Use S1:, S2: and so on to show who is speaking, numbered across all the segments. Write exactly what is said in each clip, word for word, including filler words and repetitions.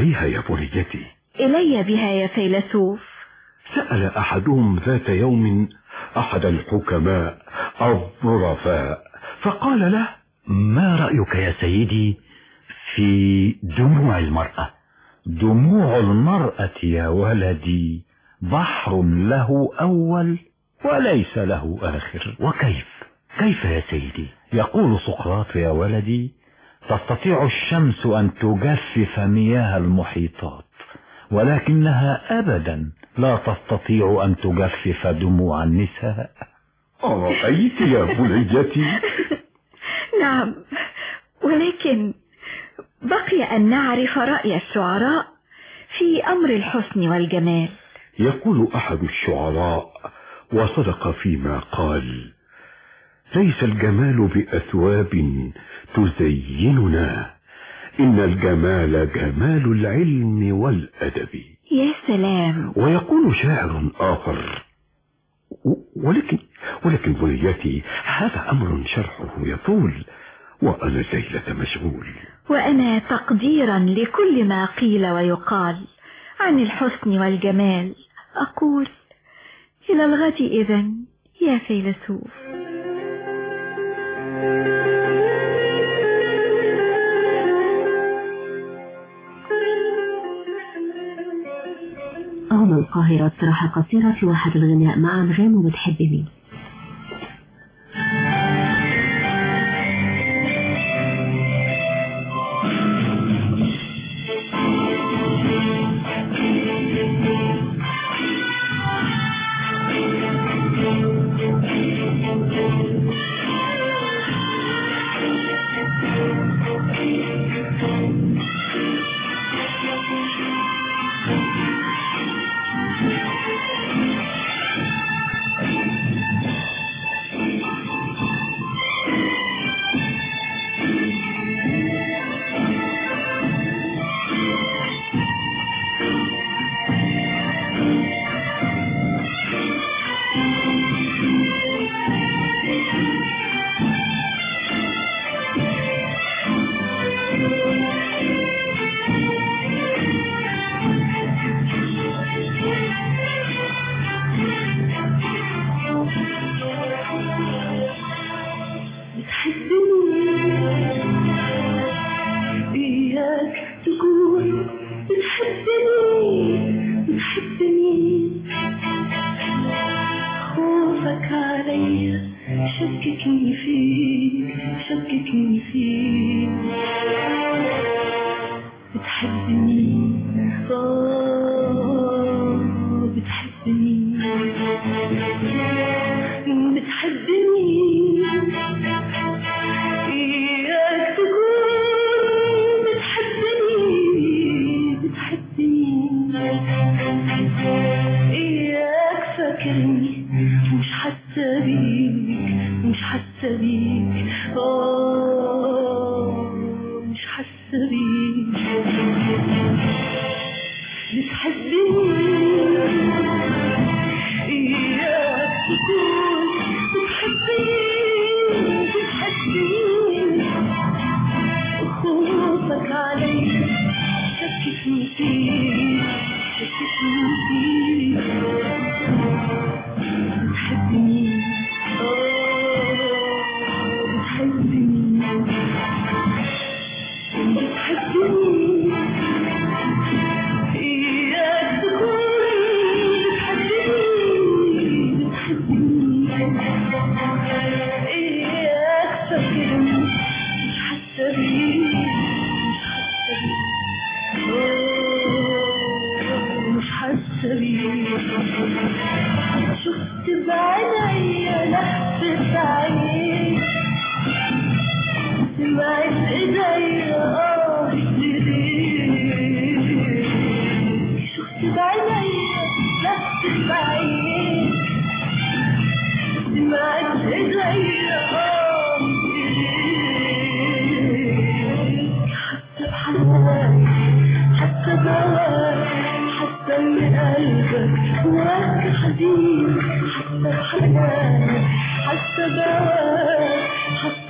S1: اسمعيها يا بنيتي.
S2: إلي بها يا فيلسوف.
S1: سأل أحدهم ذات يوم أحد الحكماء الظرفاء فقال له:
S3: ما رأيك يا سيدي في دموع المرأة؟ دموع المرأة يا ولدي بحر له أول وليس له آخر. وكيف كيف يا سيدي؟ يقول سقراط يا ولدي: تستطيع الشمس أن تجفف مياه المحيطات، ولكنها أبدا لا تستطيع أن تجفف دموع النساء.
S1: أرأيت يا بنيتي؟
S2: نعم، ولكن بقي أن نعرف رأي الشعراء في أمر الحسن والجمال.
S1: يقول أحد الشعراء وصدق فيما قال: ليس الجمال بأثواب تزيننا، إن الجمال جمال العلم والأدب.
S2: يا سلام.
S1: ويقول شاعر آخر: ولكن ولكن بنيتي هذا أمر شرحه يطول، وأنا ليلة مشغول.
S2: وأنا تقديرا لكل ما قيل ويقال عن الحسن والجمال أقول: إلى الغد إذن يا فيلسوف.
S4: هنا القاهرة، استراحة قصيرة في واحة الغناء مع أنغام وبتحب مين.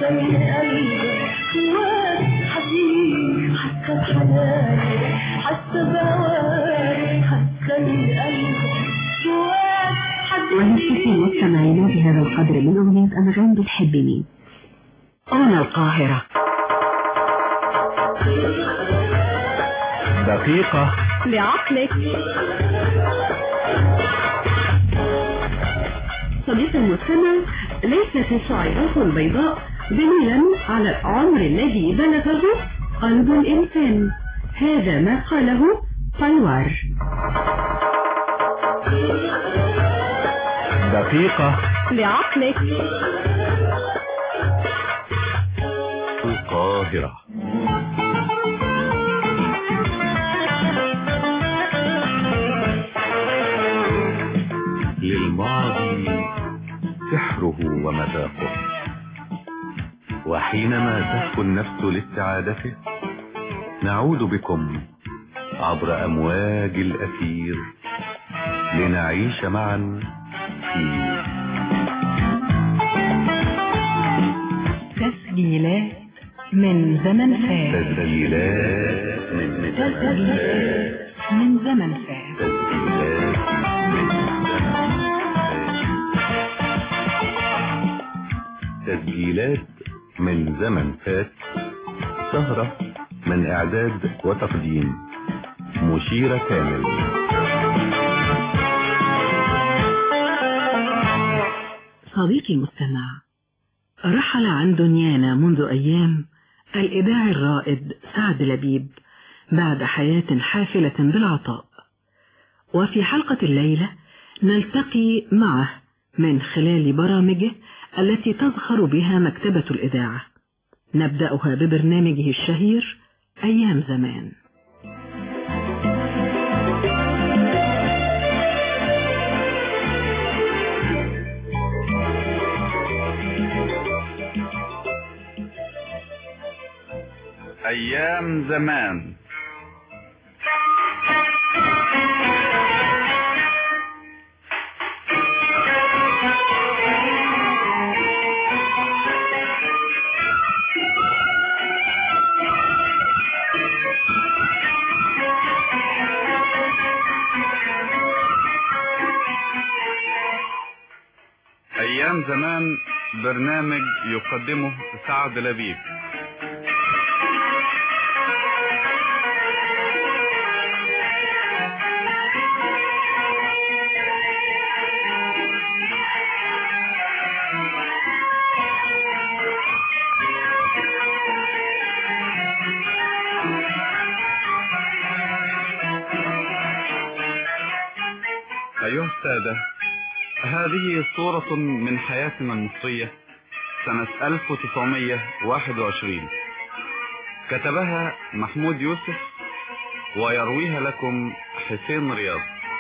S5: حتى
S4: وللأسف المستمعين بهذا القدر من أغنية أنغام بتحب مين.
S5: هنا القاهرة.
S3: دقيقة
S2: لعقلك.
S4: صديق المستمع، ليست الشعيرات البيضاء دليلا على العمر الذي بلغه قلب الإنسان. هذا ما قاله طيوار.
S3: دقيقة
S2: لعقلك.
S1: القاهرة. للماضي سحره ومذاقه، وحينما تهفو النفس لاستعادته نعود بكم عبر أمواج الأثير لنعيش معا في
S5: تسجيلات من زمن فات.
S1: تسجيلات من زمن فات.
S5: من زمن فات.
S1: تسجيلات تسجيلات من زمن فات. سهرة من إعداد وتقديم مشيرة كامل.
S5: صديقي المستمع، رحل عن دنيانا منذ أيام الإذاعي الرائد سعد لبيب بعد حياة حافلة بالعطاء، وفي حلقة الليلة نلتقي معه من خلال برامجه التي تزخر بها مكتبة الإذاعة. نبدأها ببرنامجه الشهير أيام زمان.
S6: أيام زمان. أيام زمان برنامج يقدمه سعد لبيب. أيها السادة، هذه صورة من حياتنا المصرية سنة ألف وتسعمية وواحد وعشرين، كتبها محمود يوسف ويرويها لكم حسين رياض.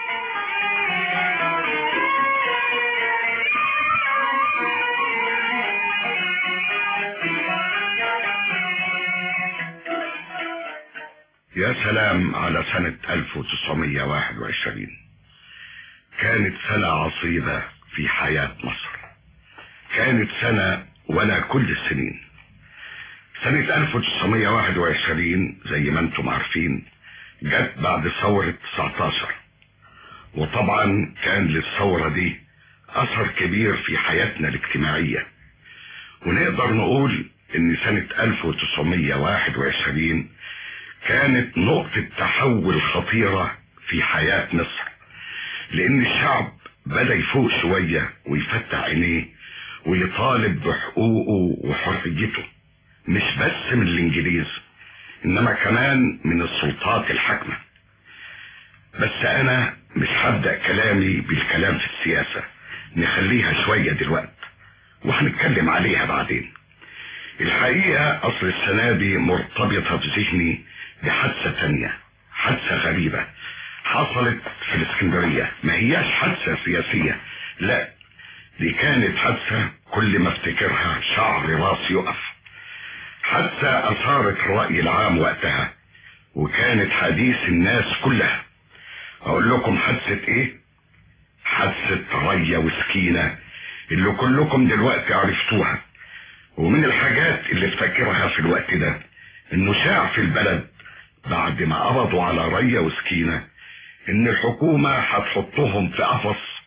S7: يا سلام على سنة ألف وتسعمية وواحد وعشرين، كانت سنة عصيبة في حياة مصر. كانت سنة ولا كل السنين. سنة ألف وتسعمية وواحد وعشرين زي ما انتم عارفين جت بعد ثورة تسعتاشر، وطبعا كان للثورة دي أثر كبير في حياتنا الاجتماعية، ونقدر نقول ان سنة ألف وتسعمية وواحد وعشرين كانت نقطة تحول خطيرة في حياة مصر، لان الشعب بدأ يفوق شوية ويفتح عينيه ويطالب بحقوقه وحريته، مش بس من الانجليز انما كمان من السلطات الحاكمة. بس انا مش هبدأ كلامي بالكلام في السياسة، نخليها شوية دلوقتي وهنتكلم عليها بعدين. الحقيقة اصل السنة دي مرتبطة في ذهني بحادثة تانية، حادثة غريبة حصلت في الاسكندرية. ما هياش حادثة سياسية، لا، دي كانت حادثة كل ما افتكرها شعر راسي يقف. حادثة اثارت الرأي العام وقتها وكانت حديث الناس كلها. اقول لكم حادثة ايه؟ حادثة ريا وسكينة اللي كلكم دلوقتي عرفتوها. ومن الحاجات اللي افتكرها في الوقت ده انه شاع في البلد بعد ما قبضوا على ريا وسكينة ان الحكومة هتحطهم في قفص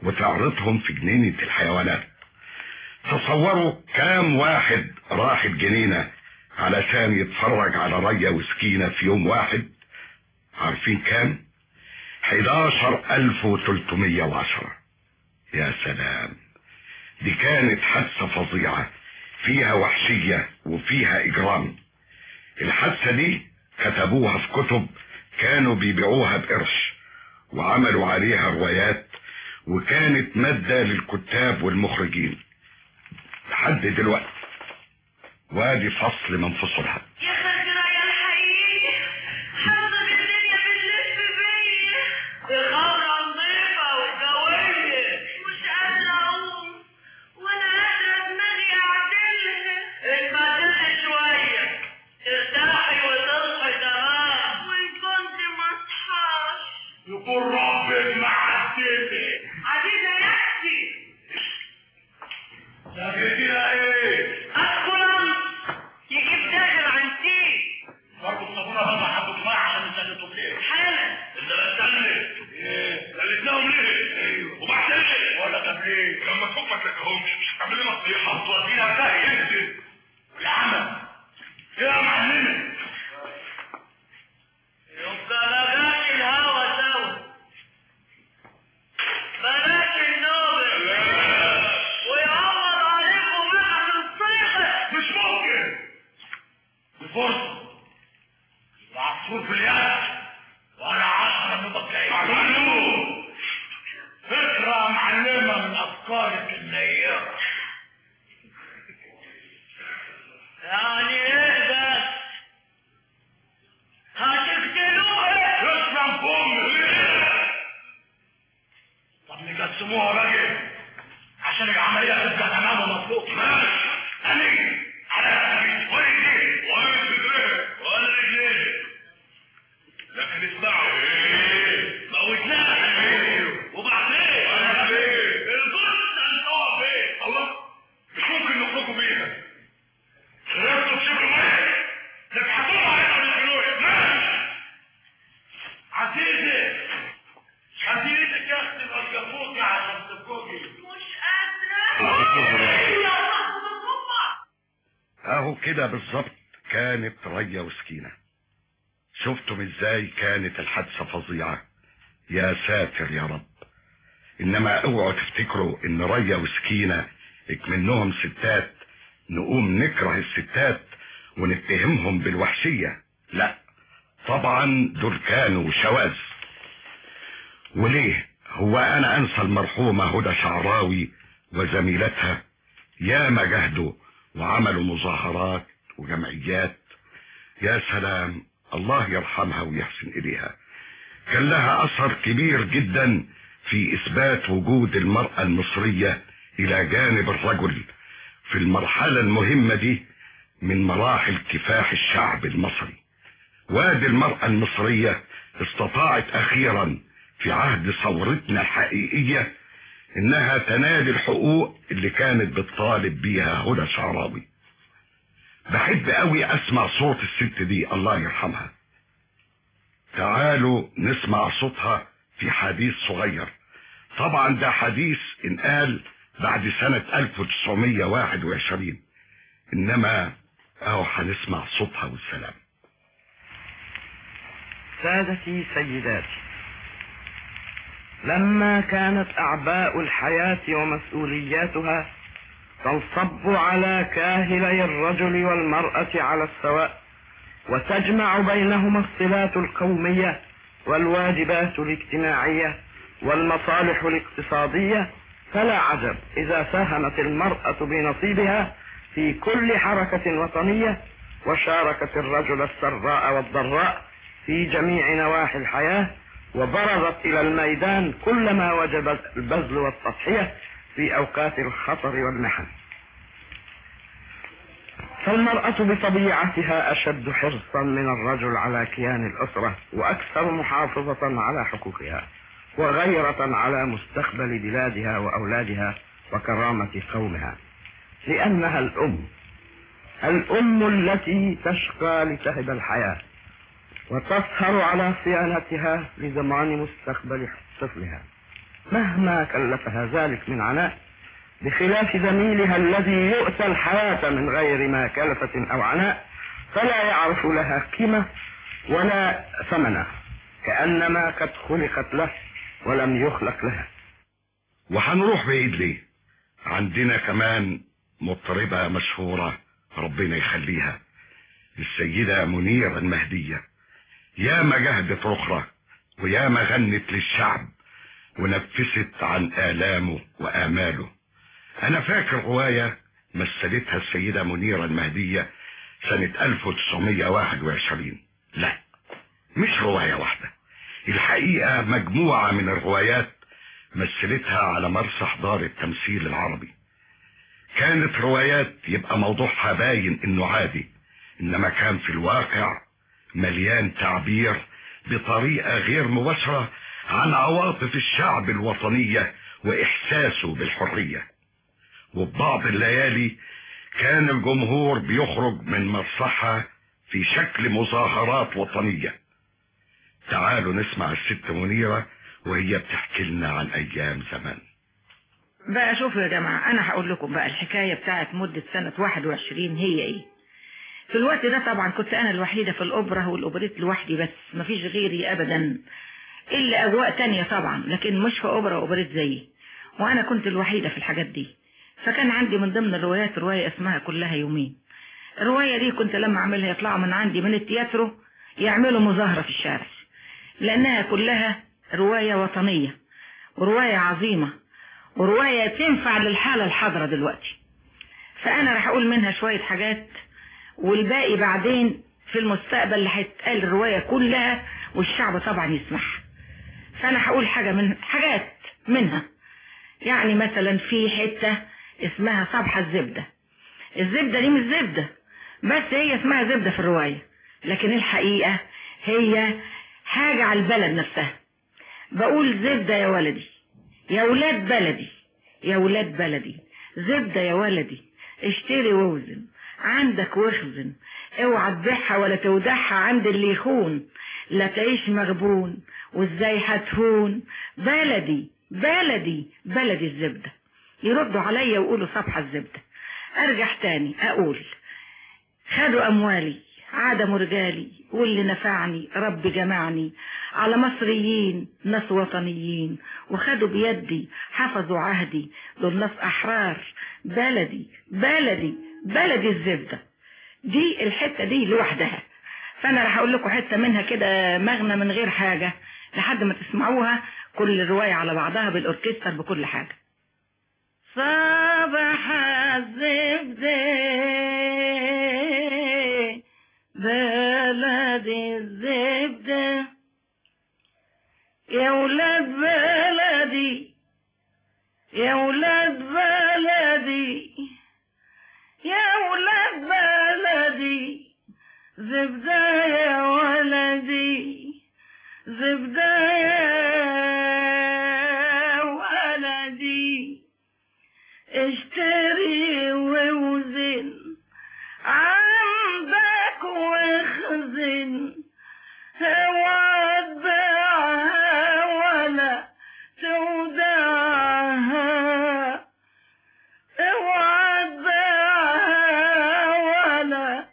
S7: وتعرضهم في جنينة الحيوانات. تصوروا كام واحد راح الجنينة علشان يتفرج على ريا وسكينة في يوم واحد؟ عارفين كام؟ حداشر الف وتلتمية وعشرة. يا سلام، دي كانت حادثة فظيعة فيها وحشية وفيها إجرام. الحادثة دي كتبوها في كتب كانوا بيبيعوها بقرش، وعملوا عليها روايات، وكانت مادة للكتاب والمخرجين لحد دلوقتي. وادي فصل من فصلها.
S8: يا خسرة يا الحقيقي، حظك الدنيا بتلف بيا. الخمرة نظيفة وقوية، مش قادرة أقوم ولا قادرة دماغي أعدلها. اتمتعي شوية ترتاحي وتصحي تمام، وإن كنت ما اصحاش
S9: يكون ربك معدلك.
S8: عزيزة يا أختي،
S9: لقيتيها ايه؟
S8: أدخل أنت يجيب داخل عن تيك
S9: برضه الصابونة بابا حبوا معايا عشان نسلتهم ليه؟
S8: حالا.
S9: انت بتستنى ايه؟ سلتناهم ليه؟ ايوه وبعدين ولا طب ليه؟ لما تشوف ما تلاقيهمش مش هتعمل لنا نصيحة تودينا في داهية انزل والعمل. ايه يا معلمة؟
S8: يبقى لغاش الهوا سوا، بلاش النوبل ويعوض عليكم بقى الصيغة.
S9: مش ممكن. دي فرصة وعصفور في اليد وانا عشرة مبكين. معلوم فكرة معلمة من افكارك النيرة.
S8: يعني ايه بس؟ هتقتلوها؟
S9: تسلم فمك. طب نقسموها راجل عشان العملية تبقى تمام ومظبوط. ماشي. أنا على سبيل ورجليه وأنا رجليه وأنا رجليه. لكن اسمعوا موتناها. وبعدين أنا فين؟ الجثة هنقع فين؟ الله، مش ممكن نخرجوا بيها. شربتوا تشربوا مية تبحثوها هنا وتقتلوها. ماشي. عزيزي عزيزك يا اختي وقفوكي عشان تفوقي.
S8: مش قادرة.
S7: اهو كده بالظبط كانت ريا وسكينة. شفتم ازاي كانت الحادثة فظيعة؟ يا ساتر يا رب. انما اوعوا تفتكروا ان ريا وسكينة اكمنهم ستات نقوم نكره الستات ونتهمهم بالوحشية. لا طبعا دول كانوا شواذ. وليه هو انا انسى المرحومة هدى شعراوي وزميلتها؟ ياما جهدوا وعملوا مظاهرات وجمعيات. يا سلام، الله يرحمها ويحسن اليها. كان لها اثر كبير جدا في اثبات وجود المرأة المصرية الى جانب الرجل في المرحلة المهمة دي من مراحل كفاح الشعب المصري. وادي المرأة المصرية استطاعت اخيرا في عهد ثورتنا الحقيقية انها تنال الحقوق اللي كانت بتطالب بيها هدى شعراوي. بحب قوي اسمع صوت الست دي الله يرحمها. تعالوا نسمع صوتها في حديث صغير. طبعا ده حديث انقال بعد سنة الف وتسعمية واحد وعشرين، انما اهو هنسمع صوتها والسلام.
S10: سادتي سيداتي، لما كانت أعباء الحياة ومسؤولياتها تنصب على كاهلي الرجل والمرأة على السواء، وتجمع بينهما الصلات القومية والواجبات الاجتماعية والمصالح الاقتصادية، فلا عجب إذا ساهمت المرأة بنصيبها في كل حركة وطنية، وشاركت الرجل السراء والضراء في جميع نواحي الحياة، وبرزت إلى الميدان كلما وجب البذل والتضحية في أوقات الخطر والمحن. فالمرأة بطبيعتها أشد حرصا من الرجل على كيان الأسرة، وأكثر محافظة على حقوقها، وغيرة على مستقبل بلادها وأولادها وكرامة قومها، لأنها الأم، الأم التي تشقى لتهب الحياة وتسهر على صيانتها لضمان مستقبل طفلها. مهما كلفها ذلك من عناء، بخلاف زميلها الذي يؤتى الحياة من غير ما كلفة أو عناء، فلا يعرف لها قيمة ولا ثمنا، كأنما قد خلقت له ولم يخلق لها.
S7: وهنروح بعيد ليه؟ عندنا كمان مطربة مشهورة ربنا يخليها، السيدة منيرة المهدية، ياما جهدت رخرة وياما غنت للشعب ونفست عن آلامه وآماله. أنا فاكر رواية مثلتها السيدة منيرة المهدية سنة ألف وتسعمية وواحد وعشرين. لا، مش رواية واحدة، الحقيقة مجموعة من الروايات مثلتها على مسرح دار التمثيل العربي. كانت روايات يبقى موضوعها باين انه عادي، انما كان في الواقع مليان تعبير بطريقة غير مباشرة عن عواطف الشعب الوطنية واحساسه بالحرية. وبعض الليالي كان الجمهور بيخرج من مسرحها في شكل مظاهرات وطنية. تعالوا نسمع الست منيرة وهي بتحكي لنا عن ايام زمان.
S11: بقى شوفوا يا جماعة، انا هقول لكم بقى الحكاية بتاعت مدة سنة واحد وعشرين هي ايه. في الوقت ده طبعا كنت انا الوحيدة في الاوبرا والاوبريت لوحدي بس، مفيش غيري ابدا، الا اجواء تانية طبعا، لكن مش في اوبرا واوبريت زيي، وانا كنت الوحيدة في الحاجات دي. فكان عندي من ضمن الروايات رواية اسمها كلها يومين. الرواية دي كنت لما اعملها يطلعوا من عندي من التياترو يعملوا مظاهرة في الشارع، لانها كلها رواية وطنية ورواية عظيمة ورواية تنفع للحالة الحاضرة دلوقتي. فانا رح اقول منها شوية حاجات، والباقي بعدين في المستقبل اللي هيتقال الرواية كلها والشعب طبعا يسمعها. فانا هقول حاجة من حاجات منها، يعني مثلا في حتة اسمها صبحة الزبدة. الزبدة دي مش زبدة بس، هي اسمها زبدة في الرواية، لكن الحقيقة هي حاجة على البلد نفسها. بقول زبدة يا ولدي، يا ولاد بلدي، يا ولاد بلدي، زبدة يا ولدي، اشتري ووزن، عندك واخزن، اوعى تبيعها ولا تودعها عند اللي يخون، لا تعيش مغبون وازاي هتهون، بلدي بلدي بلدي الزبدة. يردوا عليا ويقولوا صبحة الزبدة. ارجع تاني اقول خدوا اموالي عدموا رجالي، واللي نفعني رب جمعني، على مصريين ناس وطنيين، وخدوا بيدي حفظوا عهدي، دول ناس احرار، بلدي بلدي بلدي الزبدة. دي الحتة دي لوحدها. فانا رح اقول لكم حتة منها كده مغنى من غير حاجة لحد ما تسمعوها كل الرواية على بعضها بالأوركستر بكل حاجة. صباح الزبدة بلدي الزبدة، يا ولاد بلدي يا ولاد بلدي يا ولاد بلدي، زبدة يا ولدي زبدة يا ولدي، اشتري ووزن، عندك واخزن، اوعى تبيعها ولا تودعها، اوعى تبيعها ولا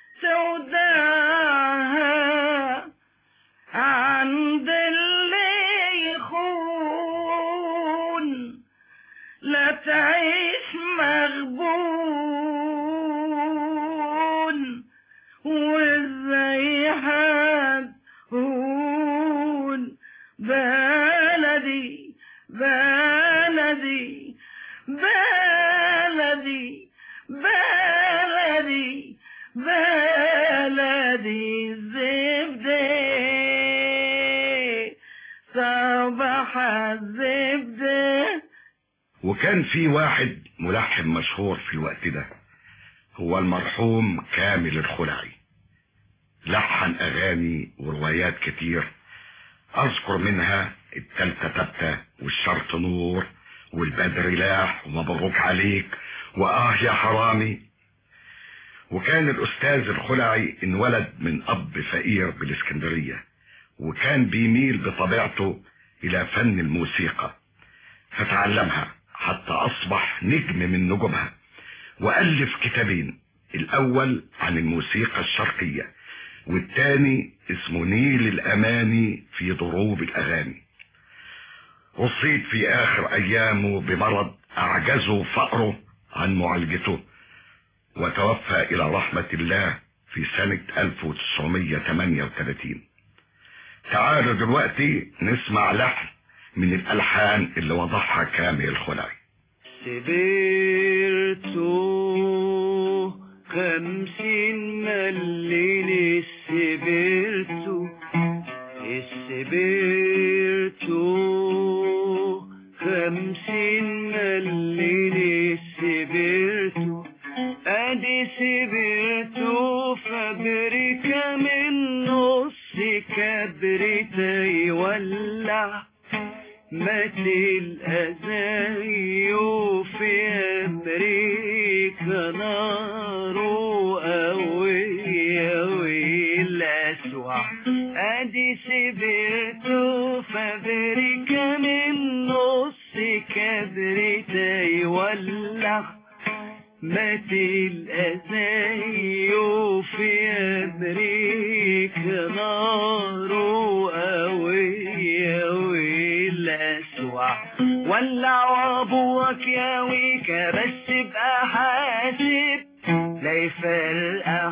S11: تودعها عند اللي يخون، لا تعيش مغبون وازاي هتهون، بلدي بلدي بلدي بلدي بلدي الزبدة، صباح الزبدة.
S7: وكان في واحد ملحن مشهور في الوقت ده، هو المرحوم كامل الخلعي. لحن اغاني وروايات كتير، اذكر منها التالتة تبتة والشرط نور والبدر لاح ومبروك عليك واه يا حرامي. وكان الاستاذ الخلعي انولد من اب فقير بالاسكندرية، وكان بيميل بطبيعته الى فن الموسيقى، فتعلمها حتى أصبح نجم من نجومها، وألف كتابين، الأول عن الموسيقى الشرقية والثاني اسمه نيل الأماني في ضروب الأغاني. أصيب في آخر أيامه بمرض أعجزه فقره عن معالجته، وتوفى إلى رحمة الله في سنة ألف وتسعمية وثمانية وثلاثين. تعالوا دلوقتي نسمع لحن من الألحان اللي وضعها كامل الخلعي.
S12: سبرتو خمسين ملين السبرتو السبرتو خمسين ملين السبرتو ادي سبرتو فابريكا من نص كبريتا يولع مات الأزايو في أمريكا نارو قوية والأسوع أدي سبرتو فابريكا من نص كبريتا يولع مات الأزايو في أمريكا نارو قوية والأسوع ولع أبوك يا ويكا بس بقى حاسب لا يفرقع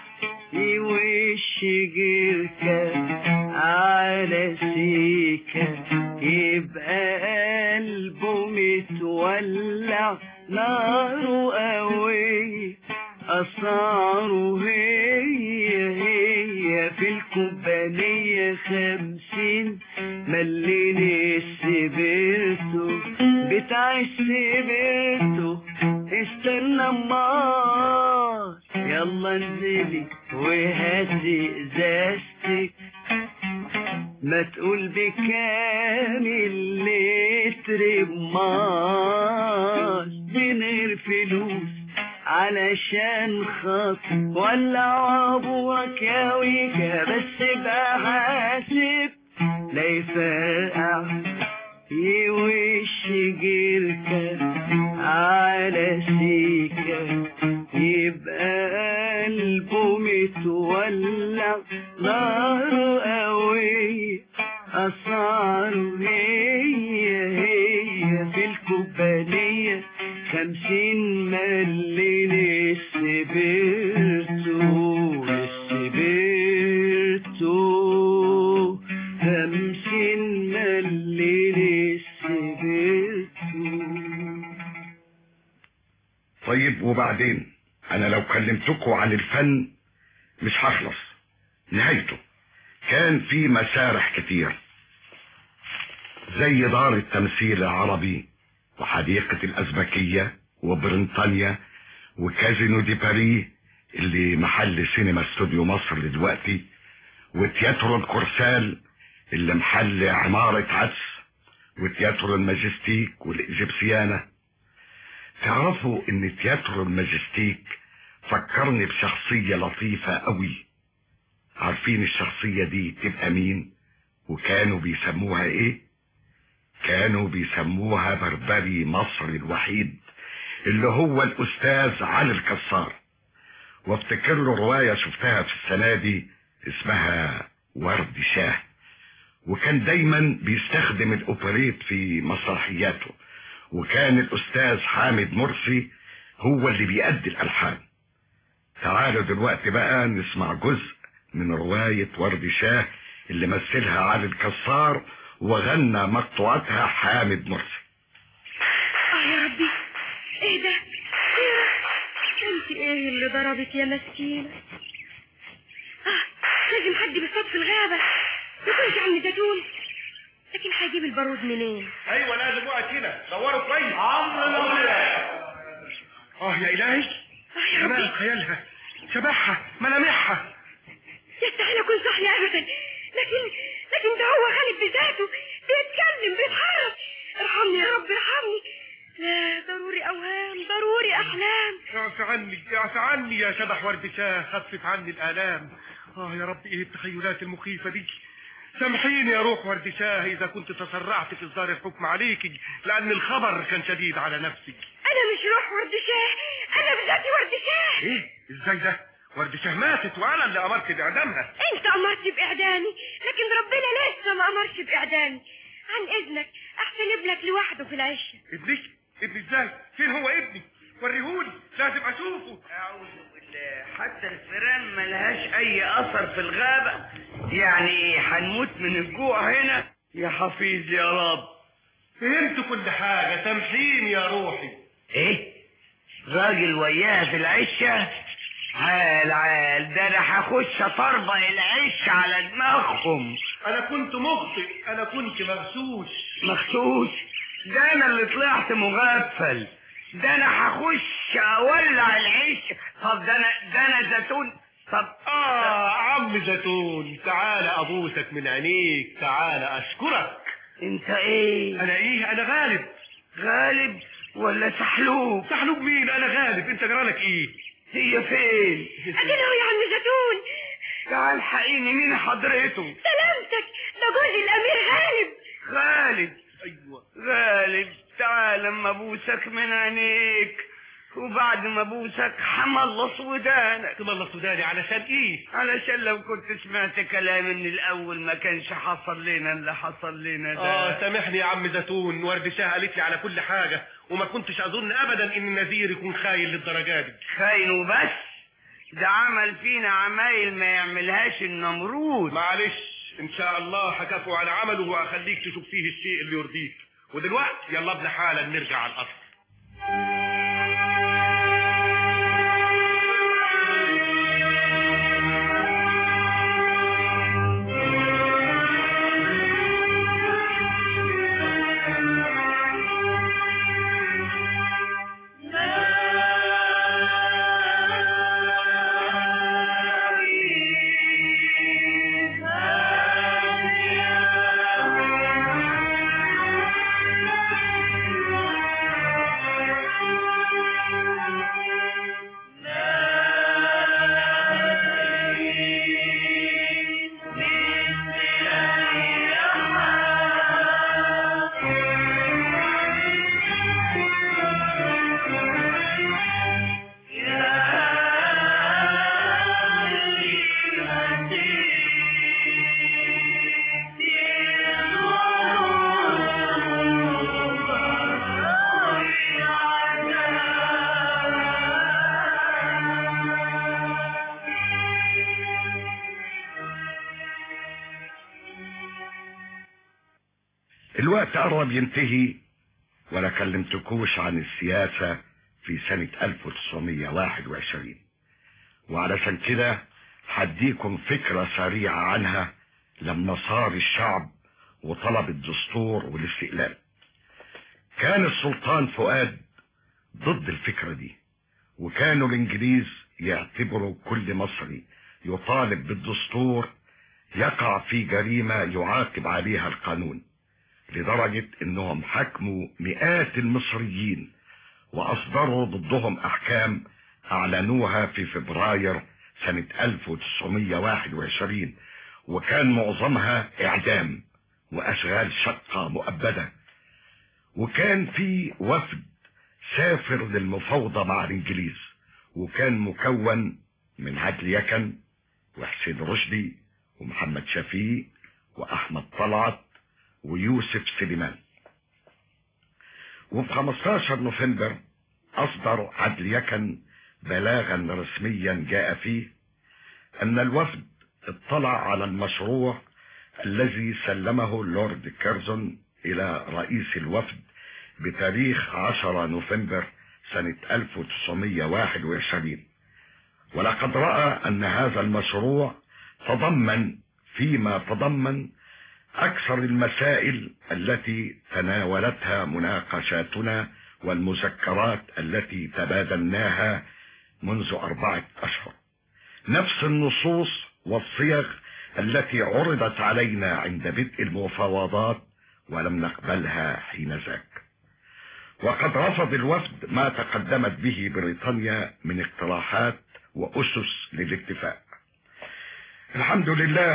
S12: يوش جيركا على سيكا يبقى قلبه متولع ناره قوي أسعاره هي هي في الكوبانية خمسين ملين السبرتو بتاع السبرتو استنى امال يلا انزلي وهاتي ازازتك ما تقول بكام اللتر بمال بنير فلوس علشان خاطر ولع ابوك يا ويكا بس بقى حاسب لا يفرقع يوش جيركا على سيكا يبقى قلبه متولع ناره قوي أسعاره هي هي في الكوبانية خمسين ملين السبرتو السبرتو خمسين ملين السبرتو.
S7: طيب وبعدين انا لو كلمتكم عن الفن مش هخلص نهايته. كان في مسارح كتير زي دار التمثيل العربي وحديقة الأزبكية وبريطانيا وكازينو دي باري اللي محل سينما استوديو مصر دلوقتي، وتياترو الكورسال اللي محل عمارة عدس، وتياترو الماجستيك والإجبسيانة. تعرفوا ان تياترو الماجستيك فكرني بشخصية لطيفة قوي. عارفين الشخصية دي تبقى مين وكانوا بيسموها ايه؟ كانوا بيسموها بربري مصر الوحيد اللي هو الأستاذ علي الكسار. وافتكر له رواية شفتها في السنة دي اسمها ورد شاه، وكان دايما بيستخدم الأوبريت في مسرحياته، وكان الأستاذ حامد مرسي هو اللي بيأدي الألحان. تعالوا دلوقتي بقى نسمع جزء من رواية ورد شاه اللي مثلها علي الكسار وغنى مقطوعتها حامد مرسي.
S13: اه يا ربي ايه ده؟ انت ايه اللي ضربك يا مسكينة؟ اه لازم حد بيصطاد في الغابة يكونش عم زيتون، لكن هيجيب البارود منين؟
S9: ايوه لازم وقت هنا دوروا كويس. عمرو اه يا الهي
S13: اه يا ربي
S9: جمال خيالها شبحها ملامحها.
S13: يستحيل اكون صحي ابدا، لكن لكن ده هو غالب بذاته بيتكلم بيتحرك. ارحمني يا رب ارحمني. لا ضروري اوهام ضروري احلام.
S9: اعف عني اعف عني يا شبح ورد شاه، خفف عني الالام. اه يا رب ايه التخيلات المخيفة دي؟
S14: سامحيني يا روح ورد شاه اذا كنت تسرعت في اصدار الحكم عليك، لان الخبر كان شديد على نفسك.
S13: انا مش روح ورد شاه، انا بذاتي ورد شاه.
S14: ايه ازاي ده؟ ورد شاه ماتت وانا اللي امرت باعدامها.
S13: انت امرت باعدامي، لكن ربنا لسه ما امرش باعدامي. عن اذنك احسن ابنك لوحده في العشه.
S14: ابنك؟ ابني ازاي؟ فين هو ابني؟ وريهولي، لازم اشوفه.
S8: اعوذ بالله، حتى الفيران ملهاش اي اثر في الغابة، يعني هنموت من الجوع هنا. يا حفيظ يا رب.
S14: فهمت كل حاجة، سامحيني يا روحي.
S8: ايه؟ راجل وياها في العشة؟ عال عال، ده انا هخش اطربق العش على دماغهم.
S14: انا كنت مخطئ، انا كنت مغشوش.
S8: مغشوش؟ ده انا اللي طلعت مغفل. ده انا هخش اولع العيش. طب ده انا ده انا زيتون. طب
S14: اه عم زيتون، تعالى ابوسك من عينيك، تعالى اشكرك.
S8: انت ايه؟
S14: انا ايه؟ انا غالب.
S8: غالب ولا سحلوب؟
S14: سحلوب مين؟ انا غالب. انت جرالك ايه؟
S8: هي فين؟
S13: ادي له يا عم زيتون.
S8: تعال حقيني، مين حضرته؟
S13: سلامتك، ده جوز الامير غالب.
S8: غالب؟
S14: ايوه
S8: غالب، تعال اما ابوسك من عينيك، وبعد ما ابوسك حملص ودانك.
S14: تملص وداني علشان ايه؟
S8: علشان لو كنت سمعت كلامي من الاول ما كانش حصل لنا اللي حصل لنا ده.
S14: اه سامحني يا عم زيتون، ورد شاه قالت لي على كل حاجة، وما كنتش اظن ابدا ان النذير يكون خاين للدرجة دي.
S8: خاين وبس؟ ده عمل فينا عمايل ما يعملهاش النمرود.
S14: معلش ان شاء الله هكافئه على عمله واخليك تشوف فيه الشيء اللي يرضيك. ودلوقتي يلا ابن حالا نرجع على الاصل.
S7: الوقت قرب ينتهي ولا كلمتكوش عن السياسة في سنة ألف وتسعمية وواحد وعشرين، وعلشان كده هديكم فكرة سريعة عنها لما صار الشعب وطلب الدستور والاستقلال. كان السلطان فؤاد ضد الفكرة دي، وكانوا الانجليز يعتبروا كل مصري يطالب بالدستور يقع في جريمة يعاقب عليها القانون، لدرجة انهم حكموا مئات المصريين واصدروا ضدهم احكام اعلنوها في فبراير سنة ألف وتسعمية وواحد وعشرين، وكان معظمها اعدام واشغال شقة مؤبدة. وكان في وفد سافر للمفاوضة مع الانجليز، وكان مكون من عدلي يكن وحسين رشدي ومحمد شفيق واحمد طلعت ويوسف سليمان. وفي خمستاشر نوفمبر اصدر عدلي يكن بلاغا رسميا جاء فيه ان الوفد اطلع على المشروع الذي سلمه اللورد كيرزون الى رئيس الوفد بتاريخ عشرة نوفمبر سنة ألف وتسعمية وواحد وعشرين، ولقد رأى ان هذا المشروع تضمن فيما تضمن اكثر المسائل التي تناولتها مناقشاتنا والمذكرات التي تبادلناها منذ اربعة اشهر، نفس النصوص والصيغ التي عرضت علينا عند بدء المفاوضات ولم نقبلها حين ذاك. وقد رفض الوفد ما تقدمت به بريطانيا من اقتراحات واسس للاتفاق. الحمد لله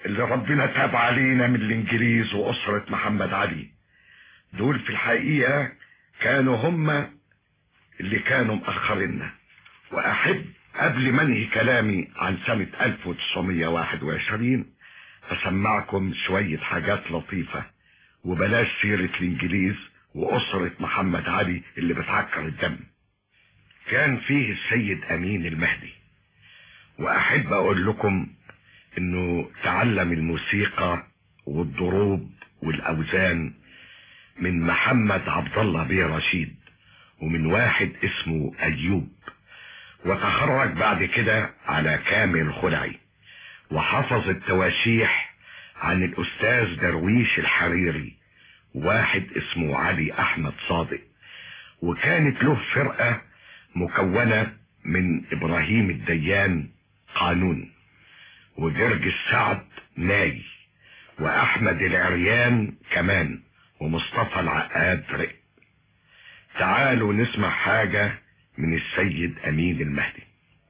S7: اللي ربنا تاب علينا من الانجليز واسرة محمد علي. دول في الحقيقة كانوا هم اللي كانوا مأخريننا. واحب قبل ما انهي كلامي عن سنة ألف وتسعمية وواحد وعشرين اسمعكم شوية حاجات لطيفة، وبلاش سيرة الانجليز واسرة محمد علي اللي بتعكر الدم. كان فيه السيد امين المهدي، واحب اقول لكم انه تعلم الموسيقى والضروب والاوزان من محمد عبد الله بيه رشيد ومن واحد اسمه ايوب، وتخرج بعد كده على كامل خلعي، وحفظ التواشيح عن الاستاذ درويش الحريري واحد اسمه علي احمد صادق، وكانت له فرقة مكونة من ابراهيم الديان قانون وجرج السعد ناي واحمد العريان كمان ومصطفى العقاد رق. تعالوا نسمع حاجة من السيد امين المهدي.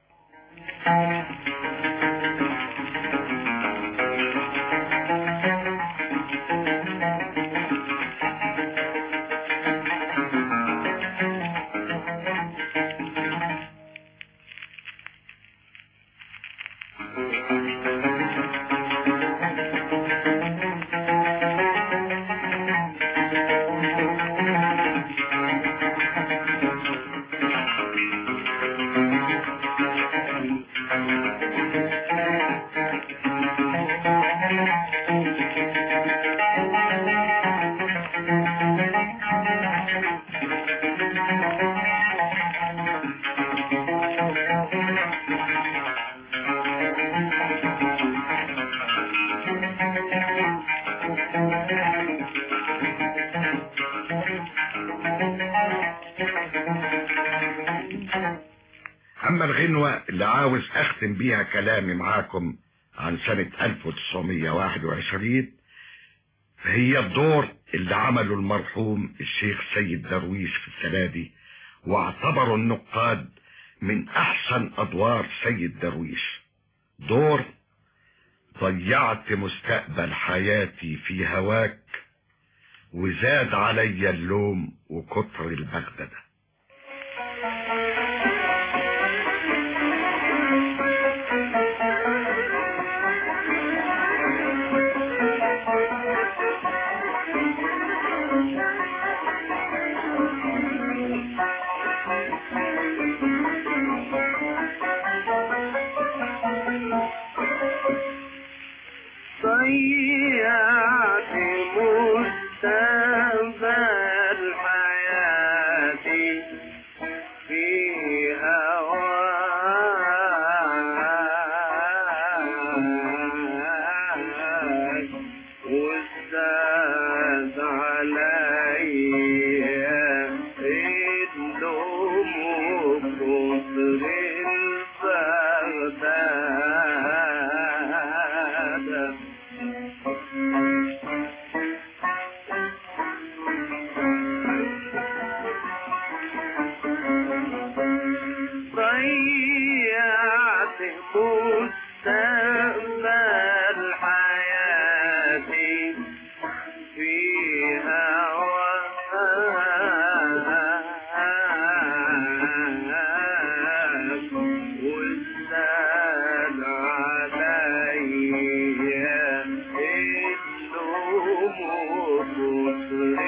S7: اما الغنوة اللي عاوز اختم بيها كلامي معاكم عن سنة ألف وتسعمية وواحد وعشرين فهي الدور اللي عمله المرحوم الشيخ سيد درويش في السنة دي، واعتبروا النقاد من احسن ادوار سيد درويش. دور ضيعت مستقبل حياتي في هواك وزاد علي اللوم وكتر البغدده.
S12: ضيعت مستقبل حياتي في هواك وازداد علي اللوم وكتر البغداد. ضيعت مستقبل حياتي في هواك وازداد علي اللوم وكتر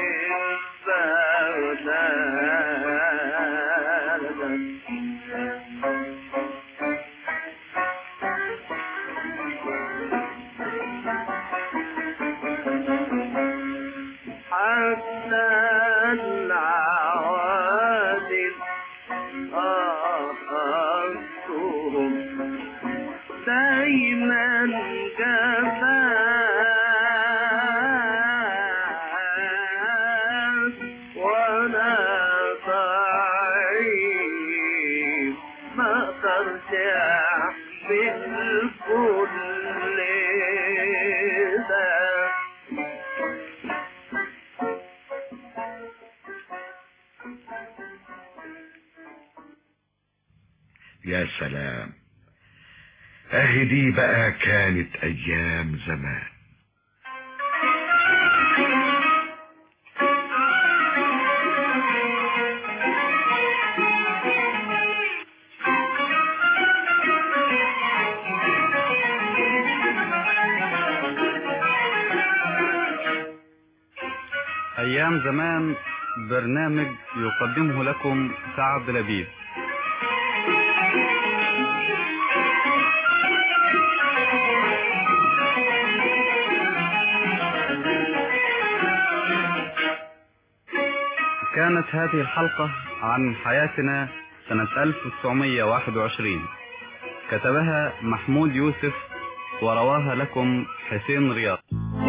S12: البغداد. حتى العوادل آخرتهم دايما جفاك وانا ضعيف ما ترجع بالكل ده.
S7: يا سلام، اهي دي بقى كانت ايام زمان.
S6: أيام زمان، برنامج يقدمه لكم سعد لبيب. كانت هذه الحلقة عن حياتنا سنة ألف وتسعمية وواحد وعشرين، كتبها محمود يوسف ورواها لكم حسين رياض.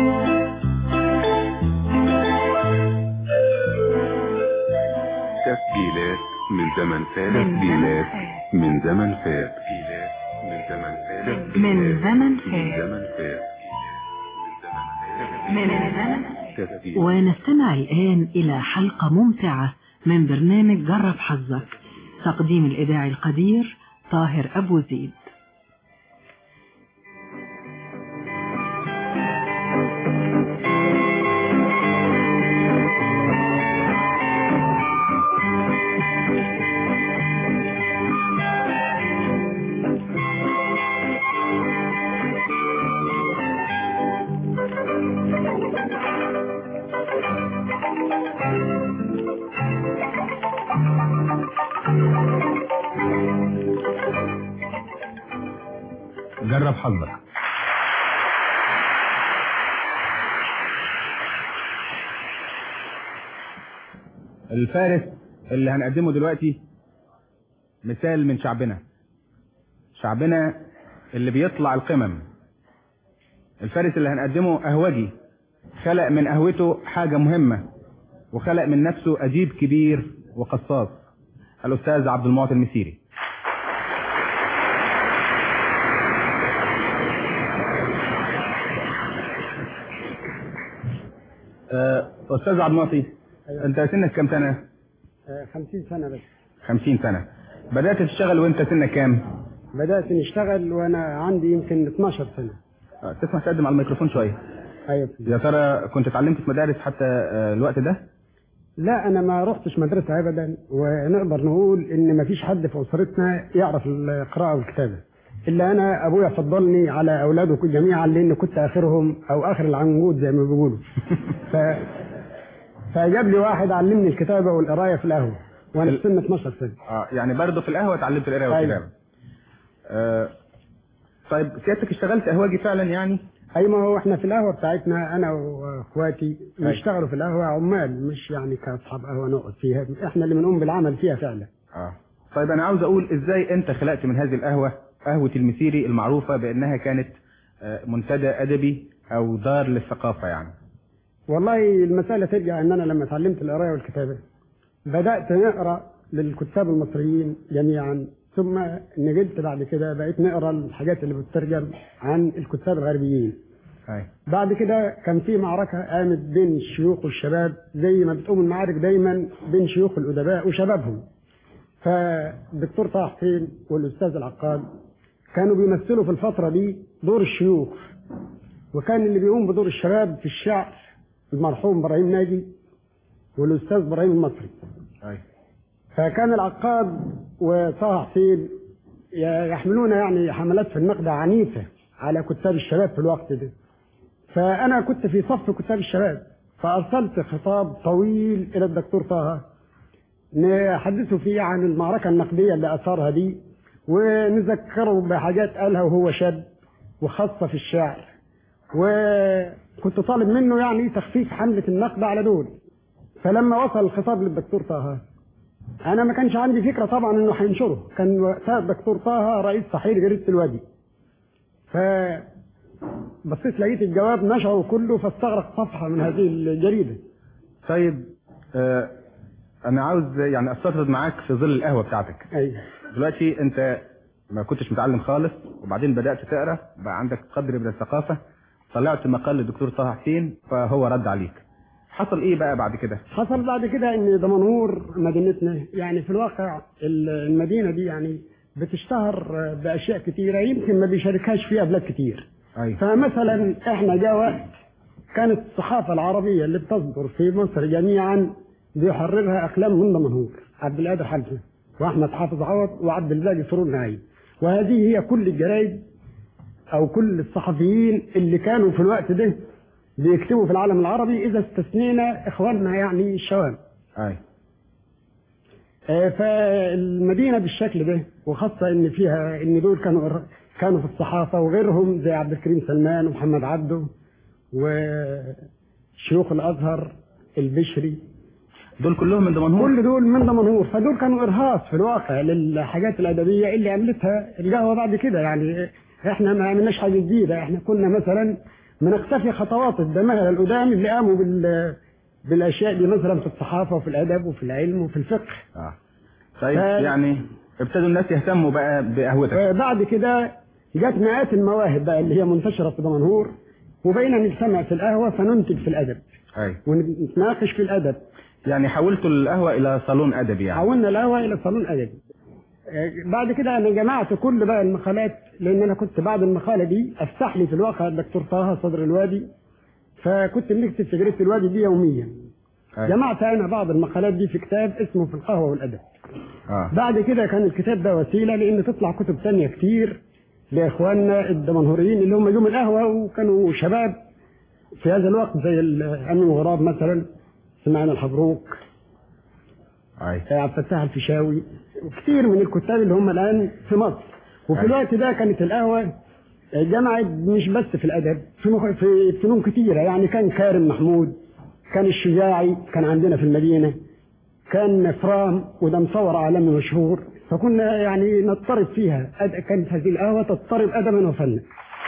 S1: تسجيلات من زمن فات. تسجيلات من زمن فات. من زمن فات.
S5: من زمن
S1: فات.
S5: من زمن فات. ونستمع الآن إلى حلقة ممتعة من برنامج جرب حظك، تقديم الإذاعي القدير طاهر أبو زيد.
S3: جرب حظك.
S15: الفارس اللي هنقدمه دلوقتي مثال من شعبنا، شعبنا اللي بيطلع القمم. الفارس اللي هنقدمه قهوجي، خلق من قهوته حاجة مهمة، وخلق من نفسه أديب كبير وقصاص، الأستاذ عبد المعطي المسيري. أستاذ عبد المعطي، أيوة. أنت سنك كم سنة؟
S16: خمسين سنة بس.
S15: خمسين سنة. بدأت تشتغل وأنت سنك كام؟
S16: بدأت نشتغل وأنا عندي يمكن اتناشر سنة.
S15: أه. تسمح تقدم على الميكروفون شوية؟
S16: أيوة.
S15: يا ترى كنت اتعلمت في مدارس حتى الوقت ده؟
S16: لا، أنا ما رحتش مدرسة أبدا، ونقدر نقول إن ما فيش حد في أسرتنا يعرف القراءة والكتابة إلا أنا. أبويا فضلني على أولاده جميعا لأن كنت آخرهم أو آخر العنقود زي ما بيقولوا. ف... فجاب لي واحد علمني الكتابة والقراية في القهوة وأنا في سن اتناشر سنة.
S15: اه يعني برضه في القهوة اتعلمت القراية والكتابة.
S16: أيوة.
S15: آه طيب سيادتك اشتغلت قهوجي فعلا يعني؟
S16: أي ما هو احنا في القهوة بتاعتنا أنا وأخواتي نشتغلوا في القهوة عمال، مش يعني كأصحاب قهوة نقعد فيها، احنا اللي بنقوم بالعمل فيها فعلا.
S15: اه طيب أنا عاوز أقول إزاي أنت خلقت من هذه القهوة قهوة المسيري المعروفة بأنها كانت منتدى أدبي أو دار للثقافة يعني؟
S16: والله المسألة ترجع إن أنا لما اتعلمت القراية والكتابة بدأت نقرأ للكتاب المصريين جميعا، ثم نقلت بعد كده بقيت نقرأ الحاجات اللي بتترجم عن الكتاب الغربيين.
S15: أي.
S16: بعد كده كان في معركة قامت بين الشيوخ والشباب، زي ما بتقوم المعارك دايما بين شيوخ الأدباء وشبابهم. فالدكتور طه حسين والأستاذ العقاد كانوا بيمثلوا في الفترة دي دور الشيوخ، وكان اللي بيقوم بدور الشباب في الشعر المرحوم إبراهيم ناجي والأستاذ إبراهيم المصري.
S15: أي.
S16: فكان العقاد وطه حسين يحملون يعني حملات في النقد عنيفة على كتاب الشباب في الوقت ده. فأنا كنت في صف كتاب الشباب، فأرسلت خطاب طويل إلى الدكتور طه نحدثه فيه عن المعركة النقدية اللي أثارها دي، ونذكره بحاجات قالها وهو شاب وخاصة في الشعر، وكنت طالب منه يعني تخفيف حملة النقد على دول. فلما وصل الخطاب للدكتور طه أنا ما كانش عندي فكرة طبعا إنه هينشره، كان وقتها الدكتور طه رئيس تحرير جريدة الوادي. فبصيت لقيت الجواب نشره كله، فاستغرق صفحة من هذه الجريدة.
S15: طيب آه أنا عاوز يعني أستطرد معاك في ظل القهوة بتاعتك.
S16: أيوة.
S15: دلوقتي أنت ما كنتش متعلم خالص، وبعدين بدأت تقرأ، بقى عندك قدر من الثقافة، طلعت مقال للدكتور طه حسين فهو رد عليك. حصل ايه بقى بعد كده؟
S16: حصل بعد كده ان دمنهور مدينتنا يعني في الواقع المدينة دي يعني بتشتهر باشياء كتيره يمكن ما بيشاركهاش فيها بلاد كتير.
S15: أيوة.
S16: فمثلا احنا جاء وقت كانت الصحافه العربيه اللي بتصدر في مصر جميعا بيحررها اقلام من دمنهور، عبد القادر حلفي واحمد حافظ عوض وعبد الباقي سرور نعيم، وهذه هي كل الجرايد او كل الصحفيين اللي كانوا في الوقت ده بيكتبوا في العالم العربي، اذا استثنينا اخواننا يعني الشوام.
S15: اي
S16: آه فالمدينه بالشكل ده، وخاصه ان فيها ان دول كانوا كانوا في الصحافه وغيرهم زي عبد الكريم سلمان ومحمد عبده وشيوخ الازهر البشري،
S15: دول كلهم من دمنهور.
S16: كل دول من دمنهور، فدول كانوا ارهاص في الواقع للحاجات الادبيه اللي عملتها القهوه بعد كده. يعني احنا ما عملناش حاجه جديده، احنا كنا مثلا بنقتفي خطوات الدماغ القدام اللي قاموا بال بالاشياء دي مثلا في الصحافه وفي الادب وفي العلم وفي الفقه.
S15: اه طيب ف... يعني ابتدوا الناس يهتموا بقى بقهوتك.
S16: بعد كده جت مئات المواهب بقى اللي هي منتشره في دمنهور، وبقينا نجتمع في القهوه فننتج في الادب.
S15: ايوه
S16: ونتناقش في الادب.
S15: يعني حولتوا القهوه الى صالون ادبي يعني.
S16: حولنا القهوه الى صالون ادبي. بعد كده انا جمعت كل بقى المقالات، لان انا كنت بعد المقاله دي افتح لي في الواقع الدكتور طه صدر الوادي، فكنت بنكتب في جريده الوادي دي يوميا. أي. جمعت انا بعض المقالات دي في كتاب اسمه في القهوه والادب.
S15: آه.
S16: بعد كده كان الكتاب ده وسيله لان تطلع كتب ثانيه كتير لاخواننا الدمنهوريين اللي هم جم القهوه وكانوا شباب في هذا الوقت، زي امين غراب مثلا، سمعنا الحبروك،
S15: اي
S16: عبد الفتاح الفيشاوي، وكثير من الكتاب اللي هم الان في مصر. وفي أي. الوقت ده كانت القهوه جمعت مش بس في الادب، في مخ... في فنون كثيره. يعني كان كارم محمود، كان الشجاعي كان عندنا في المدينه، كان فرام وده مصور عالمي مشهور، فكنا يعني نضطرب فيها. أد... كانت هذه القهوه تضطرب ادبا وفنا.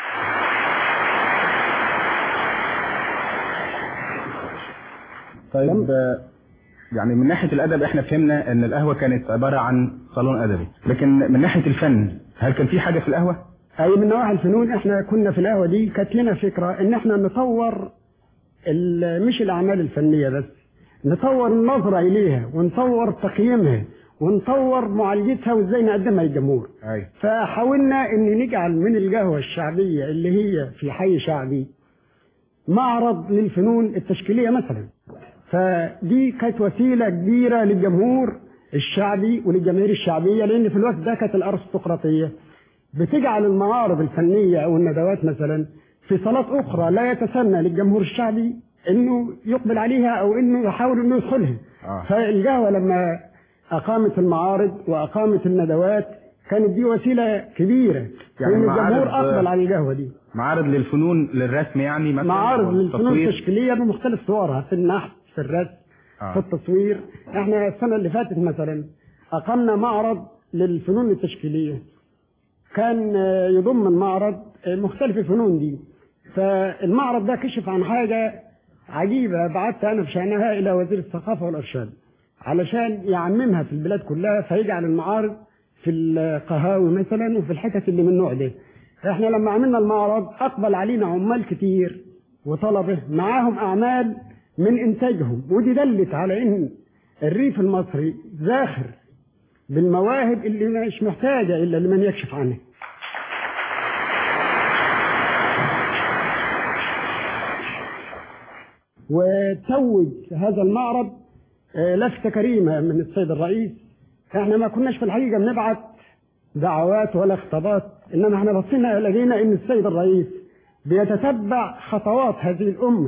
S15: طيب يعني من ناحيه الادب احنا فهمنا ان القهوه كانت عباره عن صالون ادبي، لكن من ناحيه الفن هل كان في حاجه في القهوه؟
S16: اي من نواحي الفنون احنا كنا في القهوه دي كانت لنا فكره ان احنا نطور مش الاعمال الفنيه بس، نطور النظره اليها ونطور تقييمها ونطور معالجتها وازاي نقدمها للجمهور.
S15: أي.
S16: فحاولنا ان نجعل من القهوه الشعبيه اللي هي في حي شعبي معرض للفنون التشكيليه مثلا. فدي كانت وسيله كبيره للجمهور الشعبي وللجماهير الشعبيه، لان في الوقت ده كانت الارستقراطيه بتجعل المعارض الفنيه او الندوات مثلا في صالات اخرى لا يتسنى للجمهور الشعبي انه يقبل عليها او انه يحاول انه يدخلها.
S15: آه.
S16: فالقهوه لما اقامت المعارض واقامت الندوات كانت دي وسيله كبيره، يعني ان الجمهور اقبل على القهوه دي.
S15: معارض للفنون للرسم يعني مثلا،
S16: معارض للفنون التشكيليه بمختلف صورها، في النحت، في الرسم، آه. في التصوير. احنا السنه اللي فاتت مثلا اقمنا معرض للفنون التشكيليه، كان يضم المعرض مختلف الفنون دي. فالمعرض ده كشف عن حاجه عجيبه، بعثت انا في شانها الى وزير الثقافه والارشاد علشان يعممها في البلاد كلها، فيجعل المعارض في القهاوي مثلا وفي الحتت اللي من النوع ده. احنا لما عملنا المعرض اقبل علينا عمال كتير وطلبه معاهم اعمال من انتاجهم، ودي دلت على ان الريف المصري زاخر بالمواهب اللي مش محتاجه الا لمن يكشف عنها. وتوج هذا المعرض لفتة كريمة من السيد الرئيس. احنا ما كناش في الحقيقة بنبعت دعوات ولا خطابات، انما احنا بصينا لقينا ان السيد الرئيس بيتتبع خطوات هذه الامة.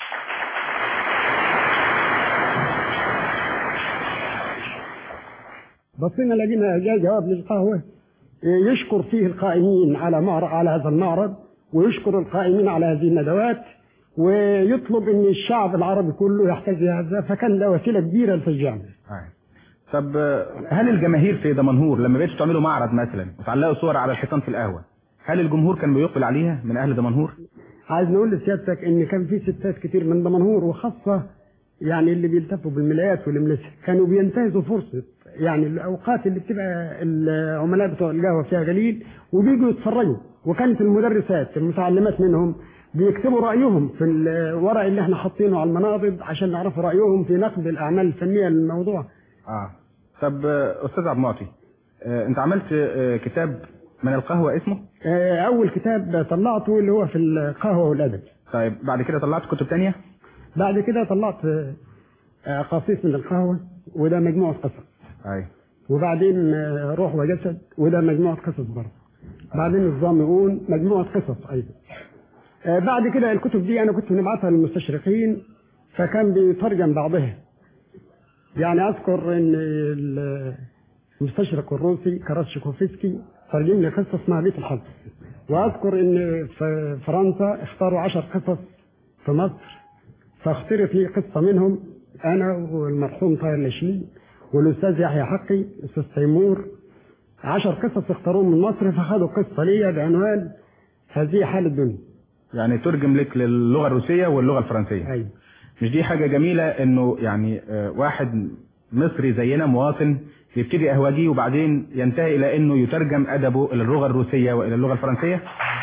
S16: بصينا لقينا جاء جواب للقهوة يشكر فيه القائمين على معرض على هذا المعرض، ويشكر القائمين على هذه الندوات، ويطلب ان الشعب العربي كله يحتذي هذا، فكان ده وسيله كبيره لتشجيعنا.
S15: طب هل الجماهير في دمنهور لما بقيتوا تعملوا معرض مثلا وتعلقوا صور على الحيطان في القهوه، هل الجمهور كان بيقبل عليها من اهل دمنهور؟
S16: عايز نقول لسيادتك ان كان في ستات كتير من دمنهور، وخاصه يعني اللي بيلتفوا بالملايات والملسه كانوا بينتهزوا فرصه يعني الاوقات اللي بتبقى العملاء بتوع القهوه فيها قليل وبيجوا يتفرجوا، وكانت المدرسات المتعلمات منهم بيكتبوا رايهم في الورق اللي احنا حاطينه على المناضد عشان نعرفوا رايهم في نقد الاعمال الفنيه للموضوع.
S15: اه طب استاذ عبد المعطي، آه انت عملت آه كتاب من القهوة اسمه؟
S16: آه اول كتاب طلعته اللي هو في القهوة والادب.
S15: طيب بعد كده طلعت كتب تانية؟
S16: بعد كده طلعت آه قصيص من القهوة وده مجموعة قصص.
S15: اي.
S16: وبعدين آه روح وجسد وده مجموعة قصص برضه. بعدين الظامئون مجموعة قصص ايضا. آه بعد كده الكتب دي انا كنت بنبعتها للمستشرقين فكان بيترجم بعضها. يعني اذكر ان المستشرق الروسي كاراتشيكوفسكي ترجم لي قصه اسمها بيت الحظ. واذكر ان في فرنسا اختاروا عشر قصص في مصر فاخترت لي قصه منهم انا والمرحوم طاهر لاشين والاستاذ يحيى حقي الاستاذ تيمور. عشر قصص اختاروهم من مصر فخدوا قصه ليا بعنوان هذه حال الدنيا.
S15: يعني ترجم لك للغه الروسيه واللغه الفرنسيه.
S16: ايوه.
S15: مش دي حاجه جميله انه يعني واحد مصري زينا مواطن يبتدي قهوجي وبعدين ينتهي الى انه يترجم ادبه الى اللغه الروسيه والى اللغه الفرنسيه؟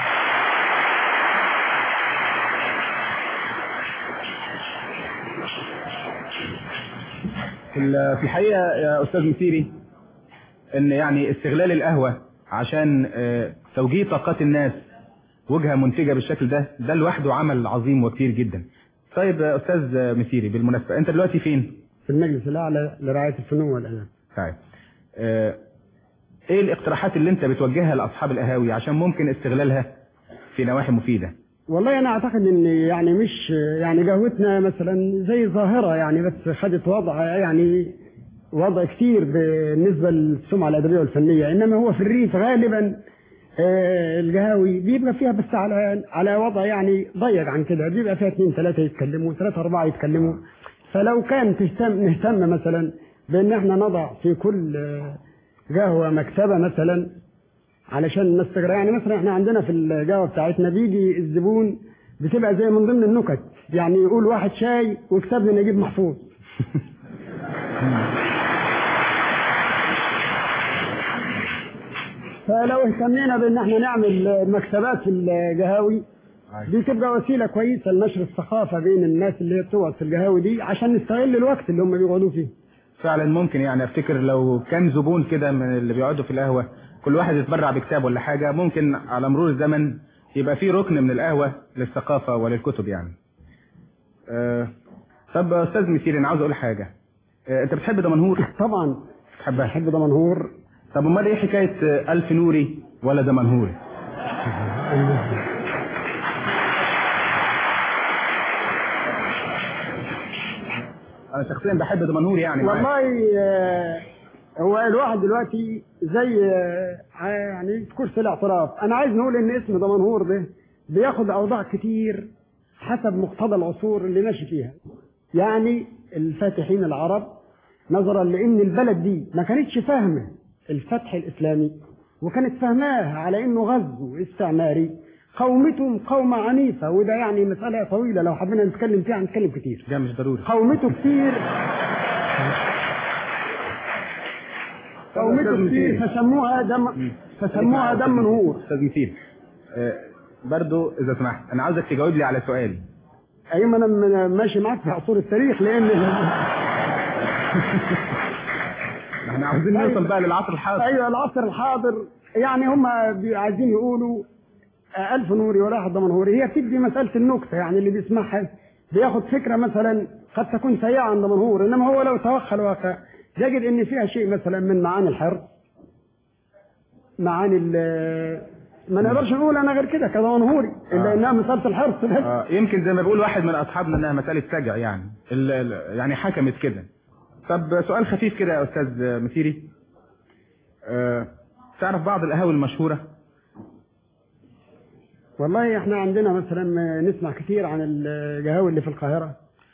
S15: في الحقيقه يا استاذ مسيري ان يعني استغلال القهوه عشان توجيه طاقات الناس وجهه منتجه بالشكل ده ده لوحده عمل عظيم وكتير جدا. طيب يا استاذ مسيري بالمناسبه انت دلوقتي فين؟
S16: في المجلس الاعلى لرعايه الفنون والاداب.
S15: طيب اه ايه الاقتراحات اللي انت بتوجهها لاصحاب القهاوي عشان ممكن استغلالها في نواحي مفيده؟
S16: والله انا اعتقد ان يعني مش يعني قهوتنا مثلا زي ظاهره يعني بس خدت وضع يعني وضع كتير بالنسبه للسمعه الادبيه والفنيه، انما هو في الريف غالبا آه القهاوي بيبقى فيها بس على على وضع يعني ضيق عن كده، بيبقى فيها اثنين ثلاثه يتكلموا ثلاثه اربعه يتكلموا. فلو كان تهتم نهتم مثلا بان احنا نضع في كل قهوه مكتبه مثلا علشان الناس تقرا. يعني مثلا احنا عندنا في القهوه بتاعتنا بيجي الزبون بتبقى زي من ضمن النكت، يعني يقول واحد شاي وكتب لي نجيب محفوظ. فلو اهتمينا بان احنا نعمل مكتبات في القهاوي دي تبقى وسيله كويسه لنشر الثقافه بين الناس اللي هي بتقعد في القهاوي دي عشان نستغل الوقت اللي هم بيقعدوا فيه.
S15: فعلا ممكن يعني افتكر لو كان زبون كده من اللي بيقعدوا في القهوه كل واحد يتبرع بكتاب ولا حاجه ممكن على مرور الزمن يبقى في ركن من القهوه للثقافه وللكتب يعني. أه طب يا استاذ مسيري انا عاوز اقول حاجه. أه انت بتحب دمنهور؟
S16: طبعا
S15: بتحبها.
S16: بحب دمنهور.
S15: طب امال ايه حكايه الف نوري ولا دمنهوري؟ انا شخصيا بحب دمنهوري يعني.
S16: والله آه هو الواحد دلوقتي زي آه يعني في كرسي الاعتراف. انا عايز نقول ان اسم دمنهور ده بياخد اوضاع كتير حسب مقتضى العصور اللي ماشي فيها. يعني الفاتحين العرب نظرا لان البلد دي ما كانتش فاهمه الفتح الاسلامي وكانت فاهماه على انه غزو استعماري، قومتهم قومة عنيفة، وده يعني مسألة طويلة لو حبينا نتكلم فيها هنتكلم كتير.
S15: ده مش ضروري.
S16: قومته كتير قومته كتير فسموها دم فسموها دم منهور.
S15: استاذ مثير أه برضو اذا سمحت انا عاوزك تجاوب لي على سؤالي.
S16: ايوه انا ماشي معاك في عصور التاريخ لان
S15: احنا عاوزين نوصل بقى للعصر الحاضر.
S16: ايوه العصر الحاضر يعني هم عايزين يقولوا ألف نوري ولا واحد دمنهوري. هي بتدي مسألة النكتة يعني اللي بيسمعها بياخد فكرة مثلا قد تكون سيئة عن دمنهور، إنما هو لو توخى الواقع يجد إن فيها شيء مثلا من معاني الحرب، معاني ما نقدرش نقول أنا غير كده كدمنهوري إلا آه. إنها مسألة الحرب.
S15: آه. يمكن زي ما بيقول واحد من أصحابنا إنها مسألة سجع يعني يعني حكمت كده. طب سؤال خفيف كده يا أستاذ مثيري. أه تعرف بعض القهاوي المشهورة؟
S16: والله احنا عندنا مثلا نسمع كتير عن القهاوي اللي في القاهرة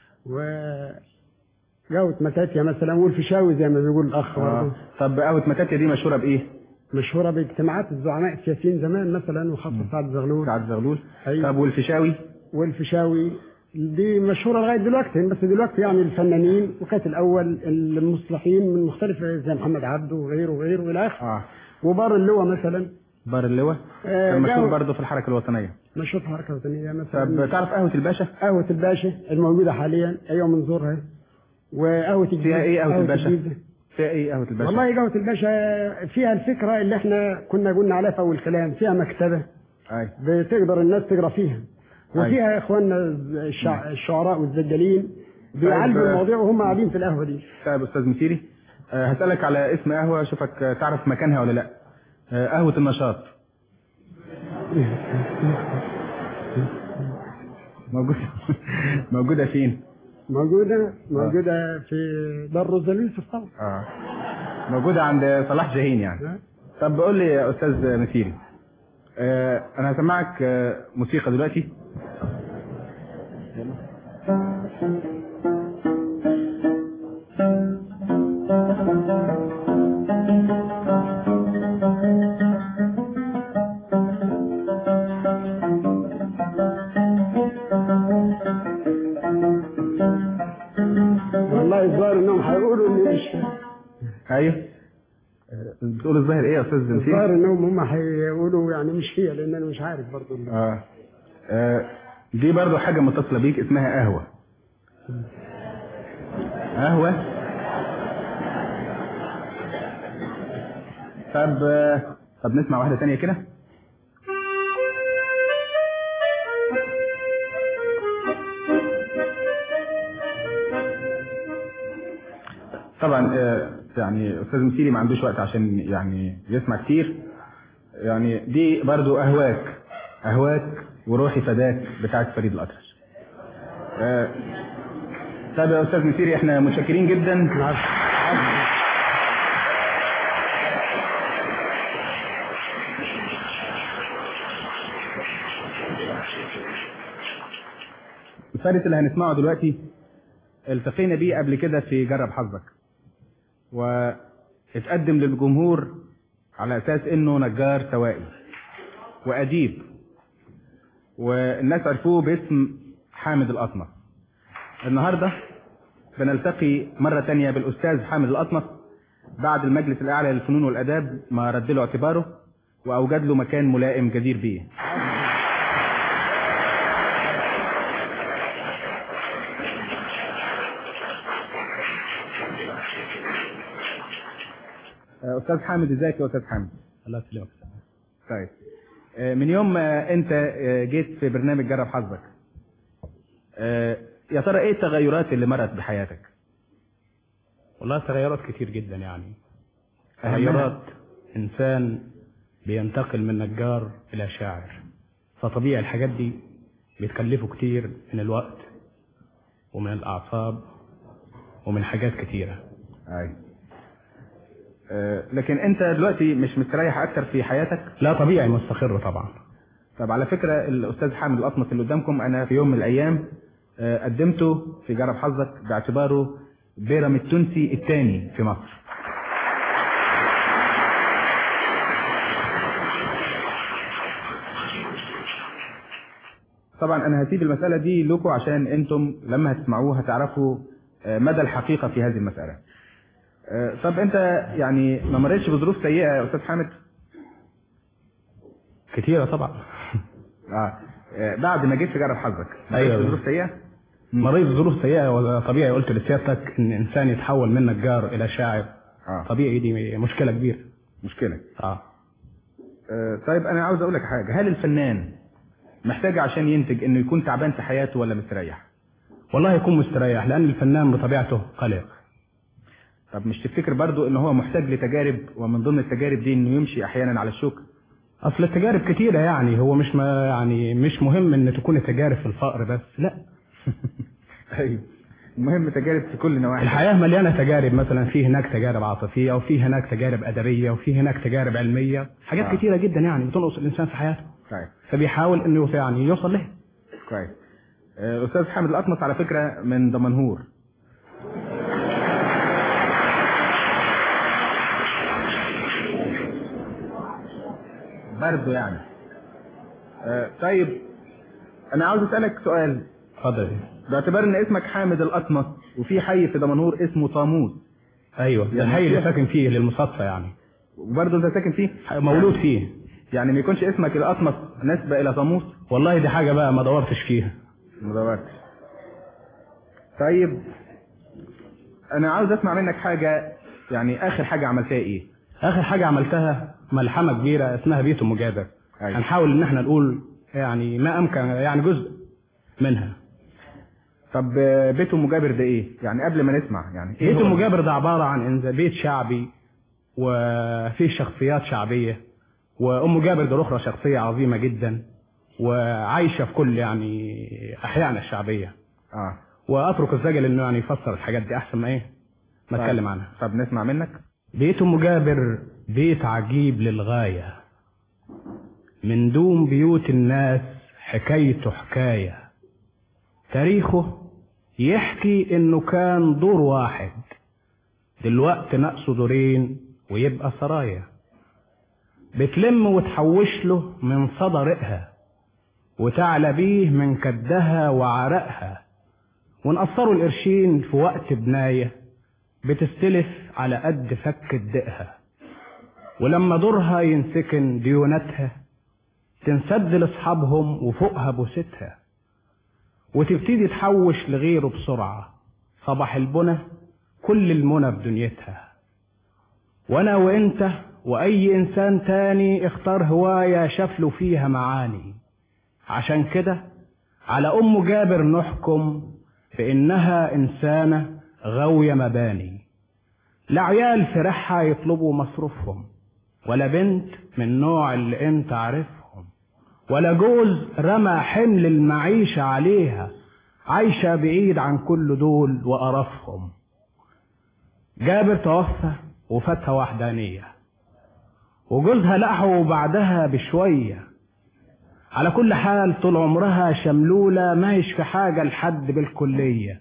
S16: وقهوة متاتيا مثلا والفيشاوي زي ما بيقول الأخ.
S15: آه. طب قهوة متاتيا دي مشهورة بإيه؟
S16: مشهورة باجتماعات الزعماء السياسيين زمان مثلا وخاصة سعد زغلول.
S15: سعد زغلول.
S16: أيوة.
S15: طب والفيشاوي؟
S16: والفيشاوي دي مشهورة لغاية دلوقتي، بس دلوقتي يعني الفنانين وكانت الأول المصلحين من مختلفة زي محمد عبده وغيره وغيره إلى آخره.
S15: آه.
S16: وبار اللواء مثلا.
S15: بار اللواء
S16: آه
S15: كان مشهور برضه في الحركة الوطنية.
S16: مشهور في الحركة الوطنية مثلا.
S15: طب تعرف قهوة الباشا؟
S16: قهوة الباشا الموجودة حاليا أيوة منظورها. وقهوة الجيزة.
S15: فيها إيه قهوة الباشا؟ فيها ايه قهوة الباشا؟
S16: والله قهوة الباشا فيها الفكرة اللي احنا كنا قلنا عليها في اول كلام، فيها مكتبة
S15: اي
S16: بتقدر الناس تقرا فيها، وفيها يا اخواننا الشع... الشعراء والزجالين بيعالجوا
S15: طيب.
S16: المواضيع وهم قاعدين في القهوة دي.
S15: طيب استاذ مسيري، أه هسألك على اسم قهوة اشوفك تعرف مكانها ولا لا. أه قهوة النشاط موجودة موجودة فين؟
S16: موجودة موجودة في دار روزا يوسف طبعا.
S15: اه موجودة عند صلاح جاهين يعني. طب قول لي يا استاذ مسيري، آه انا هسمعك آه موسيقى دلوقتي.
S16: والله الظاهر انهم هيقولوا ان مش
S15: ايوه بتقول الظاهر ايه يا استاذ مسيري؟
S16: الظاهر انهم هم هيقولوا يعني مش هي، لان انا مش عارف برضه.
S15: اه, آه. دي برضو حاجة متصلة بيك اسمها قهوة. قهوة. طب طب نسمع واحدة تانية كده. طبعا يعني استاذ مسيري ما عندوش وقت عشان يعني يسمع كتير، يعني دي برضو اهواك اهواك وروحي فداك بتاعت فريد الأطرش. آه. طيب يا استاذ مسيري احنا متشكرين جدا. الفارس اللي هنسمعه دلوقتي التقينا بيه قبل كده في جرب حظك، واتقدم للجمهور على اساس انه نجار سوائي واديب، والناس عرفوه باسم حامد الأطمس. النهاردة بنلتقي مرة تانية بالأستاذ حامد الأطمس بعد المجلس الأعلى للفنون والأداب ما رد له اعتباره وأوجد له مكان ملائم جدير به. أستاذ حامد، ازيك يا أستاذ حامد؟
S17: الله يسلمك.
S15: طيب من يوم ما انت جيت في برنامج جرب حظك، يا ترى ايه التغيرات اللي مرت بحياتك؟
S17: والله تغيرات كتير جدا، يعني تغيرات انسان بينتقل من نجار الى شاعر، فطبيعي الحاجات دي بتكلفه كتير من الوقت ومن الاعصاب ومن حاجات كتيرة.
S15: اي أه لكن انت دلوقتي مش مستريح اكتر في حياتك؟
S17: لا طبيعي مستقر طبعا.
S15: طب على فكرة الاستاذ حامد الأطمس اللي قدامكم انا في يوم من الايام أه قدمته في جرب حظك باعتباره بيرم التونسي الثاني في مصر. طبعا انا هسيب المسألة دي لكم عشان انتم لما هتسمعوها هتعرفوا مدى الحقيقة في هذه المسألة. طب انت يعني ما مريتش بظروف سيئة يا استاذ حامد؟
S17: كتيرة طبعا.
S15: اه بعد ما جيت تجرب حظك مريت
S17: أيوة.
S15: بظروف سيئة؟
S17: مريت بظروف سيئة، وطبيعي قلت لسيادتك ان انسان يتحول من نجار الى شاعر.
S15: آه.
S17: طبيعي دي مشكلة كبيرة.
S15: مشكلة.
S17: اه,
S15: آه طيب انا عاوز اقول لك حاجة، هل الفنان محتاج عشان ينتج انه يكون تعبان في حياته ولا مستريح؟
S17: والله يكون مستريح، لان الفنان بطبيعته قلق.
S15: طب مش تفتكر برضو ان هو محتاج لتجارب، ومن ضمن التجارب دي انه يمشي احيانا على الشوك؟
S17: اصل التجارب كتيرة، يعني هو مش ما يعني مش مهم ان تكون التجارب في الفقر بس، لا.
S15: ايوه المهم تجارب في كل نواحي
S17: الحياة مليانة تجارب، مثلا في هناك تجارب عاطفية وفي هناك تجارب ادبية وفي هناك تجارب علمية، حاجات آه. كتيرة جدا يعني بتنقص الانسان في حياته.
S15: طيب
S17: فبيحاول انه يعني يوصل له.
S15: كويس. الاستاذ حامد الأطمس على فكرة من دمنهور. برضه يعني آه طيب انا عاوز اسالك سؤال.
S17: اتفضل.
S15: باعتبار ان اسمك حامد الأطمس وفي حي في دمنهور اسمه طاموس.
S17: ايوه ده الحي اللي ساكن فيه للمصادفه يعني.
S15: وبرضه انت ساكن فيه؟
S17: مولود فيه.
S15: يعني ما يكونش اسمك الأطمس نسبة الى طاموس؟
S17: والله دي حاجه بقى ما دورتش فيها.
S15: ما دورتش. طيب انا عاوز اسمع منك حاجه يعني اخر حاجه عملتها ايه؟
S17: اخر حاجه عملتها ملحمه كبيره اسمها بيت ام جابر.
S15: أيوة.
S17: هنحاول ان احنا نقول يعني ما امكن يعني جزء منها.
S15: طب بيت ام جابر ده ايه؟ يعني قبل ما نسمع يعني
S17: إيه بيت ام جابر ده عباره عن إن بيت شعبي وفيه شخصيات شعبيه، وام جابر ده اخرى شخصيه عظيمه جدا وعايشه في كل يعني احيائنا الشعبيه.
S15: اه
S17: واترك الزجل انه يعني يفسر الحاجات دي احسن ما ايه ما اتكلم عنها.
S15: طب نسمع منك.
S17: بيت ام جابر بيت عجيب للغايه، من دون بيوت الناس حكايته حكايه، تاريخه يحكي انه كان دور واحد، دلوقتي نقصه دورين ويبقى سرايا، بتلم وتحوش له من صدى رقها، وتعلى بيه من كدها وعرقها، ونقصروا القرشين في وقت بناية بتستلف على قد فك دقها، ولما دورها ينسكن ديوناتها تنسد لاصحابهم وفوقها بوستها، وتبتدي تحوش لغيره بسرعة، صباح البنى كل المنى بدنيتها. وانا وانت واي انسان تاني اختار هواية شافله فيها معاني، عشان كده على ام جابر نحكم بانها انسانة غاوية مباني، لا عيال في ريحها يطلبوا مصروفهم، ولا بنت من نوع اللي انت عارفهم، ولا جوز رمى حمل المعيشة عليها، عايشة بعيد عن كل دول وقرفهم. جابر توفى وفاتها وحدانية، وجوزها لقحه بعدها بشوية، على كل حال طول عمرها شملولة ماهيش في حاجة لحد بالكلية.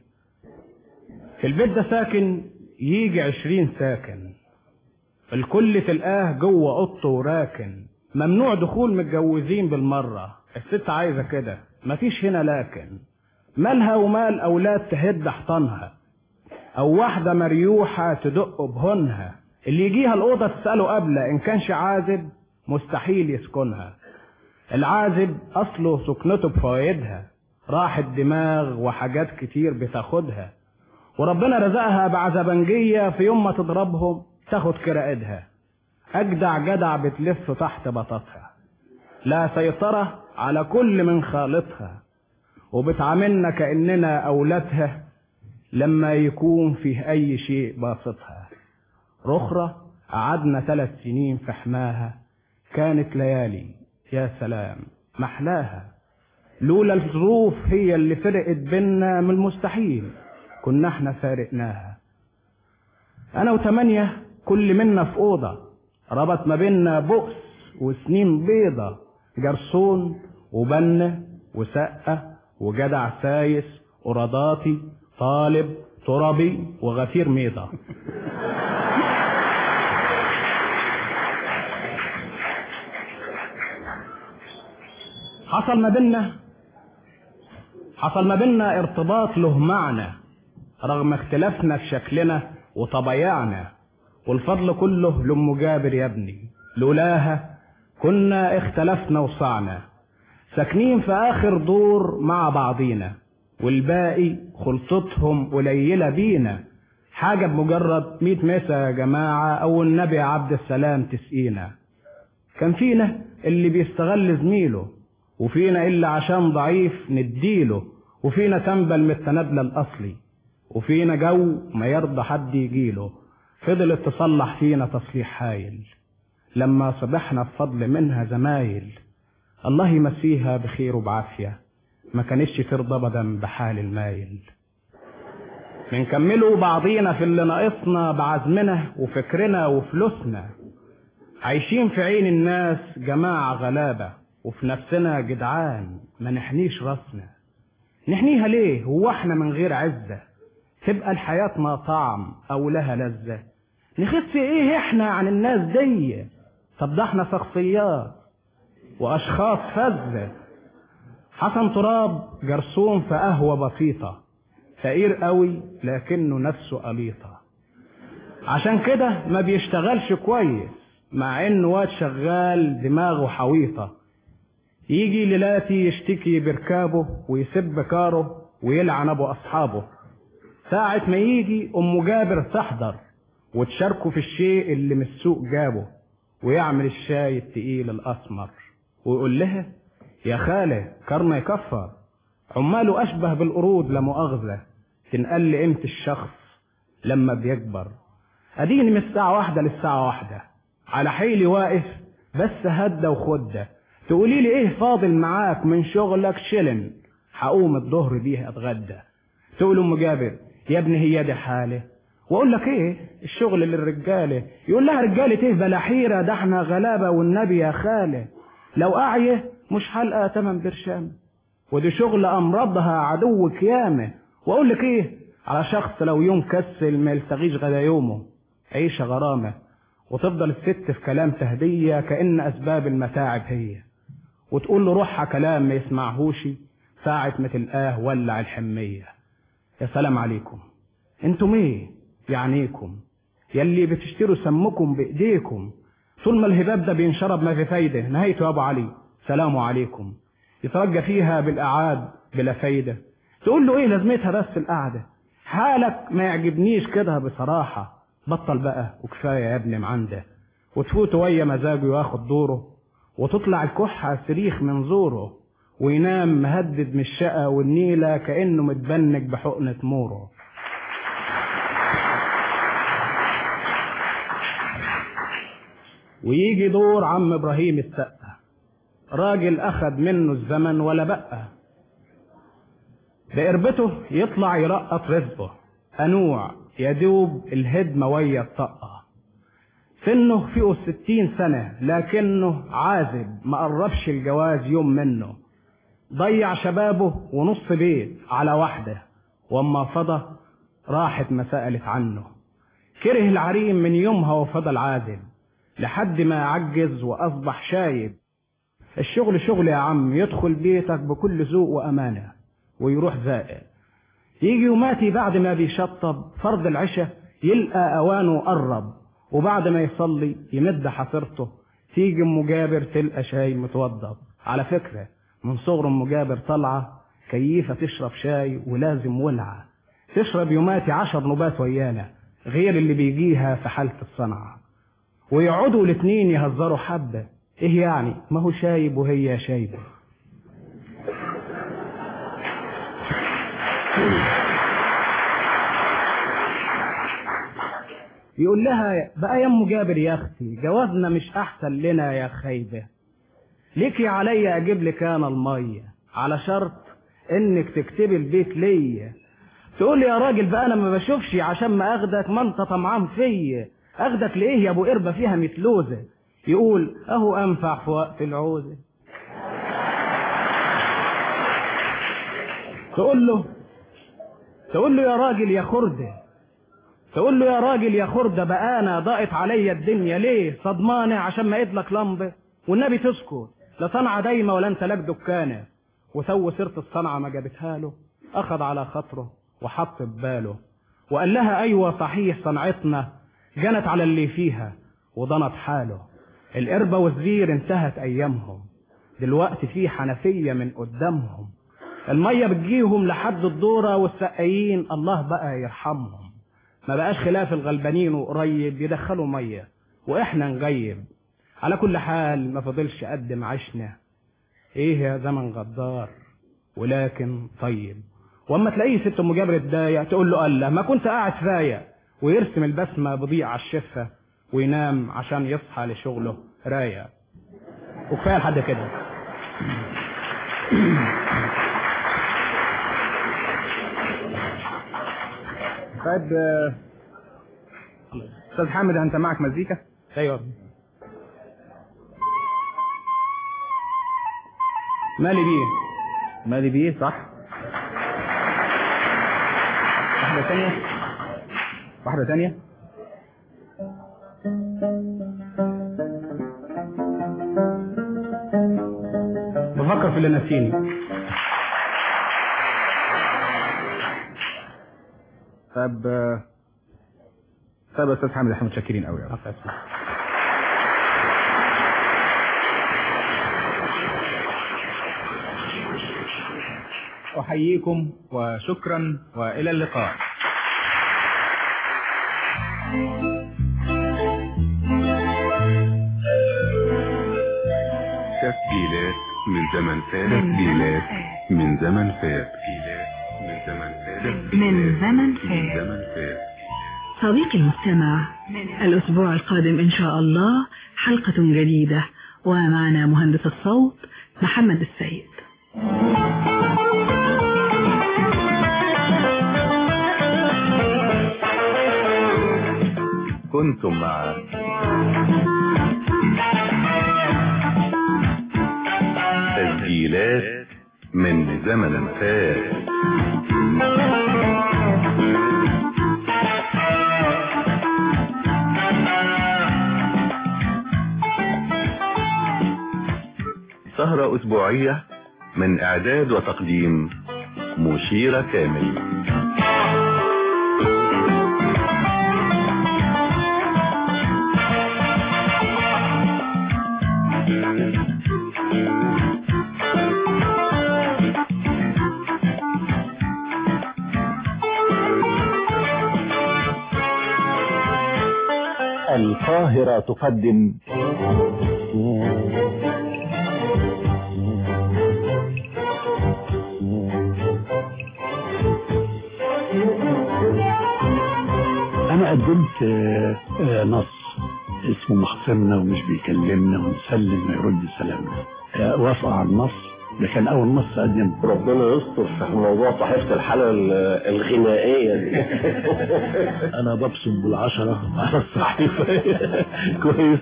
S17: في البيت ده ساكن يجي عشرين ساكن، الكل تلقاه جوه اوضته وراكن، ممنوع دخول متجوزين بالمرة، الست عايزة كده مفيش هنا لكن، مالها ومال اولاد تهد حطنها، او واحدة مريوحة تدق بهنها، اللي يجيها الأوضة تسأله قبله إن كانش عازب مستحيل يسكنها. العازب أصله سكنته بفوايدها، راح الدماغ وحاجات كتير بتاخدها، وربنا رزقها بعزبنجية في يوم ما تضربهم تاخد كرائدها، أجدع جدع بتلف تحت بطاطها، لا سيطرة على كل من خالطها، وبتعاملنا كأننا أولادها لما يكون فيه أي شيء باسطها. رخرة قعدنا ثلاث سنين في حماها، كانت ليالي يا سلام محلاها، لولا الظروف هي اللي فرقت بينا من المستحيل كنا احنا فارقناها. انا وتمانية كل منا في اوضة، ربط ما بينا بؤس وسنين بيضة، جرسون وبنة وسقة وجدع سايس ورضاتي طالب ترابي وغفير ميضة. حصل ما بينا حصل ما بينا ارتباط له معنى، رغم اختلافنا في شكلنا وطبيعنا، والفضل كله لأم جابر يا ابني، لولاها كنا اختلفنا وصعنا، ساكنين في آخر دور مع بعضينا، والباقي خلطتهم قليلة بينا، حاجة بمجرد ميت مسا يا جماعة أو النبي عبد السلام تسقينا. كان فينا اللي بيستغل زميله، وفينا اللي عشان ضعيف نديله، وفينا تنبل من التنبل الأصلي، وفينا جو ما يرضى حد يجيله. فضلت تصلح فينا تصليح هايل، لما صبحنا بفضل منها زمايل، الله يمسيها بخير وبعافية، ما كانتش ترضى ابدا بحال المايل. بنكملوا بعضينا في اللي ناقصنا بعزمنا وفكرنا وفلوسنا، عايشين في عين الناس جماعة غلابة، وفي نفسنا جدعان ما نحنيش راسنا. نحنيها ليه؟ هو احنا من غير عزة تبقى الحياة طعم او لها لذة؟ نخف ايه احنا عن الناس دي؟ طب ده احنا شخصيات واشخاص فذة. حسن تراب جرسون في قهوة بسيطة، فقير قوي لكنه نفسه قليطة، عشان كده ما بيشتغلش كويس، مع انه واد شغال دماغه حويطة. يجي ليلاتي يشتكي بركابه ويسب كاره ويلعن ابو اصحابه، ساعة ما يجي ام جابر تحضر وتشاركه في الشيء اللي من السوق جابه، ويعمل الشاي التقيل الأسمر ويقول لها يا خالة كرمة يكفر، عماله أشبه بالقرود لا مؤاخذة، تنقل قيمة الشخص لما بيكبر. أديني من الساعة واحدة للساعة واحدة على حيلي واقف، بس هدى وخدة، تقولي لي إيه فاضل معاك من شغلك شلن، هقوم الظهر بيه أتغدى. تقول أم جابر يا ابني هي دي حالة، وأقول لك إيه الشغل للرجالة؟ يقول لها رجالة إيه بلا حيرة، ده احنا غلابة والنبي يا خالة، لو أعيه مش حلقة تمن برشام، ودي شغل أمرضها عدو كيامة. وأقول لك إيه على شخص لو يوم كسل ما يلتغيش غدا يومه، عيشة غرامة، وتفضل الست في كلام تهدية كأن أسباب المتاعب هي، وتقول له روحها كلام ما يسمعهوش ساعة ما تلقاه ولع الحمية. يا سلام عليكم انتم ايه يعنيكم يلي بتشتروا سمكم بايديكم، طول ما الهباب ده بينشرب ما في فايدة، نهايته يا ابو علي سلام عليكم. يترجى فيها بالاعاد بلا فايدة، تقول له ايه لازمتها بس القعدة، حالك ما يعجبنيش كده بصراحة، بطل بقى وكفاية يا ابني معنده، وتفوت ويا مزاجه وياخد دوره، وتطلع الكحة سريخ من زوره، وينام مهدد من الشقة والنيلة كأنه متبنك بحقنة موره. ويجي دور عم ابراهيم السقا، راجل اخد منه الزمن ولا بقى، بقربته يطلع يرقط رزقه، انوع يدوب الهدمة ويا الطقة، سنه فيه الستين سنة لكنه عازب ما قربش الجواز يوم منه، ضيع شبابه ونص بيت على واحدة، واما فضى راحت ما سألت عنه، كره العريم من يومها وفضل عازب لحد ما عجز واصبح شايب. الشغل شغل يا عم، يدخل بيتك بكل ذوق وامانة ويروح زائق، يجي يوماتي بعد ما بيشطب فرض العشاء يلقى اوانه قرب، وبعد ما يصلي يمد حصيرته، تيجي ام جابر تلقى شاي متوضب. على فكرة من صغر ام جابر طالعة كيفة تشرب شاي ولازم ولعة، تشرب يوماتي عشر نوبات ويانا غير اللي بيجيها في حالة الصنعة، ويقعدوا الاتنين يهزروا حبة، ايه يعني ما هو شايب وهي شايبة. يقول لها بقى يا ام جابر يا اختي جوازنا مش احسن لنا يا خايبة، ليكي عليا اجيب لك انا المية على شرط انك تكتبي البيت ليا. تقول لي يا راجل بقى انا ما بشوفش عشان ما اخدك، ما انت طمعان فيا، اخدك لايه يا ابو قربة فيها متلوزة. يقول اهو انفع في وقت العوزة. تقول له تقول له يا راجل يا خردة، تقول له يا راجل يا خردة بقى انا ضاقت عليا الدنيا ليه، صدمانة عشان ما ايدلك لمبة، والنبي تسكت، لا صنعة دايمة ولا انت لك دكانة. وسوى سيرة الصنعة ما جابتها له، اخذ على خاطره وحط بباله، وقال لها ايوه صحيح صنعتنا جنت على اللي فيها وضنت حاله، القربة والزير انتهت ايامهم، دلوقتي في حنفية من قدامهم، المية بتجيهم لحد الدورة، والسقايين الله بقى يرحمهم، ما بقاش خلاف الغلبانين وقريب يدخلوا مية واحنا نغيب. على كل حال ما فضلش قد ما عشنا، ايه يا زمن غدار ولكن طيب. واما تلاقيه ست ام جابر اتضايق تقول له الله ما كنت قاعد فايق، ويرسم البسمة بضيع على الشفة وينام عشان يصحى لشغله رايق. وكفايه لحد كده.
S15: طيب استاذ حامد انت معك مزيكا؟
S17: ايوه. مالي بيه
S15: مالي بيه صح. واحدة ثانية واحدة ثانية
S17: بفكر في اللي نسيني.
S15: طب طب يا استاذ حامد احنا متشكرين قوي قوي. احييكم وشكرا والى اللقاء.
S1: تسجيلات من زمن فات. تسجيلات من زمن فات. من زمن فات.
S5: من زمن
S1: من
S5: فات.
S1: زمن فات.
S5: صديقي المستمع، الأسبوع القادم إن شاء الله حلقة جديدة، ومعنا مهندس الصوت محمد السيد.
S18: كنتم مع تسجيلات من زمن فات. سهرة أسبوعية من إعداد وتقديم مشيرة كامل.
S19: القاهرة تقدم
S20: أنا قدمت نص اسمه مخصمنا ومش بيكلمنا ونسلم ما يرد سلامنا، وافق على النص. ده كان أول نص قدمه.
S21: ربنا يستر في موضوع صحيفة الحالة الغنائية دي.
S20: أنا ببصم بالعشرة على الصحيفة. كويس.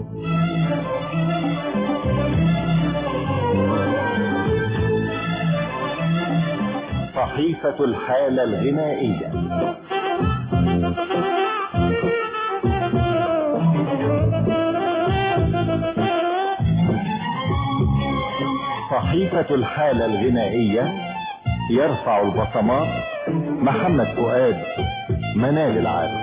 S19: صحيفة الحالة الغنائية. صحيفة الحالة الغنائية يرفع البصمات محمد فؤاد، منال العالم.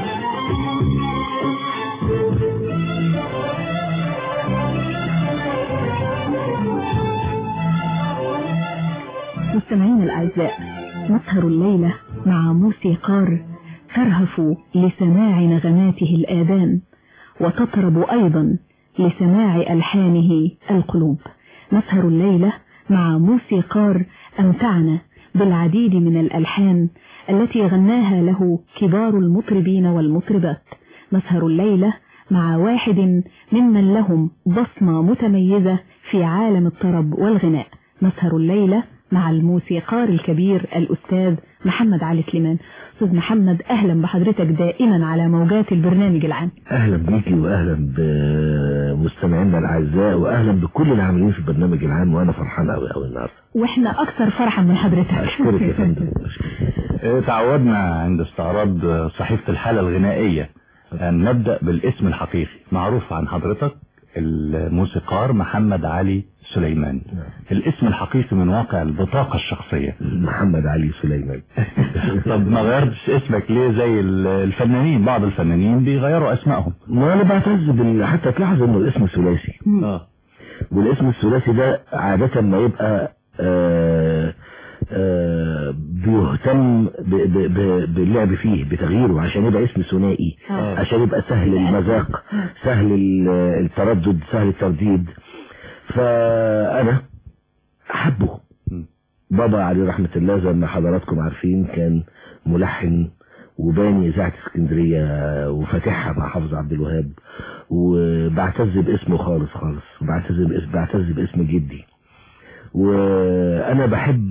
S22: مستمعين الأعزاء، نسهر الليلة مع موسيقار ترهف لسماع نغماته الآذان وتطرب أيضا لسماع ألحانه القلوب. نسهر الليلة مع موسيقار أمتعنا بالعديد من الألحان التي غناها له كبار المطربين والمطربات. نسهر الليلة مع واحد ممن لهم بصمة متميزة في عالم الطرب والغناء. نسهر الليلة مع الموسيقار الكبير الأستاذ محمد علي سليمان. أستاذ محمد، أهلا بحضرتك دائما على موجات البرنامج العام.
S23: أهلا بيكي وأهلا بمستمعينا الأعزاء وأهلا بكل العاملين في البرنامج العام، وأنا فرحان أوي أوي النهارده.
S22: وإحنا أكثر فرحا من حضرتك.
S23: أشكرك يا فندم.
S19: تعودنا عند استعراض صحيفة الحالة الغنائية أن نبدأ بالاسم الحقيقي. معروف عن حضرتك الموسيقار محمد علي سليمان. الاسم الحقيقي من واقع البطاقة الشخصية
S23: محمد علي سليمان.
S19: طب ما غيرتش اسمك ليه زي الفنانين؟ بعض الفنانين بيغيروا اسمائهم.
S23: ما انا بعتز بال... حتى تلاحظ انه الاسم ثلاثي.
S19: اه
S23: والاسم الثلاثي ده عادة ما يبقى آه آه بيهتم ب... ب... ب... باللعب فيه بتغييره عشان يبقى اسم ثنائي، آه. عشان يبقى سهل المذاق، سهل التردد، سهل الترديد. فأنا أحبه. بابا عليه رحمة الله زي ما حضراتكم عارفين كان ملحن وباني إذاعة اسكندرية وفاتحها مع حافظ عبد الوهاب، وبعتز باسمه خالص خالص، وبعتز باسم بعتز باسم جدي. وأنا بحب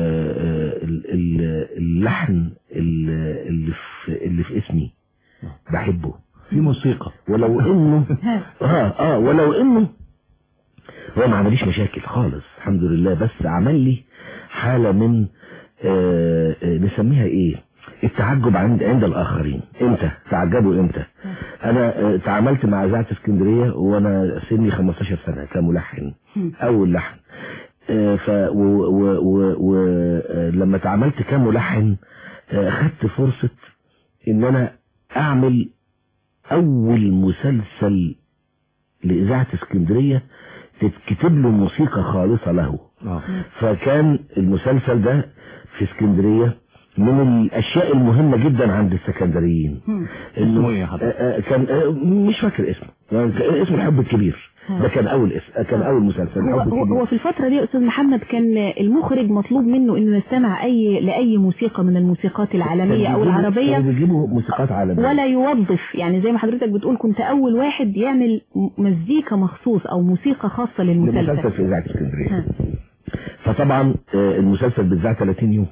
S23: اللحن اللي في اللي في اسمي، بحبه
S19: في موسيقى،
S23: ولو إنه آه آه ولو إنه هو ما عمليش مشاكل خالص الحمد لله، بس عمل لي حالة من آه آه نسميها ايه، التعجب عند عند الاخرين. امتى تعجبوا؟ امتى؟ انا آه تعاملت مع اذاعة اسكندرية وانا سني خمستاشر سنة كملحن، اول لحن. آه ف ولما تعاملت كملحن آه خدت فرصة ان انا اعمل اول مسلسل لاذاعة اسكندرية تتكتب له موسيقى خالصة له. آه. فكان المسلسل ده في اسكندرية من الاشياء المهمة جدا عند السكندريين.
S19: اسمه ايه يا حضرتك؟
S23: كان مش فاكر اسمه، يعني اسمه الحب الكبير. ده كان اول اسم كان اول مسلسل.
S22: هو, هو, هو في الفترة دي يا استاذ محمد كان المخرج مطلوب منه انه يستمع اي لاي موسيقى من الموسيقات العالمية او العربية،
S23: بيجيبوا موسيقات عالمية
S22: ولا يوظف، يعني زي ما حضرتك بتقول كنت اول واحد يعمل مزيكا مخصوص او موسيقى خاصة للمسلسل.
S23: المسلسل في اذاعة اسكندرية. فطبعا المسلسل بيتذاع ثلاثين يوم،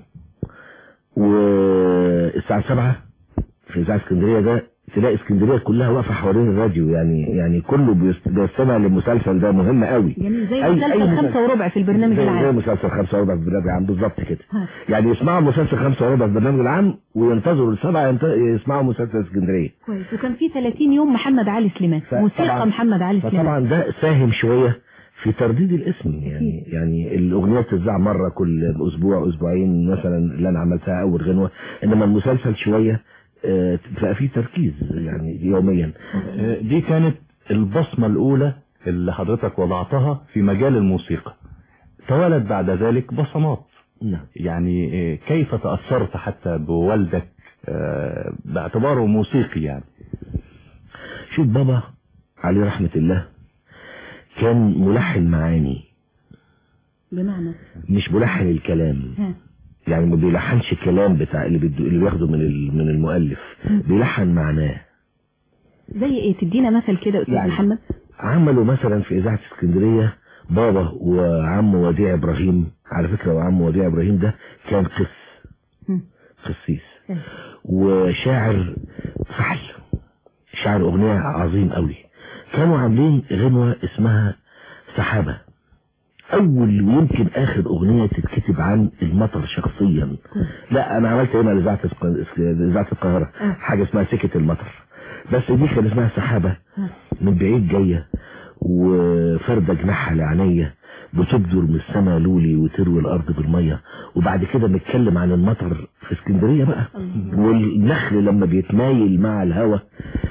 S23: والساعة سبعة في اذاعة اسكندرية ده تلاقي اسكندرية كلها واقفة حوالين الراديو، يعني يعني كله بيستمع للمسلسل ده، مهم قوي.
S22: جميل، زي مسلسل خمسة وربع في البرنامج العام.
S23: زي مسلسل خمسة وربع في البرنامج العام بالظبط كده. يعني يسمعوا مسلسل خمسة وربع في البرنامج العام وينتظروا السبعة يسمعوا مسلسل اسكندرية.
S22: كويس. وكان في ثلاثين يوم محمد علي سليمان، موسيقى محمد علي سليمان.
S23: طبعا ده ساهم شوية في ترديد الاسم، يعني يعني الاغنيه بتذاع مره كل اسبوع اسبوعين مثلا اللي انا عملتها اول غنوه، انما المسلسل شويه بقى فيه تركيز يعني يوميا.
S19: دي كانت البصمه الاولى اللي حضرتك وضعتها في مجال الموسيقى. توالت بعد ذلك بصمات.
S23: نعم.
S19: يعني كيف تاثرت حتى بوالدك باعتباره موسيقي؟ يعني
S23: شوف بابا عليه رحمه الله كان ملحن معاني،
S22: بمعنى
S23: مش ملحن الكلام. ها. يعني ما بيلحنش الكلام بتاع اللي بيدو اللي بياخده من من المؤلف، م. بيلحن معناه.
S22: زي ايه؟ تدينا مثل كده استاذ يعني محمد.
S23: عملوا مثلا في اذاعه اسكندريه بابا وعم وديع ابراهيم، على فكره وعم وديع ابراهيم ده كان قس م. قسيس م. وشاعر فحل، شاعر اغنيه عظيم قوي. كانوا عاملين غنوة اسمها سحابة، اول ويمكن اخر اغنية تتكتب عن المطر شخصيا. لا انا عملت هنا لإذاعة القاهرة حاجة اسمها سكة المطر، بس دي كان اسمها سحابة. من بعيد جاية وفردة جناحها لعينيا، بتبدر من السما لولي وتروي الارض بالمية. وبعد كده نتكلم عن المطر في اسكندرية بقى، والنخل لما بيتمايل مع الهواء،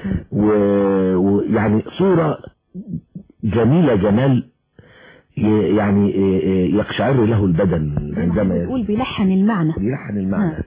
S23: ويعني صورة جميلة جمال يعني يقشعر له البدن عندما
S22: يقول بيلحن المعنى.
S23: بيلحن المعنى.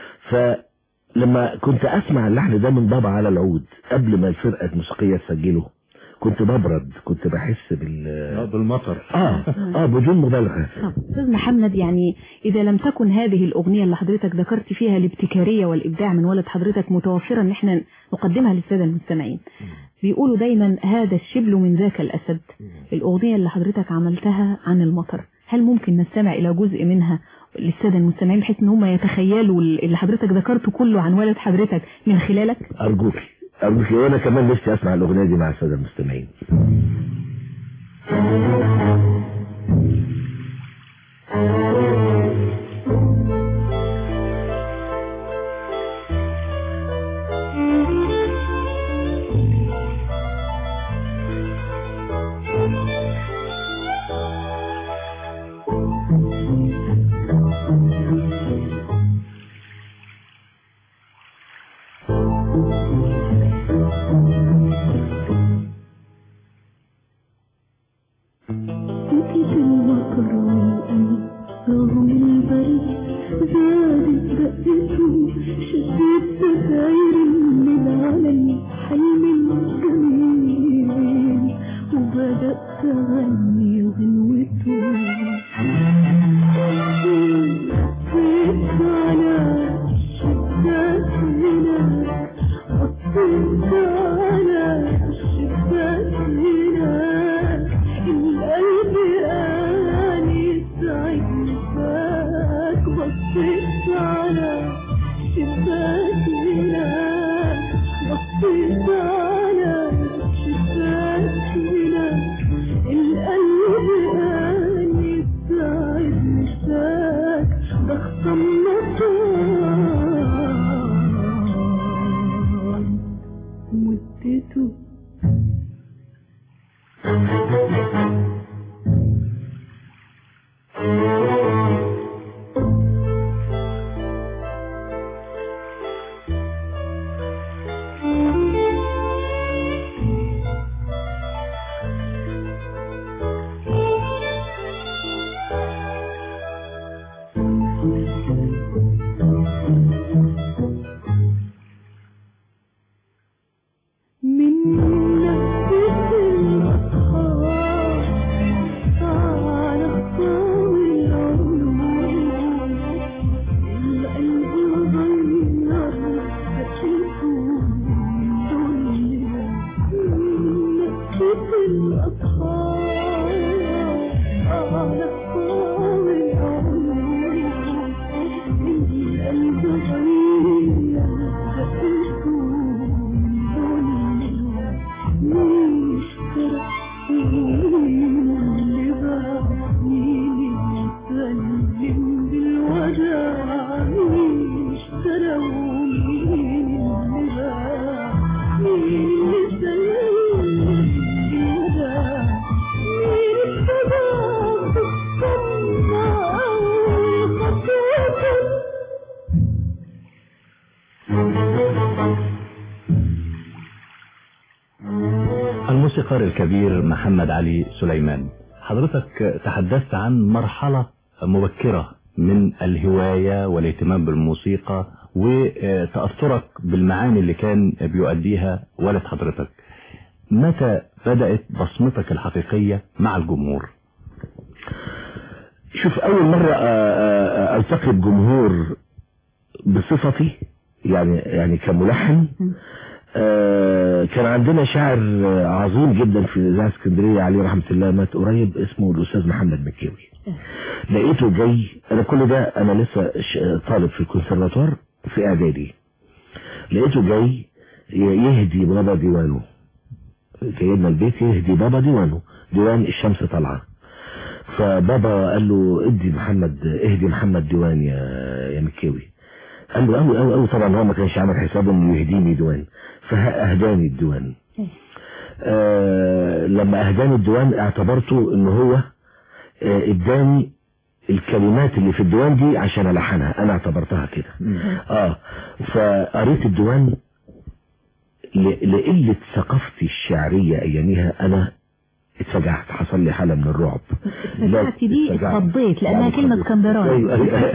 S23: فلما كنت اسمع اللحن ده من بابا على العود قبل ما الفرقة الموسيقية تسجله كنت ببرد، كنت بحس بال
S19: بالمطر.
S23: اه اه بدون مبالغه.
S22: استاذ محمد، يعني اذا لم تكن هذه الاغنيه اللي حضرتك ذكرت فيها الابتكاريه والابداع من والد حضرتك متوفره ان احنا نقدمها للساده المستمعين، بيقولوا دايما هذا الشبل من ذاك الاسد. الاغنيه اللي حضرتك عملتها عن المطر، هل ممكن نستمع الى جزء منها للساده المستمعين بحيث ان هم يتخيلوا اللي حضرتك ذكرته كله عن والد حضرتك من خلالك؟
S23: ارجوك ارجوك، وانا كمان نفسي اسمع الاغنيه دي مع الساده المستمعين.
S12: Thank you.
S19: الموسيقار الكبير محمد علي سليمان، حضرتك تحدثت عن مرحلة مبكرة من الهواية والاهتمام بالموسيقى وتأثرك بالمعاني اللي كان بيؤديها والد حضرتك. متى بدأت بصمتك الحقيقية مع الجمهور؟
S23: شوف، أول مرة ألتقي بجمهور بصفتي يعني يعني كملحن، كان عندنا شاعر عظيم جدا في إذاعة اسكندرية عليه رحمة الله، مات قريب، اسمه الأستاذ محمد مكاوي. لقيته جاي، أنا كل ده أنا لسه طالب في الكونسرفاتوار في إعدادي، لقيته جاي يهدي بابا ديوانه، جايبنا البيت يهدي بابا ديوانه، ديوان الشمس طالعة. فبابا قال له ادي محمد، اهدي محمد ديوان يا يا مكاوي. قال له قوي قوي قوي، طبعا هو ما كانش عامل حسابه انه يهديني ديوان، فاهداني الديوان. آه لما اهداني الديوان اعتبرته ان هو آه اداني الكلمات اللي في الديوان دي عشان الحنها، انا اعتبرتها كده. اه فقريت الديوان لقلة ثقافتي الشعرية اياميها، انا اتفجعت، حصل لي حالة من الرعب.
S22: اتفجعت دي اتخضيت لانها يعني كلمة اسكندراني.
S23: ايوه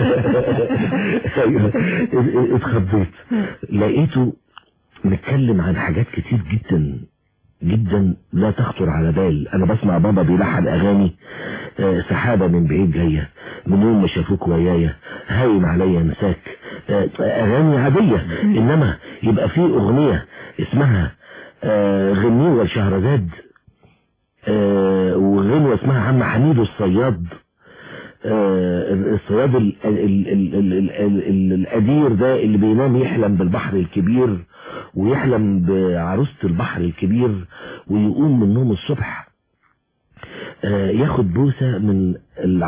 S23: ايوه اتخضيت. لقيته نتكلم عن حاجات كتير جدا جدا لا تخطر على بال. انا بسمع بابا بيلحن اغاني، آه سحابة من بعيد جاية، من يوم ما شافوك ويايا، هاين عليا مساك، آه اغاني عادية، انما يبقى في اغنية اسمها آه غنيوة لشهرزاد، آه وغنوة اسمها عم حميد الصياد، آه الصياد ال ال ال ال ال ال ال القدير ده اللي بينام يحلم بالبحر الكبير، ويحلم بعروسة البحر الكبير، ويقوم من النوم الصبح آه ياخد بوسة من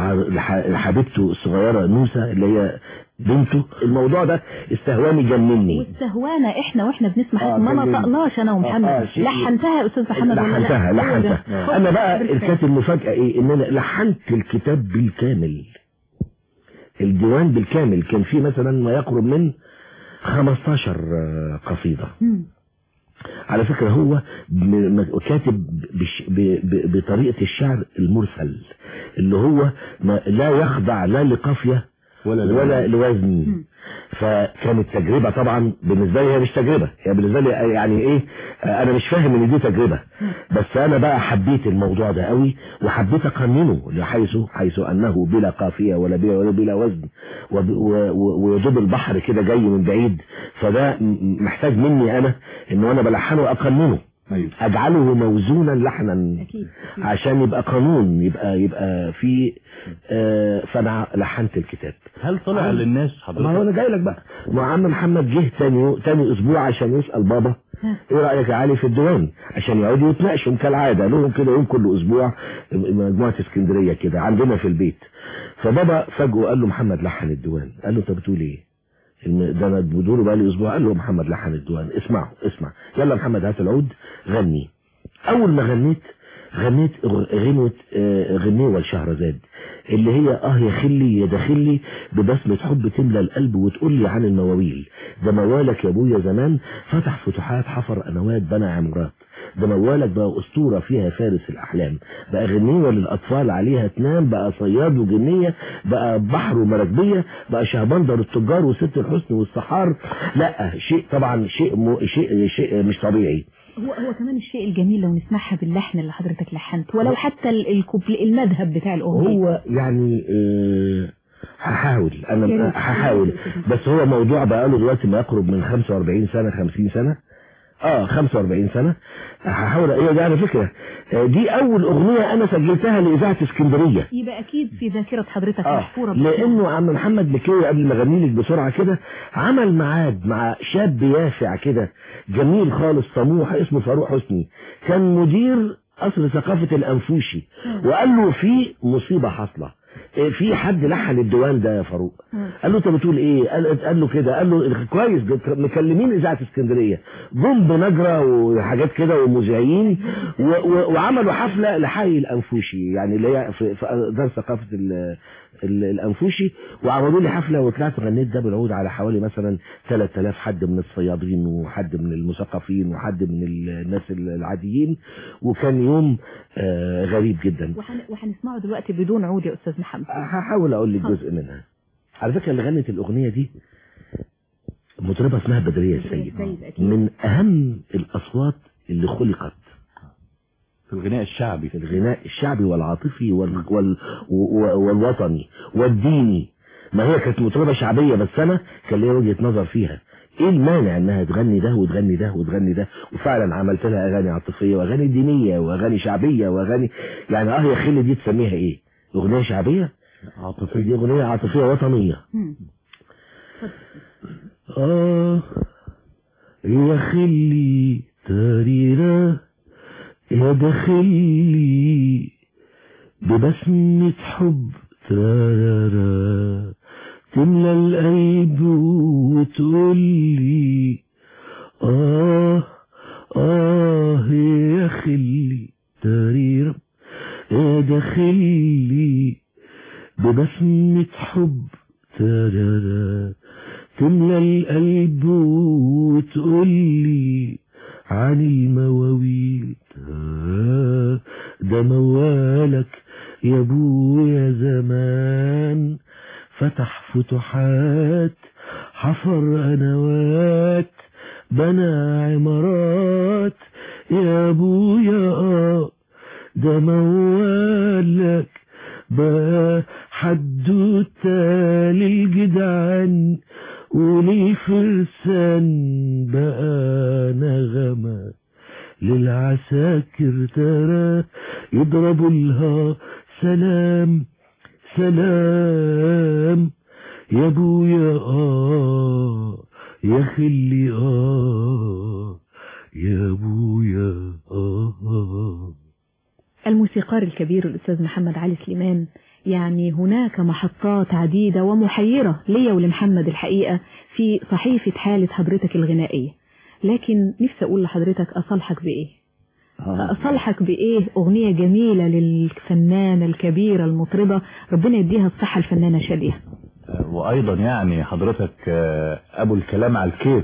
S23: حبيبته الصغيرة نوسة اللي هي بنته. الموضوع ده استهواني جنني.
S22: واستهوانا احنا واحنا بنسمع آه ما نطقناش انا ومحمد. آه آه لحنتها يا استاذ محمد ولا لا؟
S23: لحنتها لحنتها آه. انا بقى كانت المفاجأة ايه؟ ان انا لحنت الكتاب بالكامل، الديوان بالكامل. كان فيه مثلا ما يقرب من خمستاشر قصيدة. م. على فكرة هو كاتب بطريقة الشعر المرسل، اللي هو لا يخضع لا لقافية ولا ولا لوزن. فكانت تجربة طبعا بالنسبة لي، هي مش تجربة، هي بالنسبة لي يعني ايه، انا مش فاهم ان دي تجربة، بس انا بقى حبيت الموضوع ده قوي وحبيت اقننه لحيث حيث انه بلا قافية ولا بلا ولا بلا وزن، ويدوب البحر كده جاي من بعيد. فده محتاج مني انا ان انا بلحنه واقننه، اجعله موزونا لحنا عشان يبقى قانون، يبقى يبقى في آه فانا لحنت الكتاب.
S19: هل طلع للناس حضرتك؟
S23: ما هو انا جاي لك بقى. ما عم محمد جه تاني تاني اسبوع عشان يسال بابا ايه رايك يا علي في الديوان، عشان يقعدوا يتناقشوا كالعاده لهم كده يوم كل اسبوع، مجموعه اسكندريه كده عندنا في البيت. فبابا فجأه قال له محمد لحن الديوان. قال له انت بتقول ايه؟ ده انا بدوره بقى لي اسبوع. قال له محمد لحن الديوان، اسمعه اسمع، يلا محمد هات العود غني. اول ما غنيت غنيت غنوة غنيوة لشهرزاد، اللي هي اه يا خلي يا داخلي ببسمة حب تملى القلب وتقول لي عن المواويل. ده موالك يا ابويا زمان فتح فتوحات، حفر انوات، بنى عمارات. ده موالك بقى اسطورة فيها فارس الاحلام، بقى غنية للاطفال عليها تنام، بقى صياد وجنية، بقى بحر ومراكبية، بقى شهبندر التجار وست الحسن والسحار. لا شيء طبعا شيء مو شيء شيء مش طبيعي.
S22: هو هو كمان الشيء الجميل لو نسمعها باللحن اللي حضرتك لحنت، ولو حتى الكوبل المذهب بتاع الاغنيه.
S23: هو يعني اه هحاول انا هحاول، بس هو موضوع بقى له دلوقتي ما يقرب من خمسة وأربعين سنة خمسين سنة، اه خمسة وأربعين سنة. هحاول ايه دي على فكرة، دي اول اغنية انا سجلتها لاذاعة اسكندرية،
S22: يبقى اكيد في ذاكرة حضرتك
S23: آه
S22: محفورة.
S23: لانه عم محمد مكاوي قبل ما اغني لك بسرعة كده عمل ميعاد مع شاب يافع كده جميل خالص طموح اسمه فاروق حسني، كان مدير قصر ثقافة الانفوشي، وقال له في مصيبة حاصلة، في حد لحن الديوان ده يا فاروق. قال له انت بتقول ايه؟ قال, قال له كده، قال له كويس مكلمين اذاعه اسكندريه، جم بنجره وحاجات كده ومذيعين وعملوا حفله لحي الانفوشي، يعني اللي هي في دار ثقافه الانفوشي، وعملوا لي حفله وطلعت غنيت ده بالعود على حوالي مثلا ثلاثة آلاف حد من الصيادين وحد من المثقفين وحد من الناس العاديين، وكان يوم آه غريب جدا.
S22: وهنسمعه دلوقتي بدون عود يا استاذ محمد.
S23: هحاول اقول لك جزء منها. على فكره اللي غنت الاغنيه دي مطربه اسمها بدريه السيد، من اهم الاصوات اللي خلقت
S19: في الغناء الشعبي،
S23: في الغناء الشعبي والعاطفي وال... وال... والوطني والديني. ما هي كانت مطربة شعبية، بس انا كان ليا وجهة نظر فيها. ايه المانع انها تغني ده وتغني ده وتغني ده؟ وفعلا عملت لها اغاني عاطفية واغاني دينية واغاني شعبية واغاني يعني اه يا خلي دي تسميها ايه؟ اغنية شعبية؟ عاطفية. دي اغنية عاطفية وطنية. اه يا خلي تاريرا يا داخلي ببسمة حب ترارا تملى القلب وتقولي آه آه يا خلي تاريرا يا داخلي ببسمة حب ترارا تملى القلب وتقولي عن المواويل ده موالك يا ابويا زمان فتح فتوحات حفر قنوات بنى عمارات يا ابويا اه ده موالك بقى حدوته للجدعان ولي فرسان بقى نغمة للعساكر ترى يضربوا لها سلام سلام يا ابويا اه يا خلي اه يا ابويا اه.
S22: الموسيقار الكبير الأستاذ محمد علي سليمان، يعني هناك محطات عديدة ومحيرة ليا ولمحمد الحقيقة في صحيفة حالة حضرتك الغنائية، لكن نفسي أقول لحضرتك أصالحك بإيه؟ أصالحك بإيه أغنية جميلة للفنانة الكبيرة المطربة ربنا يديها الصحة الفنانة شادية.
S19: وايضا يعني حضرتك ابو الكلام على الكيف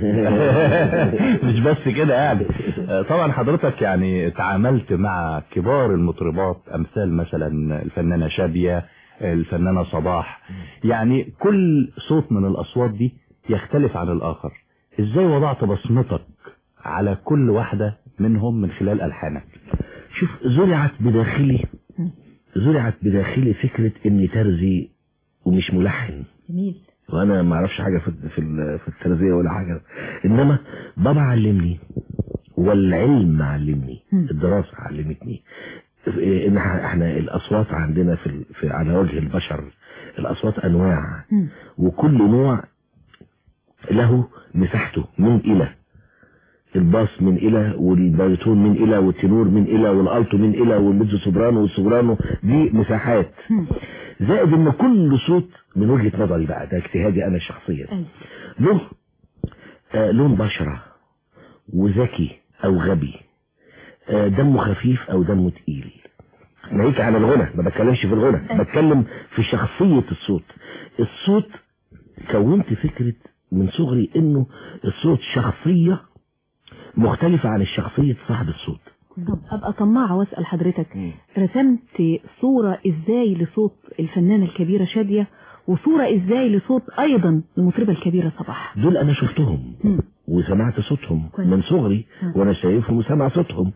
S19: مش بس كده يعني. طبعا حضرتك يعني تعاملت مع كبار المطربات امثال مثلا الفنانة شادية الفنانة صباح، يعني كل صوت من الاصوات دي يختلف عن الاخر. ازاي وضعت بصمتك على كل واحدة منهم من خلال الحانك؟
S23: شوف، زرعت بداخلي زرعت بداخلي فكرة اني ترزي ومش ملحن.
S22: جميل.
S23: وانا ما اعرفش حاجه في في في التربيه ولا حاجه، انما بابا علمني والعلم علمني، الدراسه علمتني ان احنا الاصوات عندنا في, في على وجه البشر الاصوات انواع، وكل نوع له مساحته من الى. الباص من الى والباريتون من الى والتنور من الى والالتو من الى والميزو سوبرانو والسوبرانو، دي مساحات. زائد ان كل صوت من وجهة نظري بقى، ده اجتهادي انا الشخصية، له آه لون بشرة وذكي او غبي، آه دمه خفيف او دمه تقيل. ناهيك عن الغنى، ما بتكلمش في الغنى، بتكلم في شخصية الصوت. الصوت كونت فكرة من صغري انه الصوت شخصية مختلفة عن الشخصية صاحب الصوت.
S22: طب ابقى طماعة واسأل حضرتك، رسمت صورة ازاي لصوت الفنانة الكبيرة شادية، وصورة ازاي لصوت ايضا المطربة الكبيرة صباح؟
S23: دول انا شفتهم م. وسمعت صوتهم كويس. من صغري م. وانا شايفهم وسمع صوتهم،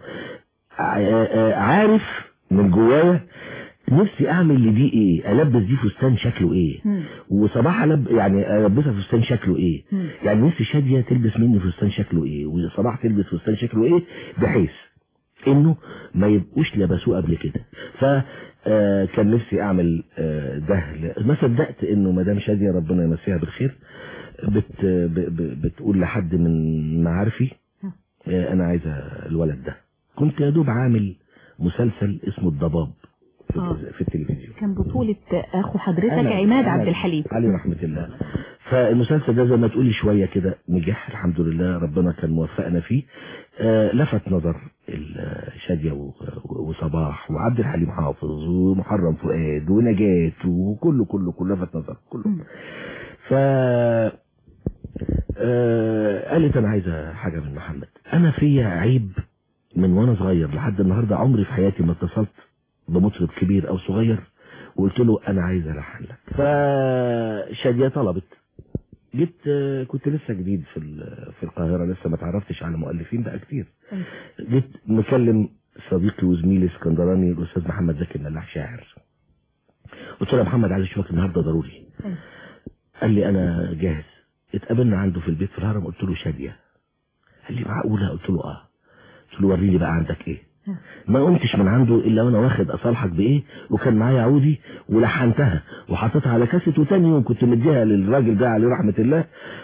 S23: عارف من جوايا نفسي اعمل لدي ايه، البس دي فستان شكله ايه، م. وصباح ألب يعني البسها فستان شكله ايه، م. يعني نفسي شادية تلبس مني فستان شكله ايه وصباح تلبس فستان شكله ايه، بحيث انه ما يبقوش لبسوه قبل كده. فكان نفسي اعمل ده. ما صدقت انه مدام شادية ربنا يمسيها بالخير بت بتقول لحد من معارفي انا عايزه الولد ده. كنت يا دوب عامل مسلسل اسمه الضباب في, في التلفزيون،
S22: كان بطولة اخو حضرتك عماد عبد الحليم
S23: علي رحمة الله. فالمسلسل ده زي ما تقولي شوية كده نجح الحمد لله، ربنا كان موفقنا فيه. آه لفت نظر شادية وصباح وعبد الحليم حافظ ومحرم فؤاد ونجاة وكله كله كله لفت نظر كله. ف آه قالت انا عايزة حاجة من محمد. انا فيا عيب من وانا صغير لحد النهاردة، عمري في حياتي ما اتصلت بمطرب كبير او صغير وقلت له انا عايز الحن لك. فشادية طلبت، جيت كنت لسه جديد في في القاهرة، لسه ما تعرفتش على مؤلفين بقى كتير. جيت مكلم صديقي وزميلي اسكندراني الاستاذ محمد زكي الملاح شاعر، قلت له يا محمد عايز اشوفك النهارده ضروري. قال لي انا جاهز. اتقابلنا عنده في البيت في الهرم، قلت له شادية. قال لي معقولة؟ قلت له اه. قلت له وريني بقى عندك ايه. ما قمتش من عنده الا وانا واخد اصالحك بايه، وكان معايا عودي ولحنتها وحطيتها على كاسيت، وتاني يوم كنت مديها للراجل ده عليه رحمه الله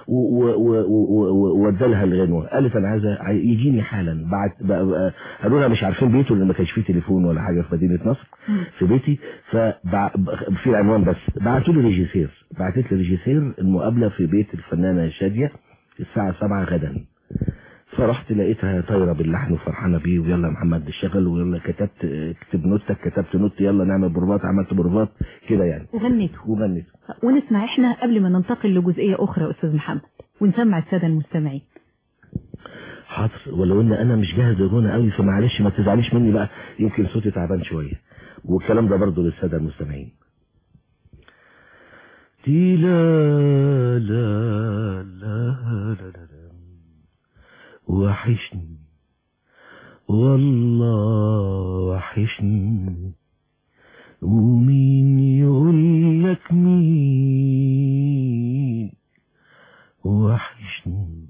S23: وودالها الغنوه. قالت انا عايزه يجيني حالا. بعد قالوا لها مش عارفين بيته لان ما كانش فيه تليفون ولا حاجه في مدينه نصر في بيتي، ففي العنوان بس. بعتوا لي ريجيسير، بعتت لي ريجيسير المقابله في بيت الفنانه شادية الساعه سبعة غدا. فرحت لقيتها طايره باللحن وفرحانه بيه، ويلا يا محمد اشتغل، ويلا كتبت اكتب نوتك، كتبت نوت، يلا نعمل بروفات، عملت بروفات كده يعني
S22: وغنيته
S23: وغنيته.
S22: ونسمع احنا قبل ما ننتقل لجزئيه اخرى يا استاذ محمد ونسمع الساده المستمعين.
S23: حاضر، ولو ان انا مش جاهز للغنى قوي فمعلش ما تزعليش مني بقى، يمكن صوتي تعبان شويه، والكلام ده برضه للساده المستمعين. تي لا لا لا لا لا وحشني والله وحشني، ومين يقول لك مين وحشني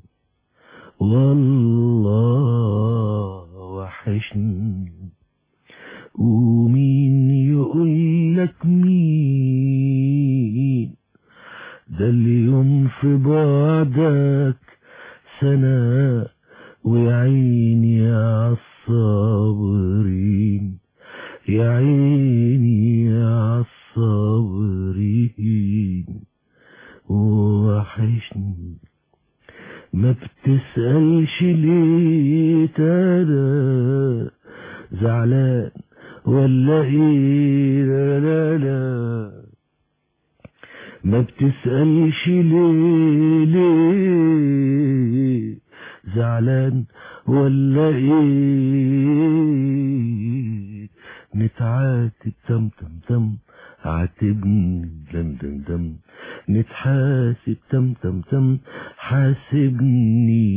S23: والله وحشني، ومين يقول لك مين، ده اليوم في بعدك سنة ويا عيني يا الصابرين، يا عيني يا الصابرين وحشني. ما بتسألش ليه انا زعلان ولا ايه، لا لا لا ما بتسألش ليه ليه زعلان ولا ايه، نتعاتب تم تم تم عاتبني دم دم دم، نتحاسب تم تم تم حاسبني،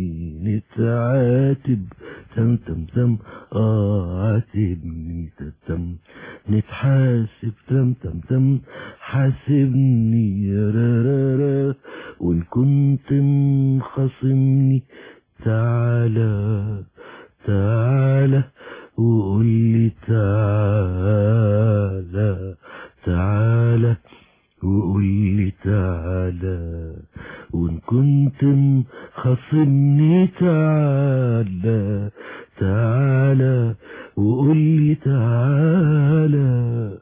S23: نتعاتب تم تم تم اه عاتبني تم، نتحاسب تم تم تم حاسبني يا رارا، وان كنت مخاصمني تعالى تعالى وقول لي تعالى تعالى وقول لي تعالى، وان كنت مخاصمني تعالى تعالى وقول لي تعالى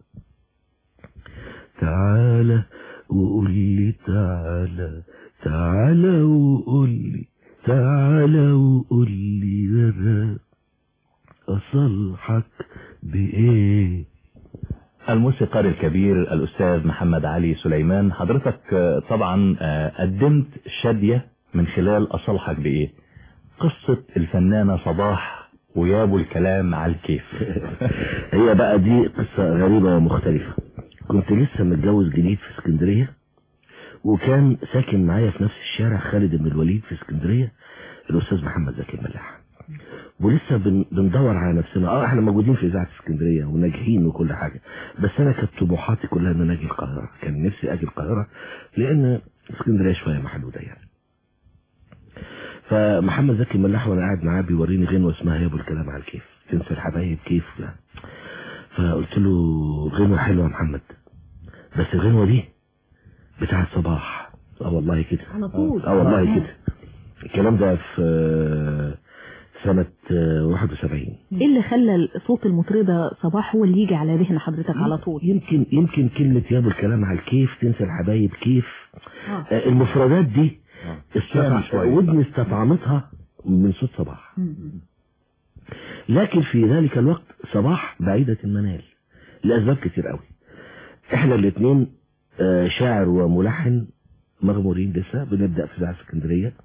S23: تعالى وقول لي تعالى تعالى وقول لي تعالى وقول لي أصلحك بإيه.
S19: الموسيقار الكبير الأستاذ محمد علي سليمان، حضرتك طبعا قدمت شادية من خلال أصلحك بإيه، قصة الفنانة صباح ويابو الكلام على الكيف.
S23: هي بقى دي قصة غريبة ومختلفة. كنت لسه متجوز جديد في اسكندرية، وكان ساكن معايا في نفس الشارع خالد بن الوليد في اسكندرية الأستاذ محمد زكي الملاح، ولسه بن بندور على نفسنا. اه احنا موجودين في اذاعه اسكندريه وناجحين وكل حاجه، بس انا كانت طموحاتي كلها ان انا اجي القاهره، كان نفسي اجي القاهره لان اسكندريه شويه محدوده يعني. فمحمد زكي الملاح وانا قاعد معاه بيوريني غنوه اسمها يابو الكلام على الكيف، تنسى الحبايب كيف يعني. فقلت له غنوه حلوه يا محمد، بس الغنوه دي بتاعت صباح. اه والله كده
S22: على طول.
S23: اه والله كده. الكلام ده في سنة واحد وسبعين.
S22: ايه اللي خلى صوت المطربة صباح هو اللي يجي على ذهن حضرتك على طول؟
S23: يمكن يمكن كلمة يا ابو الكلام على الكيف تنسى الحبايب كيف. آه. المفردات دي استطع... ودني استطعمتها من صوت صباح. لكن في ذلك الوقت صباح بعيدة المنال لأسباب كتير قوي. احنا الاثنين شاعر وملحن مغمورين لسه بنبدأ في إذاعة اسكندرية.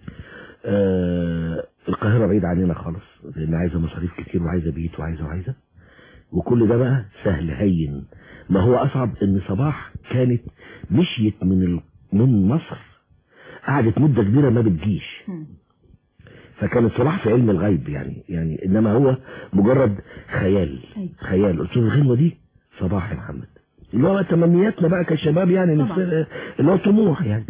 S23: آه القاهرة بعيد عننا خالص لأن عايزة مصاريف كتير وعايزة بيت وعايزة وعايزة وكل ده بقى سهل هين. ما هو أصعب إن صباح كانت مشيت من ال... من مصر قعدت مدة كبيرة ما بتجيش، فكانت صلاح في علم الغيب يعني يعني إنما هو مجرد خيال خيال. قلت له الغنوة دي صباح يا محمد اللي هو تمنياتنا بقى كشباب يعني اللي هو طموح يعني.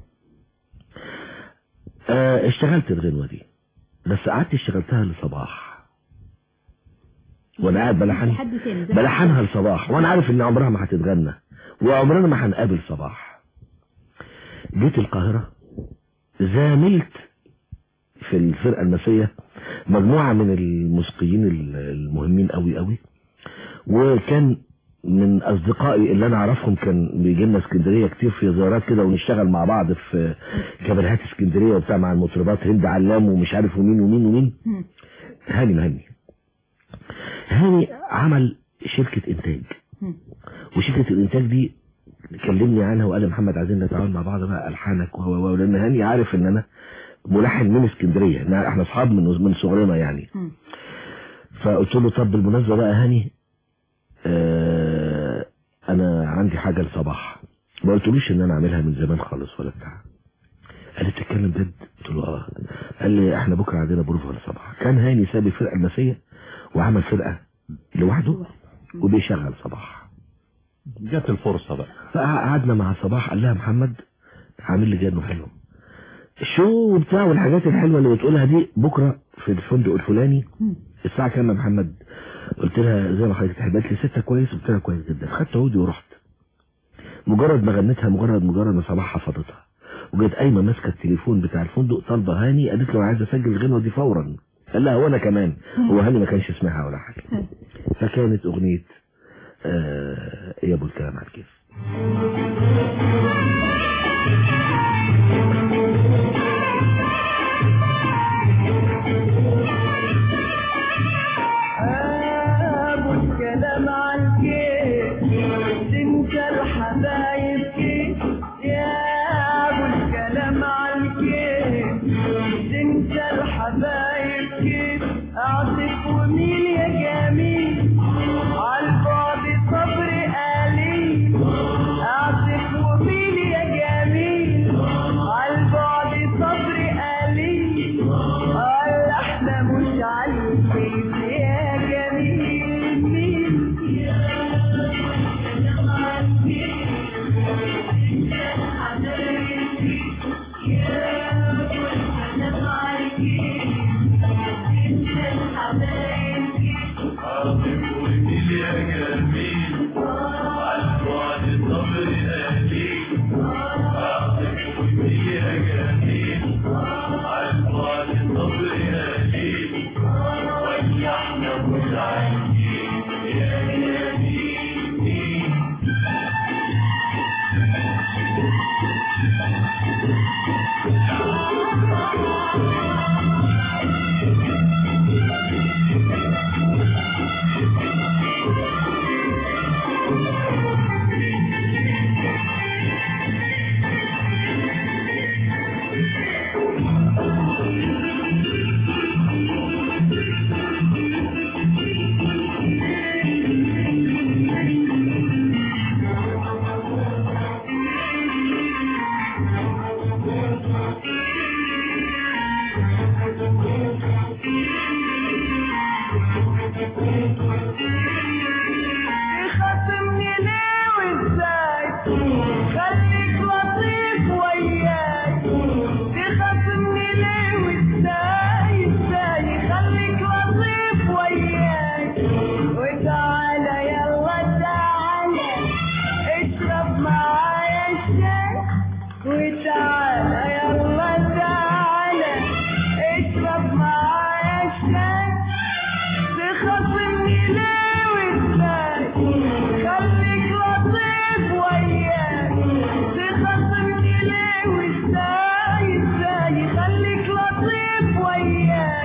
S23: اه اشتغلت الغنوة دي بس قعدت اشتغلتها لصباح وانا قاعد بلحن بلحنها لصباح وانا عارف ان عمرها ما هتتغنى وعمرنا ما هنقابل صباح. جيت القاهرة زاملت في الفرقة المسية مجموعة من الموسيقيين المهمين قوي قوي، وكان من اصدقائي اللي انا اعرفهم كان بيجي لنا اسكندريه كتير في زيارات كده ونشتغل مع بعض في كباريهات اسكندريه وبتاع مع المطربات هند علام ومش عارف ومين ومين ومين. هاني مهني هاني عمل شركه انتاج، وشركه الانتاج دي كلمني عنها وقال لي محمد عايزين نتعاون مع بعض بقى الحانك وهو لان هاني عارف ان انا ملحن من اسكندريه، احنا اصحاب من من صغرنا يعني. فقلت له طب بالمناسبه بقى هاني آه انا عندي حاجة لصباح ما قلتلوش ان انا اعملها من زمان خالص ولا بتاع. قال لي بتتكلم جد؟ قلت له اه. قال لي احنا بكره عندنا بروفة لصباح. كان هاني ساب الفرقة المسية وعمل فرقة لوحده وبيشغل صباح.
S19: جت الفرصة بقى
S23: فقعدنا مع صباح قال لها محمد عامل لي جنه حلو شو بتاع والحاجات الحلوة اللي بتقولها دي بكرة في الفندق الفلاني الساعة كام يا محمد؟ قلت لها زي ما حضرتك تحب. قالت لي ستة كويس. قلت لها كويس جدا. خدت عودي ورحت. مجرد ما غنيتها مجرد مجرد ما صباح حفظتها وجت قايمه ماسكه التليفون بتاع الفندق طالبه هاني قالت له انا عايز اسجل الغنوه دي فورا. قال لها وانا كمان. هو هاني ما كانش اسمها ولا حاجه. فكانت اغنيه آه يا ابو الكلام على الكيف.
S12: كلام عالكيف تنسى الحبايب كيف يا ابو الكلام عالكيف تنسى الحبايب كيف اعطف وميل يا جميل عالبعد صبر قليل اعطف وميل يا جميل عالبعد صبر قليل قال احنا مش عالكيف يا جميل.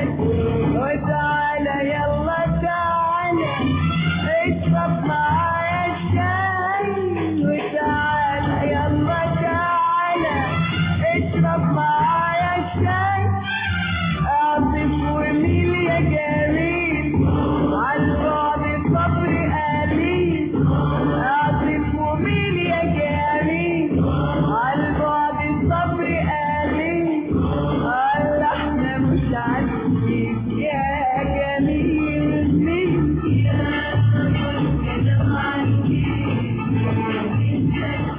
S12: الشاي وتعالى يلا تعالى اشرب معايا الشاي وتعالى يلا تعالى اشرب معايا الشاي اعطف وميل يا جميل عالبعد الصبر قليل اعطف وميل يا جميل عالبعد الصبر قليل قال احنا مش عارفين يا جميل مين يا كلام عنك انت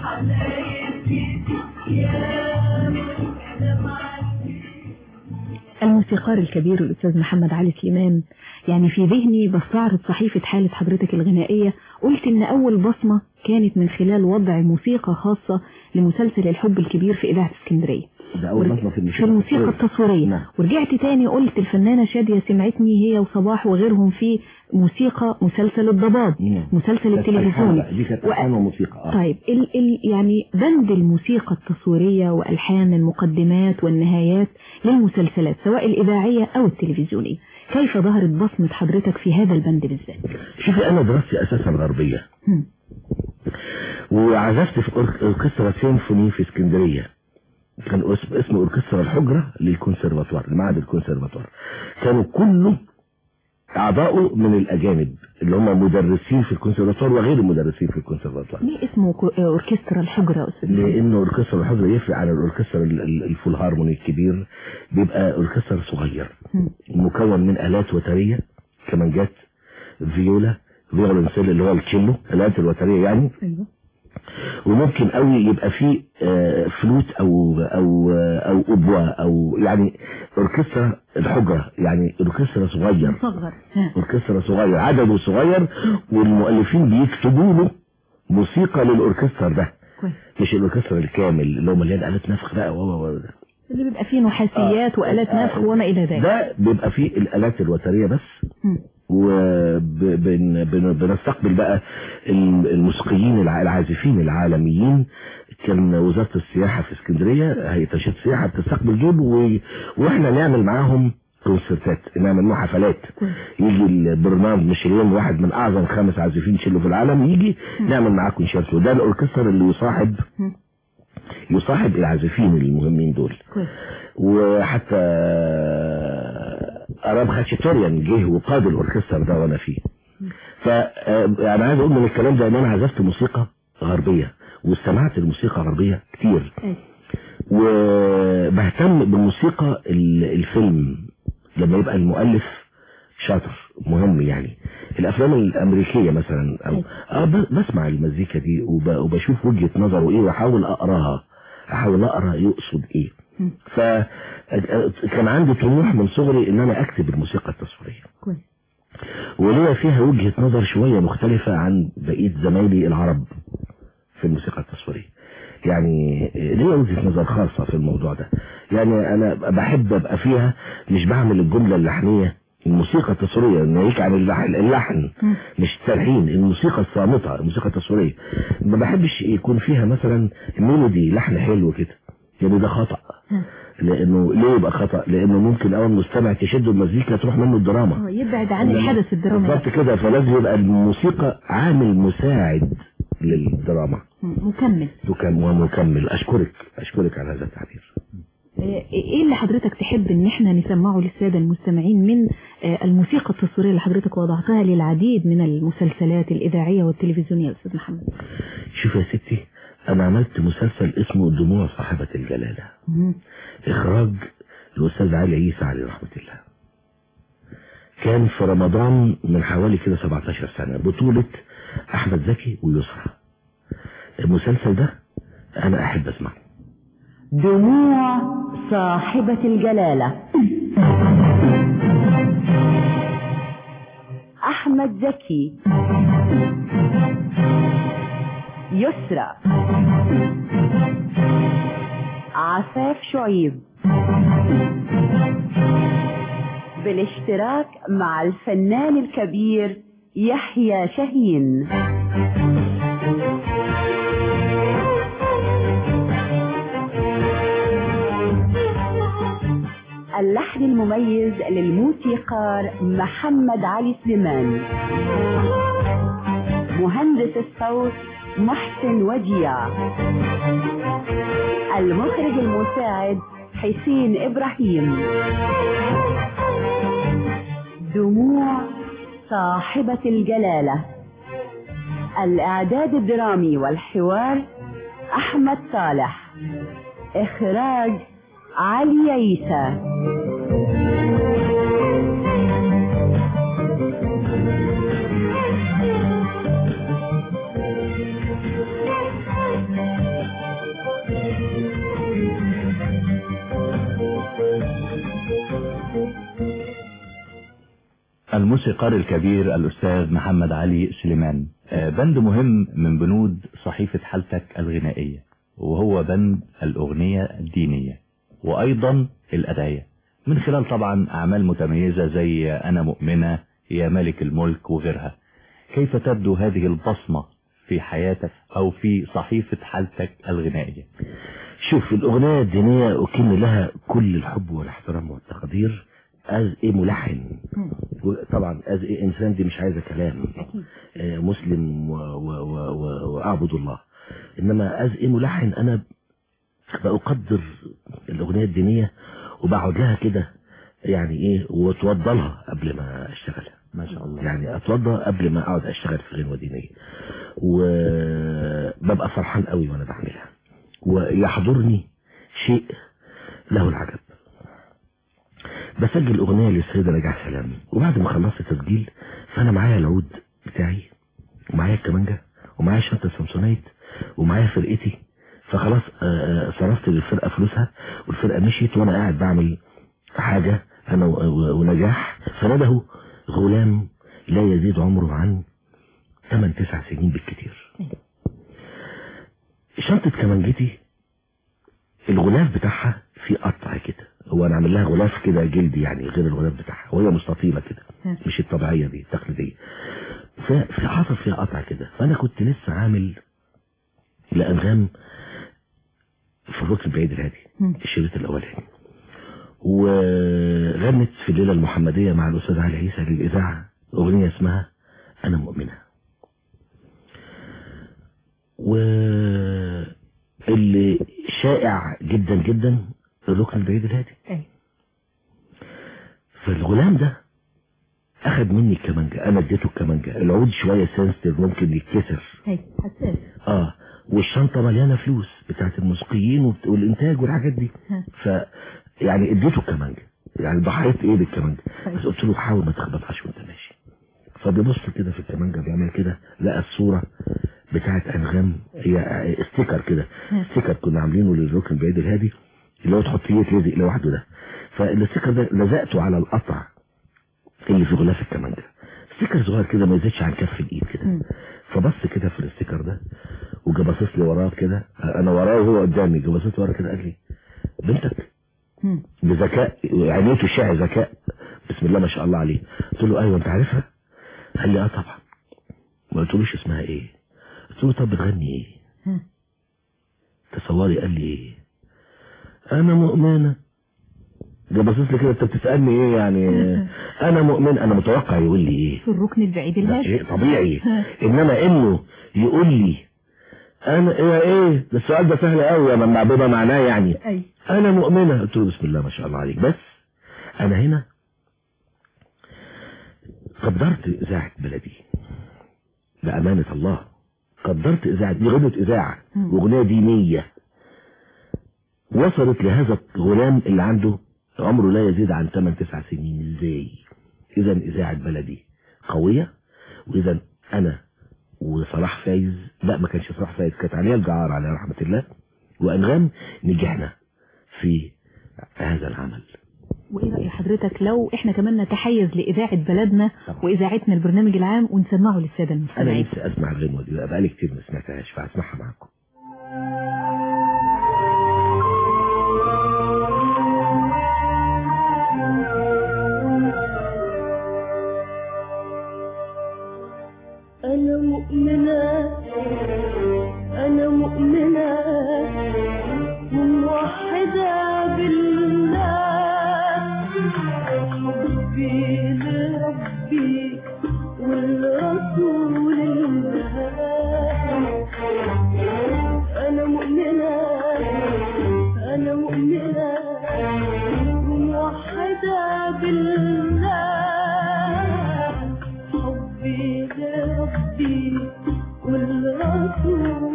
S12: الحبايب يا كلام عنك.
S22: الموسيقار الكبير الأستاذ محمد علي سليمان، يعني في ذهني بستعرض صحيفة حالة حضرتك الغنائية قلت إن أول بصمة كانت من خلال وضع موسيقى خاصة لمسلسل الحب الكبير في إذاعة اسكندرية.
S23: ده أول بصمة في الموسيقى,
S22: في الموسيقى التصويرية. نعم. ورجعت تاني قلت الفنانة شادية سمعتني هي وصباح وغيرهم في موسيقى مسلسل الضباب. نعم. مسلسل التلفزيوني.
S23: دي كانت ألحان وموسيقى. آه.
S22: طيب ال ال يعني بند الموسيقى التصويرية وألحان المقدمات والنهايات للمسلسلات سواء الإذاعية أو التلفزيونية، كيف ظهرت بصمة حضرتك في هذا البند بالذات؟
S23: شوفي أنا دراستي أساسا غربية م. وعزفت في أوركسترا سيمفوني في اسكندرية، كان اسمه أوركسترا الحجرة للكونسرفاتوار، لمعهد الكونسرفاتوار. كانوا كله أعضاؤه من الأجانب اللي هم مدرسين في الكونسرفاتوار وغير المدرسين في الكونسرفاتوار.
S22: ليه اسمه أوركسترا الحجرة أستاذ؟
S23: لأنه أوركسترا الحجرة يفرق عن الأوركسترا الفول هارموني الكبير، بيبقى أوركسترا صغير مكون من آلات وترية، كمانجات، فيولا، فيولنسيل اللي هو الكيلو، الآلات الوترية يعني. أيوه. وممكن قوي يبقى فيه فلوت او او او ابوة او يعني اوركسترا الحجرة، يعني اوركسترا صغير مصغر، اوركسترا صغير عدده صغير، والمؤلفين بيكتبوا له موسيقى للاوركسترا ده كويس. مش الاوركسترا الكامل اللي هو مليان آلات نفخ بقى و
S22: اللي بيبقى فيه نحاسيات آه. وآلات آه. نفخ وما الى ذلك.
S23: ده بيبقى فيه الآلات الوترية بس. م. وبنستقبل بقى الموسيقيين العازفين العالميين. كان وزارة السياحة في اسكندرية هي تنشيط السياحة بتستقبل دول و... واحنا نعمل معاهم كونسرتات، نعمل معاهم حفلات. يجي البرنامج ميشيلين واحد من اعظم خمس عازفين شيلو في العالم يجي نعمل معاه كونسرت، وده الاوركسترا اللي يصاحب يصاحب العازفين المهمين دول. وحتى أرام خاتشاتوريان جه وقاد الأوركسترا ده وأنا فيه. فأنا عايز أقول من الكلام ده إن أنا عزفت موسيقى غربية واستمعت الموسيقى غربية كتير، وبهتم بالموسيقى الفيلم لما يبقى المؤلف شاطر مهم. يعني الأفلام الأمريكية مثلا أو بسمع المزيكا دي وبشوف وجهة نظره إيه وأحاول أقراها، أحاول أقرأ يقصد إيه. فكان عندي طموح من صغري ان انا اكتب الموسيقى التصويرية كويس، وليا فيها وجهة نظر شوية مختلفة عن بقية زمايلي العرب في الموسيقى التصويرية. يعني ليا وجهة نظر خاصة في الموضوع ده. يعني انا بحب ابقى فيها مش بعمل الجملة اللحنية، الموسيقى التصويرية ناهيك عن اللحن, اللحن مش التلحين، الموسيقى الصامتة، الموسيقى التصويرية ما بحبش يكون فيها مثلا ميلودي لحن حلو كده، يعني ده خطأ. لانه ليه يبقى خطأ؟ لانه ممكن اول مستمع تشد المزيكا تروح منه الدراما،
S22: يبعد عن الحدث الدرامي
S23: بالظبط كده. فلازم يبقى الموسيقى عامل مساعد للدراما،
S22: مكمل
S23: ومكمل. اشكرك اشكرك على هذا التعبير.
S22: ايه اللي حضرتك تحب ان احنا نسمعه للسادة المستمعين من الموسيقى التصويرية اللي حضرتك وضعتها للعديد من المسلسلات الإذاعية والتلفزيونية يا أستاذ محمد؟
S23: شوف يا ستي، أنا عملت مسلسل اسمه دموع صاحبة الجلالة، مم. إخراج الأستاذ علي عيسى عليه رحمة الله. كان في رمضان من حوالي كده سبعتاشر سنة، بطولة أحمد زكي ويسرى. المسلسل ده أنا أحب أسمعه.
S2: دموع صاحبة الجلالة، أحمد زكي، يسرى، عفاف شعيب، بالاشتراك مع الفنان الكبير يحيى شاهين. اللحن المميز للموسيقار محمد علي سليمان. مهندس الصوت محسن وجيع. المخرج المساعد حسين إبراهيم. دموع صاحبة الجلالة. الإعداد الدرامي والحوار أحمد صالح. إخراج علي عيسى.
S19: الموسيقار الكبير الأستاذ محمد علي سليمان، بند مهم من بنود صحيفة حالتك الغنائية، وهو بند الأغنية الدينية وأيضا الأدعية، من خلال طبعا أعمال متميزة زي أنا مؤمنة، يا ملك الملك وغيرها. كيف تبدو هذه البصمة في حياتك أو في صحيفة حالتك الغنائية؟
S23: شوف، الأغنية الدينية أكن لها كل الحب والاحترام والتقدير از ايه ملحن، طبعا از ايه انسان، دي مش عايزه كلام، آه مسلم واعبد الله. انما از ايه ملحن انا بقدر الاغنيه الدينيه وبقعد لها كده يعني ايه، واتوضى لها قبل ما اشتغلها.
S19: ما شاء الله.
S23: يعني اتوضى قبل ما اقعد اشتغل في غنوه دينيه، وببقى فرحان قوي وانا بعملها، ويحضرني شيء له العجب. بسجل اغنيه للسيده نجاح سلام، وبعد ما خلصت تسجيل فانا معايا العود بتاعي ومعايا الكمانجه ومعايا شنطه سامسونايت ومعايا فرقتي، فخلاص صرفت للفرقه فلوسها والفرقه مشيت وانا قاعد بعمل حاجه انا ونجاح. فنده غلام لا يزيد عمره عن ثمانية تسعة سنين بالكتير. شنطه كمانجتي الغلاف بتاعها في قطع كده، هو انا عامل لها غلاف كده جلدي يعني غير الغلاف بتاعها، وهي مستطيله كده مش الطبيعيه دي التقليديه، ففي حاصل فيها قطع كده. فانا كنت لسه عامل لأنغام في الركن البعيد الهادي الشريط الاولاني، وغنت في الليله المحمديه مع الاستاذ علي عيسى للاذاعه اغنيه اسمها انا مؤمنه، واللي شائع جدا جدا الركن البعيد الهادي. فالغلام ده اخد مني الكمانجة، انا اديته الكمانجة، العود شوية سنسيتيف ممكن يتكسر
S22: حساس،
S23: اه والشنطة مليانة فلوس بتاعت الموسيقيين والانتاج والحاجات دي. ف يعني اديته الكمانجة، يعني ضحيت ايه بالكمانجة، بس قلت له حاول ما تخبطهاش وانت ماشي. فبيبص كده في الكمانجة بيعمل كده، لقى الصورة بتاعت انغام، هي استيكر كده، استيكر كنا عاملينه للركن البعيد الهادي اللي هو تحط فيه يتلزق لوحده ده. فالاستيكر ده لزقته على القطع اللي في غلاف الكمانجة، استيكر صغير كده ما يزيدش عن كف الايد كده. فبص كده في الاستيكر ده وجا باصص لي وراه كده، انا وراه وهو قدامي، جا باصص لي وراه كده قال لي بنتك بذكاء، عينيته شاع ذكاء بسم الله ما شاء الله عليه. قلت له ايوه انت عارفها؟ قال لي اه طبعا. ما قلتلوش اسمها ايه، قلت له طب بتغني ايه؟ تصوري قال لي ايه؟ انا مؤمنه. ده باصص لي كده انت بتسالني ايه يعني؟ انا مؤمن. انا متوقع يقول لي ايه
S22: في الركن البعيد الهادي،
S23: ايه طبيعي. انما انه يقول لي انا ايه ايه ده السؤال ده سهل قوي يا من معبوبه معناه يعني
S22: أي.
S23: انا مؤمنه. قلت له بسم الله ما شاء الله عليك. بس انا هنا قدرت اذاعه بلدي بامانه الله، قدرت اذاعه دي غنوه اذاعه واغنيه دينيه وصلت لهذا الغلام اللي عنده عمره لا يزيد عن ثمانية تسعة سنين. ازاي؟ اذا اذاعه بلدي قويه، واذا انا وصلاح فايز، لا ما كانش صلاح فايز، كانت عليا الجعار على رحمه الله، وانغام نجحنا في هذا العمل.
S22: وايه رأي حضرتك لو احنا كمان نتحيز لإذاعة بلدنا وإذاعتنا البرنامج العام ونسمعه للسادة المستمعين؟
S23: انا نفسي اسمع الغنوه دي، بقالي كتير ما سمعتهاش، فاسمعها معاكم.
S12: أنا مؤمنة أنا مؤمنة وموحدة بالله، بالله حبي لربي والرسول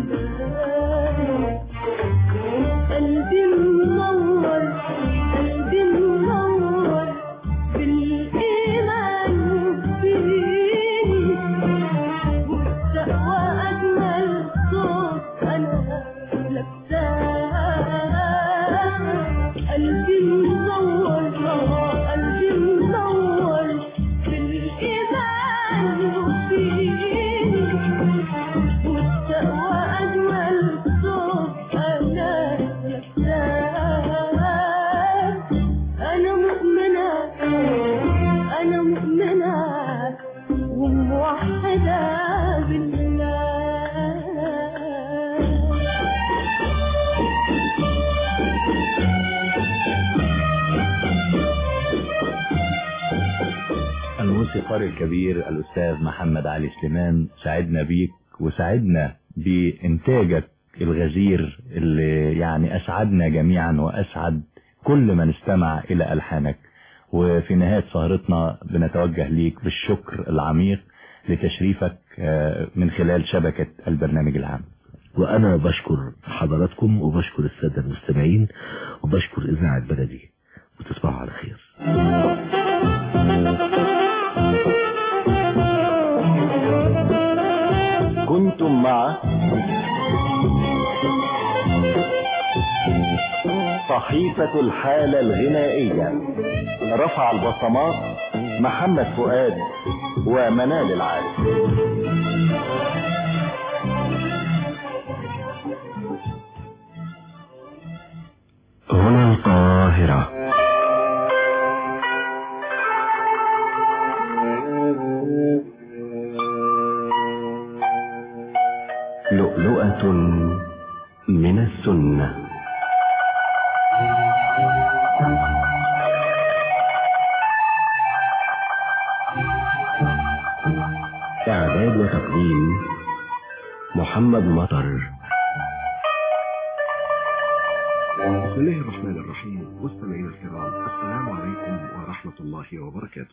S12: الله قلبي منور قلبي منور بالإيمان وفيني والتقوى أجمل صوت أنا لابساه قلبي منور قلبي منور بالإيمان وفيني والتقوى أجمل صوت أنا لابساه أنا مؤمنة أنا مؤمنة وموحدة بالله.
S19: الموسيقار الكبير الأستاذ محمد علي سليمان، سعدنا بيك وسعدنا بإنتاجك الغزير اللي يعني أسعدنا جميعا وأسعد كل من استمع إلى ألحانك. وفي نهاية سهرتنا بنتوجه ليك بالشكر العميق لتشريفك من خلال شبكة البرنامج العام.
S23: وأنا بشكر حضراتكم وبشكر السادة المستمعين وبشكر إذاعة بلدي، وتصبحوا على خير.
S18: كنتم مع صحيفة الحالة الغنائية، رفع البصمات محمد فؤاد ومنال العارف.
S23: هنا القاهرة.
S18: لؤلؤة من السنة. إعداد وتقديم محمد مطر.
S4: بسم الله الرحمن الرحيم. مستمعينا الكرام، السلام عليكم ورحمة الله وبركاته.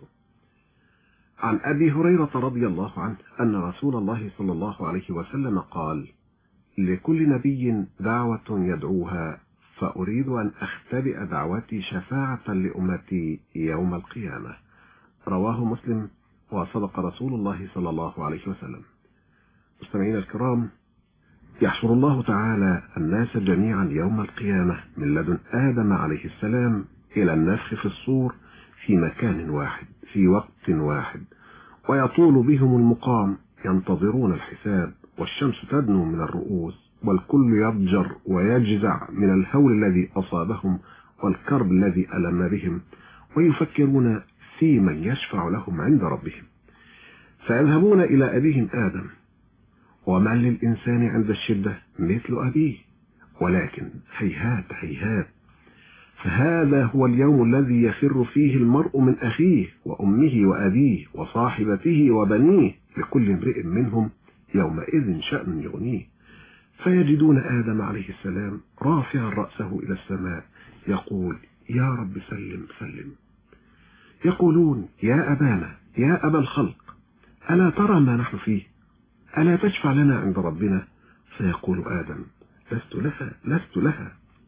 S4: عن أبي هريرة رضي الله عنه أن رسول الله صلى الله عليه وسلم قال: لكل نبي دعوة يدعوها، فأريد أن أختبئ دعوتي شفاعة لأمتي يوم القيامة. رواه مسلم، وصدق رسول الله صلى الله عليه وسلم. مستمعينا الكرام، يحشر الله تعالى الناس جميعا يوم القيامة من لدن آدم عليه السلام إلى النفخ في الصور في مكان واحد في وقت واحد، ويطول بهم المقام ينتظرون الحساب، والشمس تدنو من الرؤوس، والكل يضجر ويجزع من الهول الذي أصابهم والكرب الذي ألم بهم، ويفكرون في من يشفع لهم عند ربهم، فيذهبون إلى أبيهم آدم، وما للإنسان عند الشدة مثل أبيه، ولكن هيهات هيهات، فهذا هو اليوم الذي يفر فيه المرء من أخيه وأمه وأبيه وصاحبته وبنيه، لكل امرئ منهم يومئذ شأن يغنيه. فيجدون آدم عليه السلام رافعا رأسه إلى السماء يقول: يا رب سلم سلم. يقولون: يا أبانا يا أبا الخلق، ألا ترى ما نحن فيه؟ ألا تشفع لنا عند ربنا؟ فيقول آدم: لست لها لست لها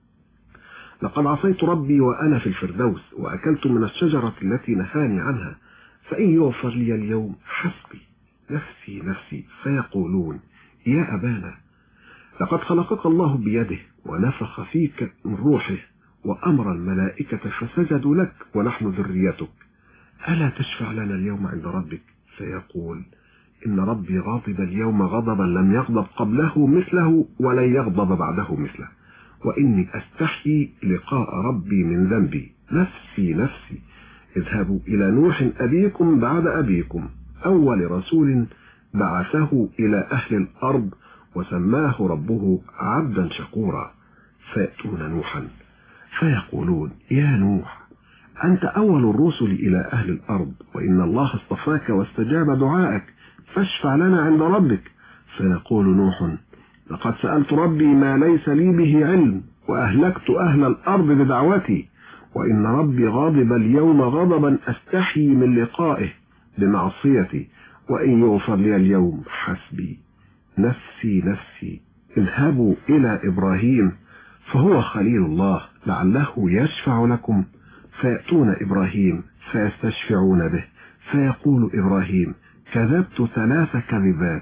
S4: لقد عصيت ربي وأنا في الفردوس، وأكلت من الشجرة التي نهاني عنها، فإن يغفر لي اليوم حسبي، نفسي نفسي. فيقولون: يا أبانا، لقد خلقك الله بيده ونفخ فيك من روحه وأمر الملائكة فسجدوا لك ونحن ذريتك، ألا تشفع لنا اليوم عند ربك؟ فيقول: إن ربي غاضب اليوم غضبا لم يغضب قبله مثله ولن يغضب بعده مثله، وإني أستحيي لقاء ربي من ذنبي، نفسي نفسي. اذهبوا إلى نوح أبيكم بعد أبيكم، أول رسول بعثه إلى أهل الأرض، وسماه ربه عبدا شكورا. فيأتون نوحا فيقولون: يا نوح، أنت أول الرسل إلى أهل الأرض، وإن الله اصطفاك واستجاب دعائك، فاشفع لنا عند ربك. فيقول نوح: لقد سألت ربي ما ليس لي به علم، وأهلكت أهل الأرض بدعوتي، وإن ربي غاضب اليوم غضبا أستحي من لقائه بمعصيتي، وإن يغفر لي اليوم حسبي. نفسي نفسي اذهبوا إلى إبراهيم فهو خليل الله لعله يشفع لكم. فيأتون إبراهيم فيستشفعون به، فيقول إبراهيم كذبت ثلاث كذبات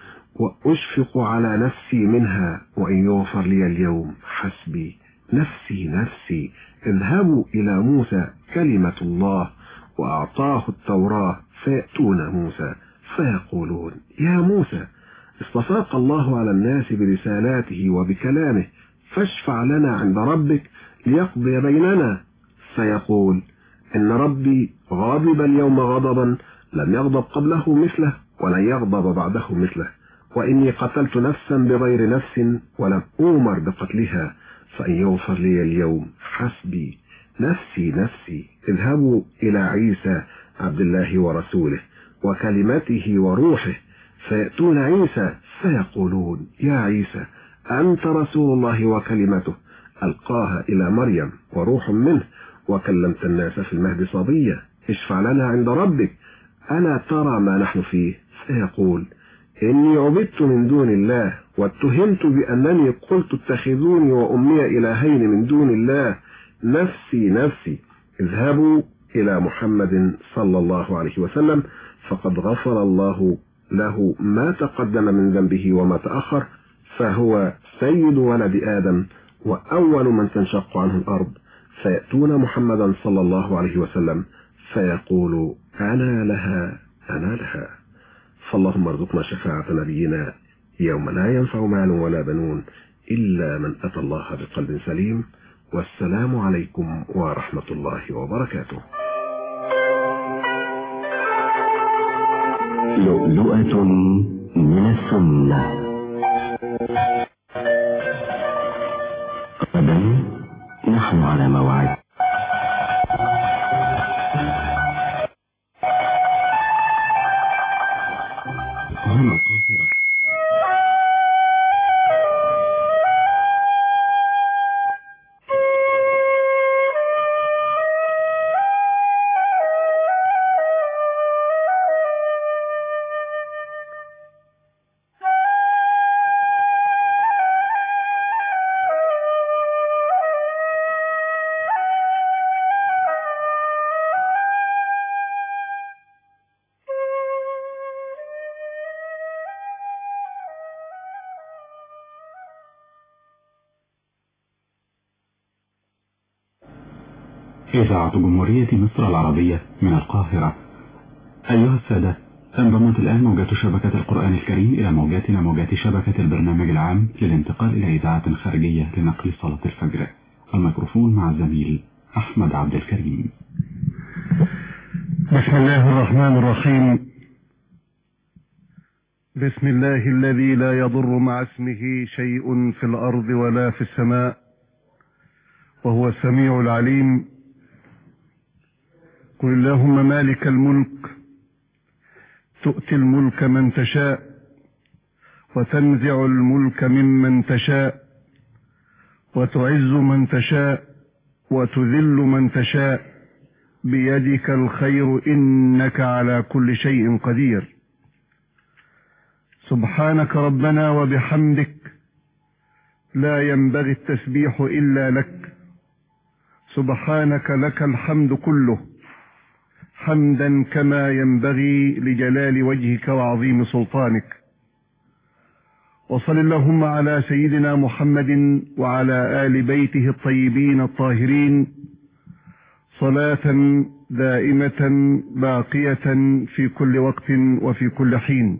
S4: وأشفق على نفسي منها، وإن يغفر لي اليوم حسبي. نفسي نفسي اذهبوا إلى موسى كلمة الله وأعطاه التوراة. فيأتون موسى فيقولون يا موسى اصطفاك الله على الناس برسالاته وبكلامه، فاشفع لنا عند ربك ليقضي بيننا. فيقول إن ربي غاضب اليوم غضبا لم يغضب قبله مثله ولن يغضب بعده مثله، وإني قتلت نفسا بغير نفس ولم أؤمر بقتلها، فإن يغفر لي اليوم حسبي. نفسي نفسي اذهبوا إلى عيسى عبد الله ورسوله وكلمته وروحه. فيأتون عيسى فيقولون يا عيسى أنت رسول الله وكلمته ألقاها إلى مريم وروح منه، وكلمت الناس في المهد صبيا، اشفع لنا عند ربك ألا ترى ما نحن فيه. فيقول إني عبدت من دون الله واتهمت بأنني قلت اتخذوني وأمي إلهين من دون الله. نفسي نفسي اذهبوا إلى محمد صلى الله عليه وسلم فقد غفر الله له ما تقدم من ذنبه وما تأخر، فهو سيد ولد آدم وأول من تنشق عنه الأرض. فيأتون محمدا صلى الله عليه وسلم فيقول أنا لها أنا لها. فاللهم ارزقنا شفاعة نبينا يوم لا ينفع مال ولا بنون إلا من أتى الله بقلب سليم. والسلام عليكم ورحمة الله وبركاته.
S18: لؤلؤة من السنة. غدا نحن على موعد. هنا القاهرة.
S9: إذاعة جمهورية مصر العربية من القاهرة. أيها السادة، انضمت الآن موجات شبكة القرآن الكريم إلى موجاتنا موجات شبكة البرنامج العام للانتقال إلى إذاعة خارجية لنقل صلاة الفجر. الميكروفون مع الزميل أحمد عبد الكريم.
S10: بسم الله الرحمن الرحيم. بسم الله الذي لا يضر مع اسمه شيء في الأرض ولا في السماء وهو السميع العليم. قل اللهم مالك الملك تؤتي الملك من تشاء وتنزع الملك ممن تشاء وتعز من تشاء وتذل من تشاء بيدك الخير إنك على كل شيء قدير. سبحانك ربنا وبحمدك لا ينبغي التسبيح إلا لك. سبحانك لك الحمد كله حمدا كما ينبغي لجلال وجهك وعظيم سلطانك. وصل اللهم على سيدنا محمد وعلى آل بيته الطيبين الطاهرين صلاة دائمة باقية في كل وقت وفي كل حين.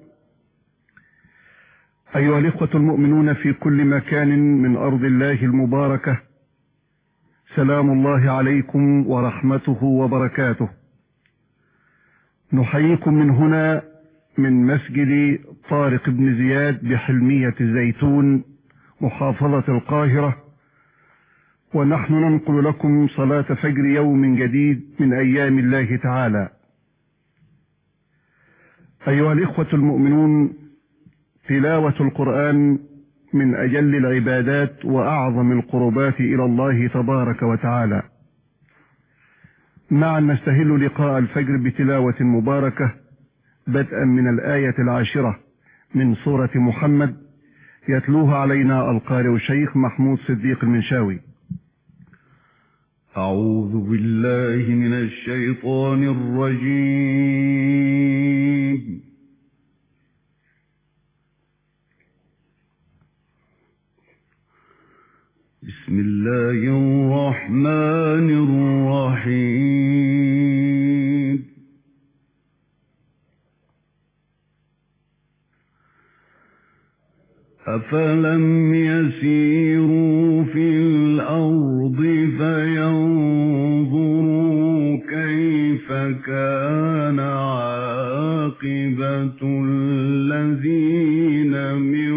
S10: أيها الإخوة المؤمنون في كل مكان من أرض الله المباركة، سلام الله عليكم ورحمته وبركاته. نحييكم من هنا من مسجد طارق بن زياد بحلمية الزيتون محافظة القاهرة، ونحن ننقل لكم صلاة فجر يوم جديد من أيام الله تعالى. أيها الإخوة المؤمنون، تلاوة القرآن من أجل العبادات وأعظم القربات إلى الله تبارك وتعالى، معا نستهل لقاء الفجر بتلاوة مباركة بدءا من الآية العاشرة من سورة محمد، يتلوها علينا القارئ الشيخ محمود صديق المنشاوي.
S8: أعوذ بالله من الشيطان الرجيم. بسم الله الرحمن الرحيم. أفلم يسيروا في الأرض فينظروا كيف كان عاقبة الذين من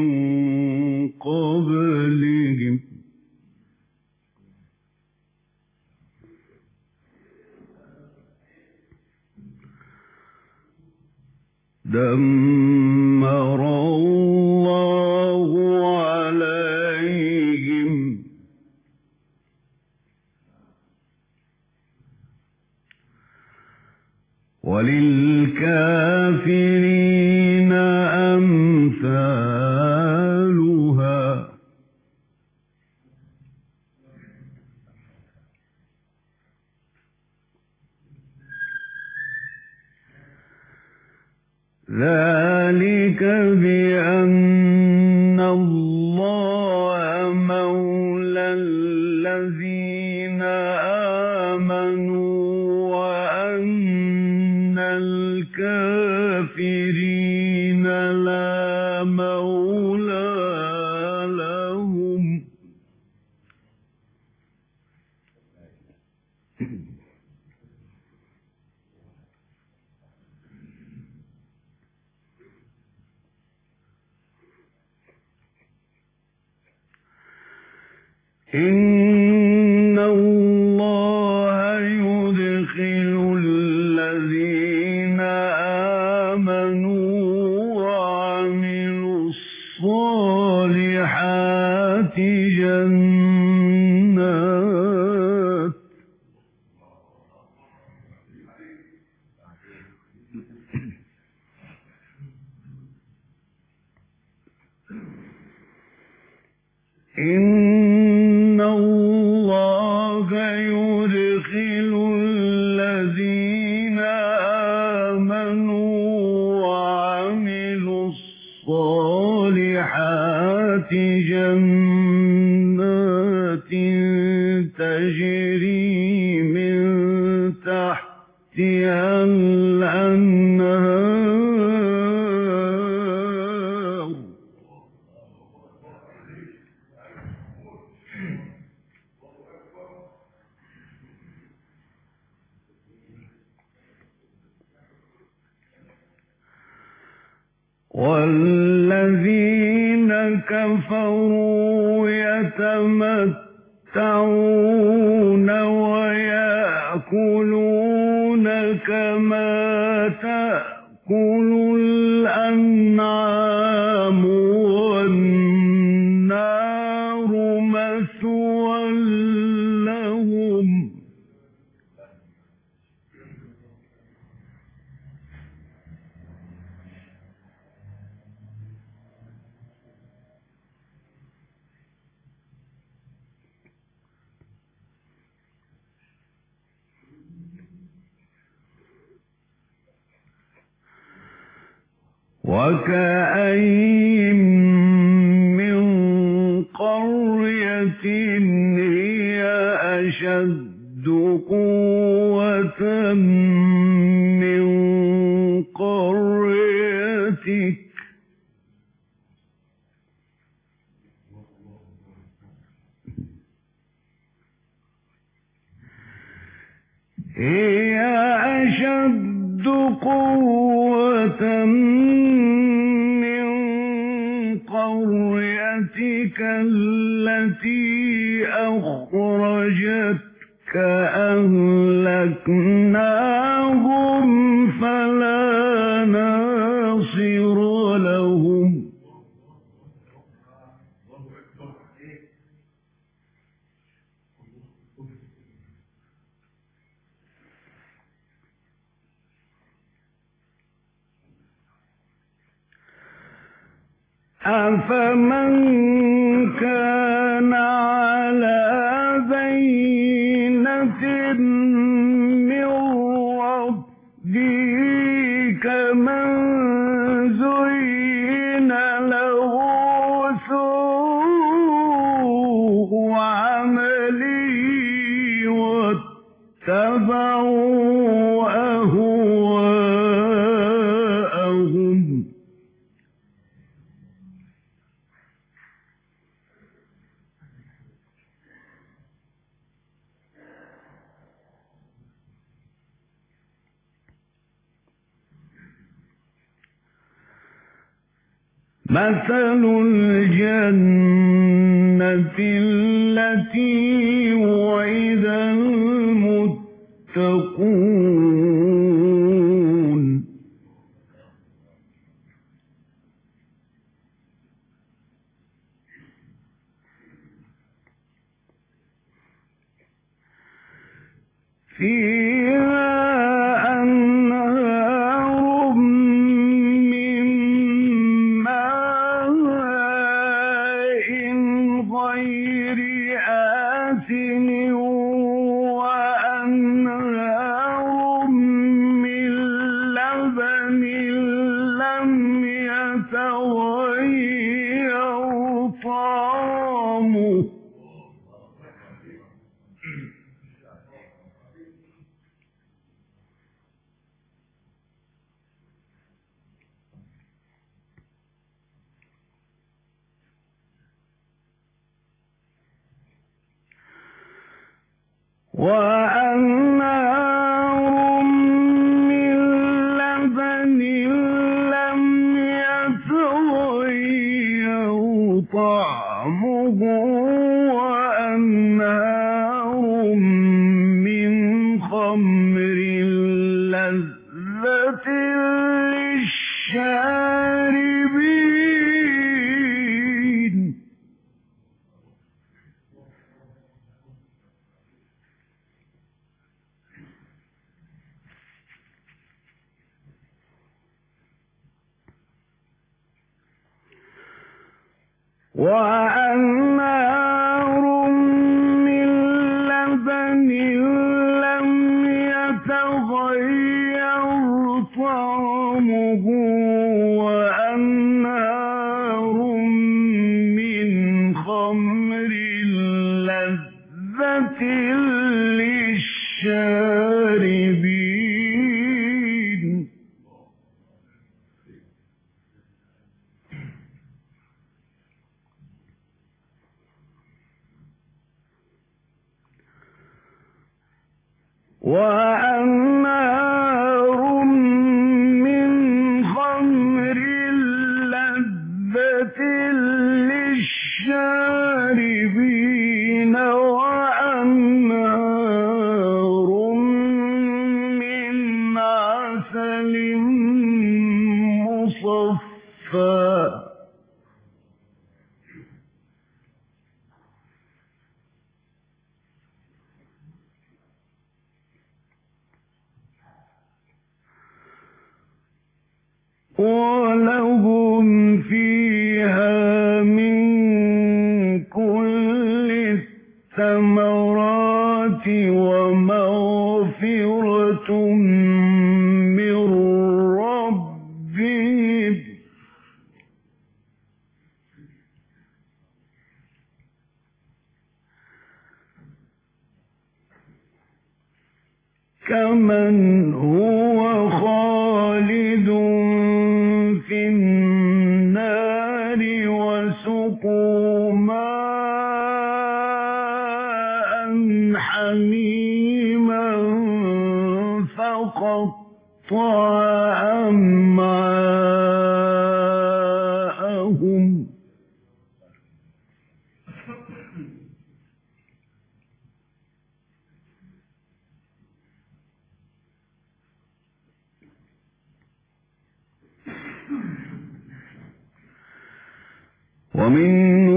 S8: قبلهم دمر الله عليهم وللكافرين أمثالها ذلك بأن الله مولى الذين آمنوا وأن الكافرين لا مولى لهم. إن الله يدخل الذين آمنوا وعملوا الصالحات جنات إن الله يدخل الذين آمنوا وعملوا الصالحات جنات تجري من تحتها الأنهار والذين كفروا يتمتعون ويأكلون كما تأكل الأنعام والنار مثوى لهم. وكأين من قرية هي أشد قوة من قريتك هي أشد قوة من قريتك التي أخرجتك أهلكناهم فلا ناصر لهم. أفمن كان على بينة من ربه كمن زين له سوء عمله واتبعوا أهواءهم مثل الجنة التي وعد المتقون فيها أنهار من ماء غير آسن وأنهار من لبن لم يتغير طعمه وأنهار من لبن لم يتغير طعمه وأنهار من خمر لذة للشاربين وأنهار من لبن لم يتغير طعمه وأنهار من خمر لذة للشاربين وأنهار من خمر لذة للشاربين وأنهار من عسل مصفى ولهم فيها من كل الثمرات ومغفرة من ربهم كمن هو خالد في النار وسقوا ماء حميما فقطع أمعاءهم ومنهم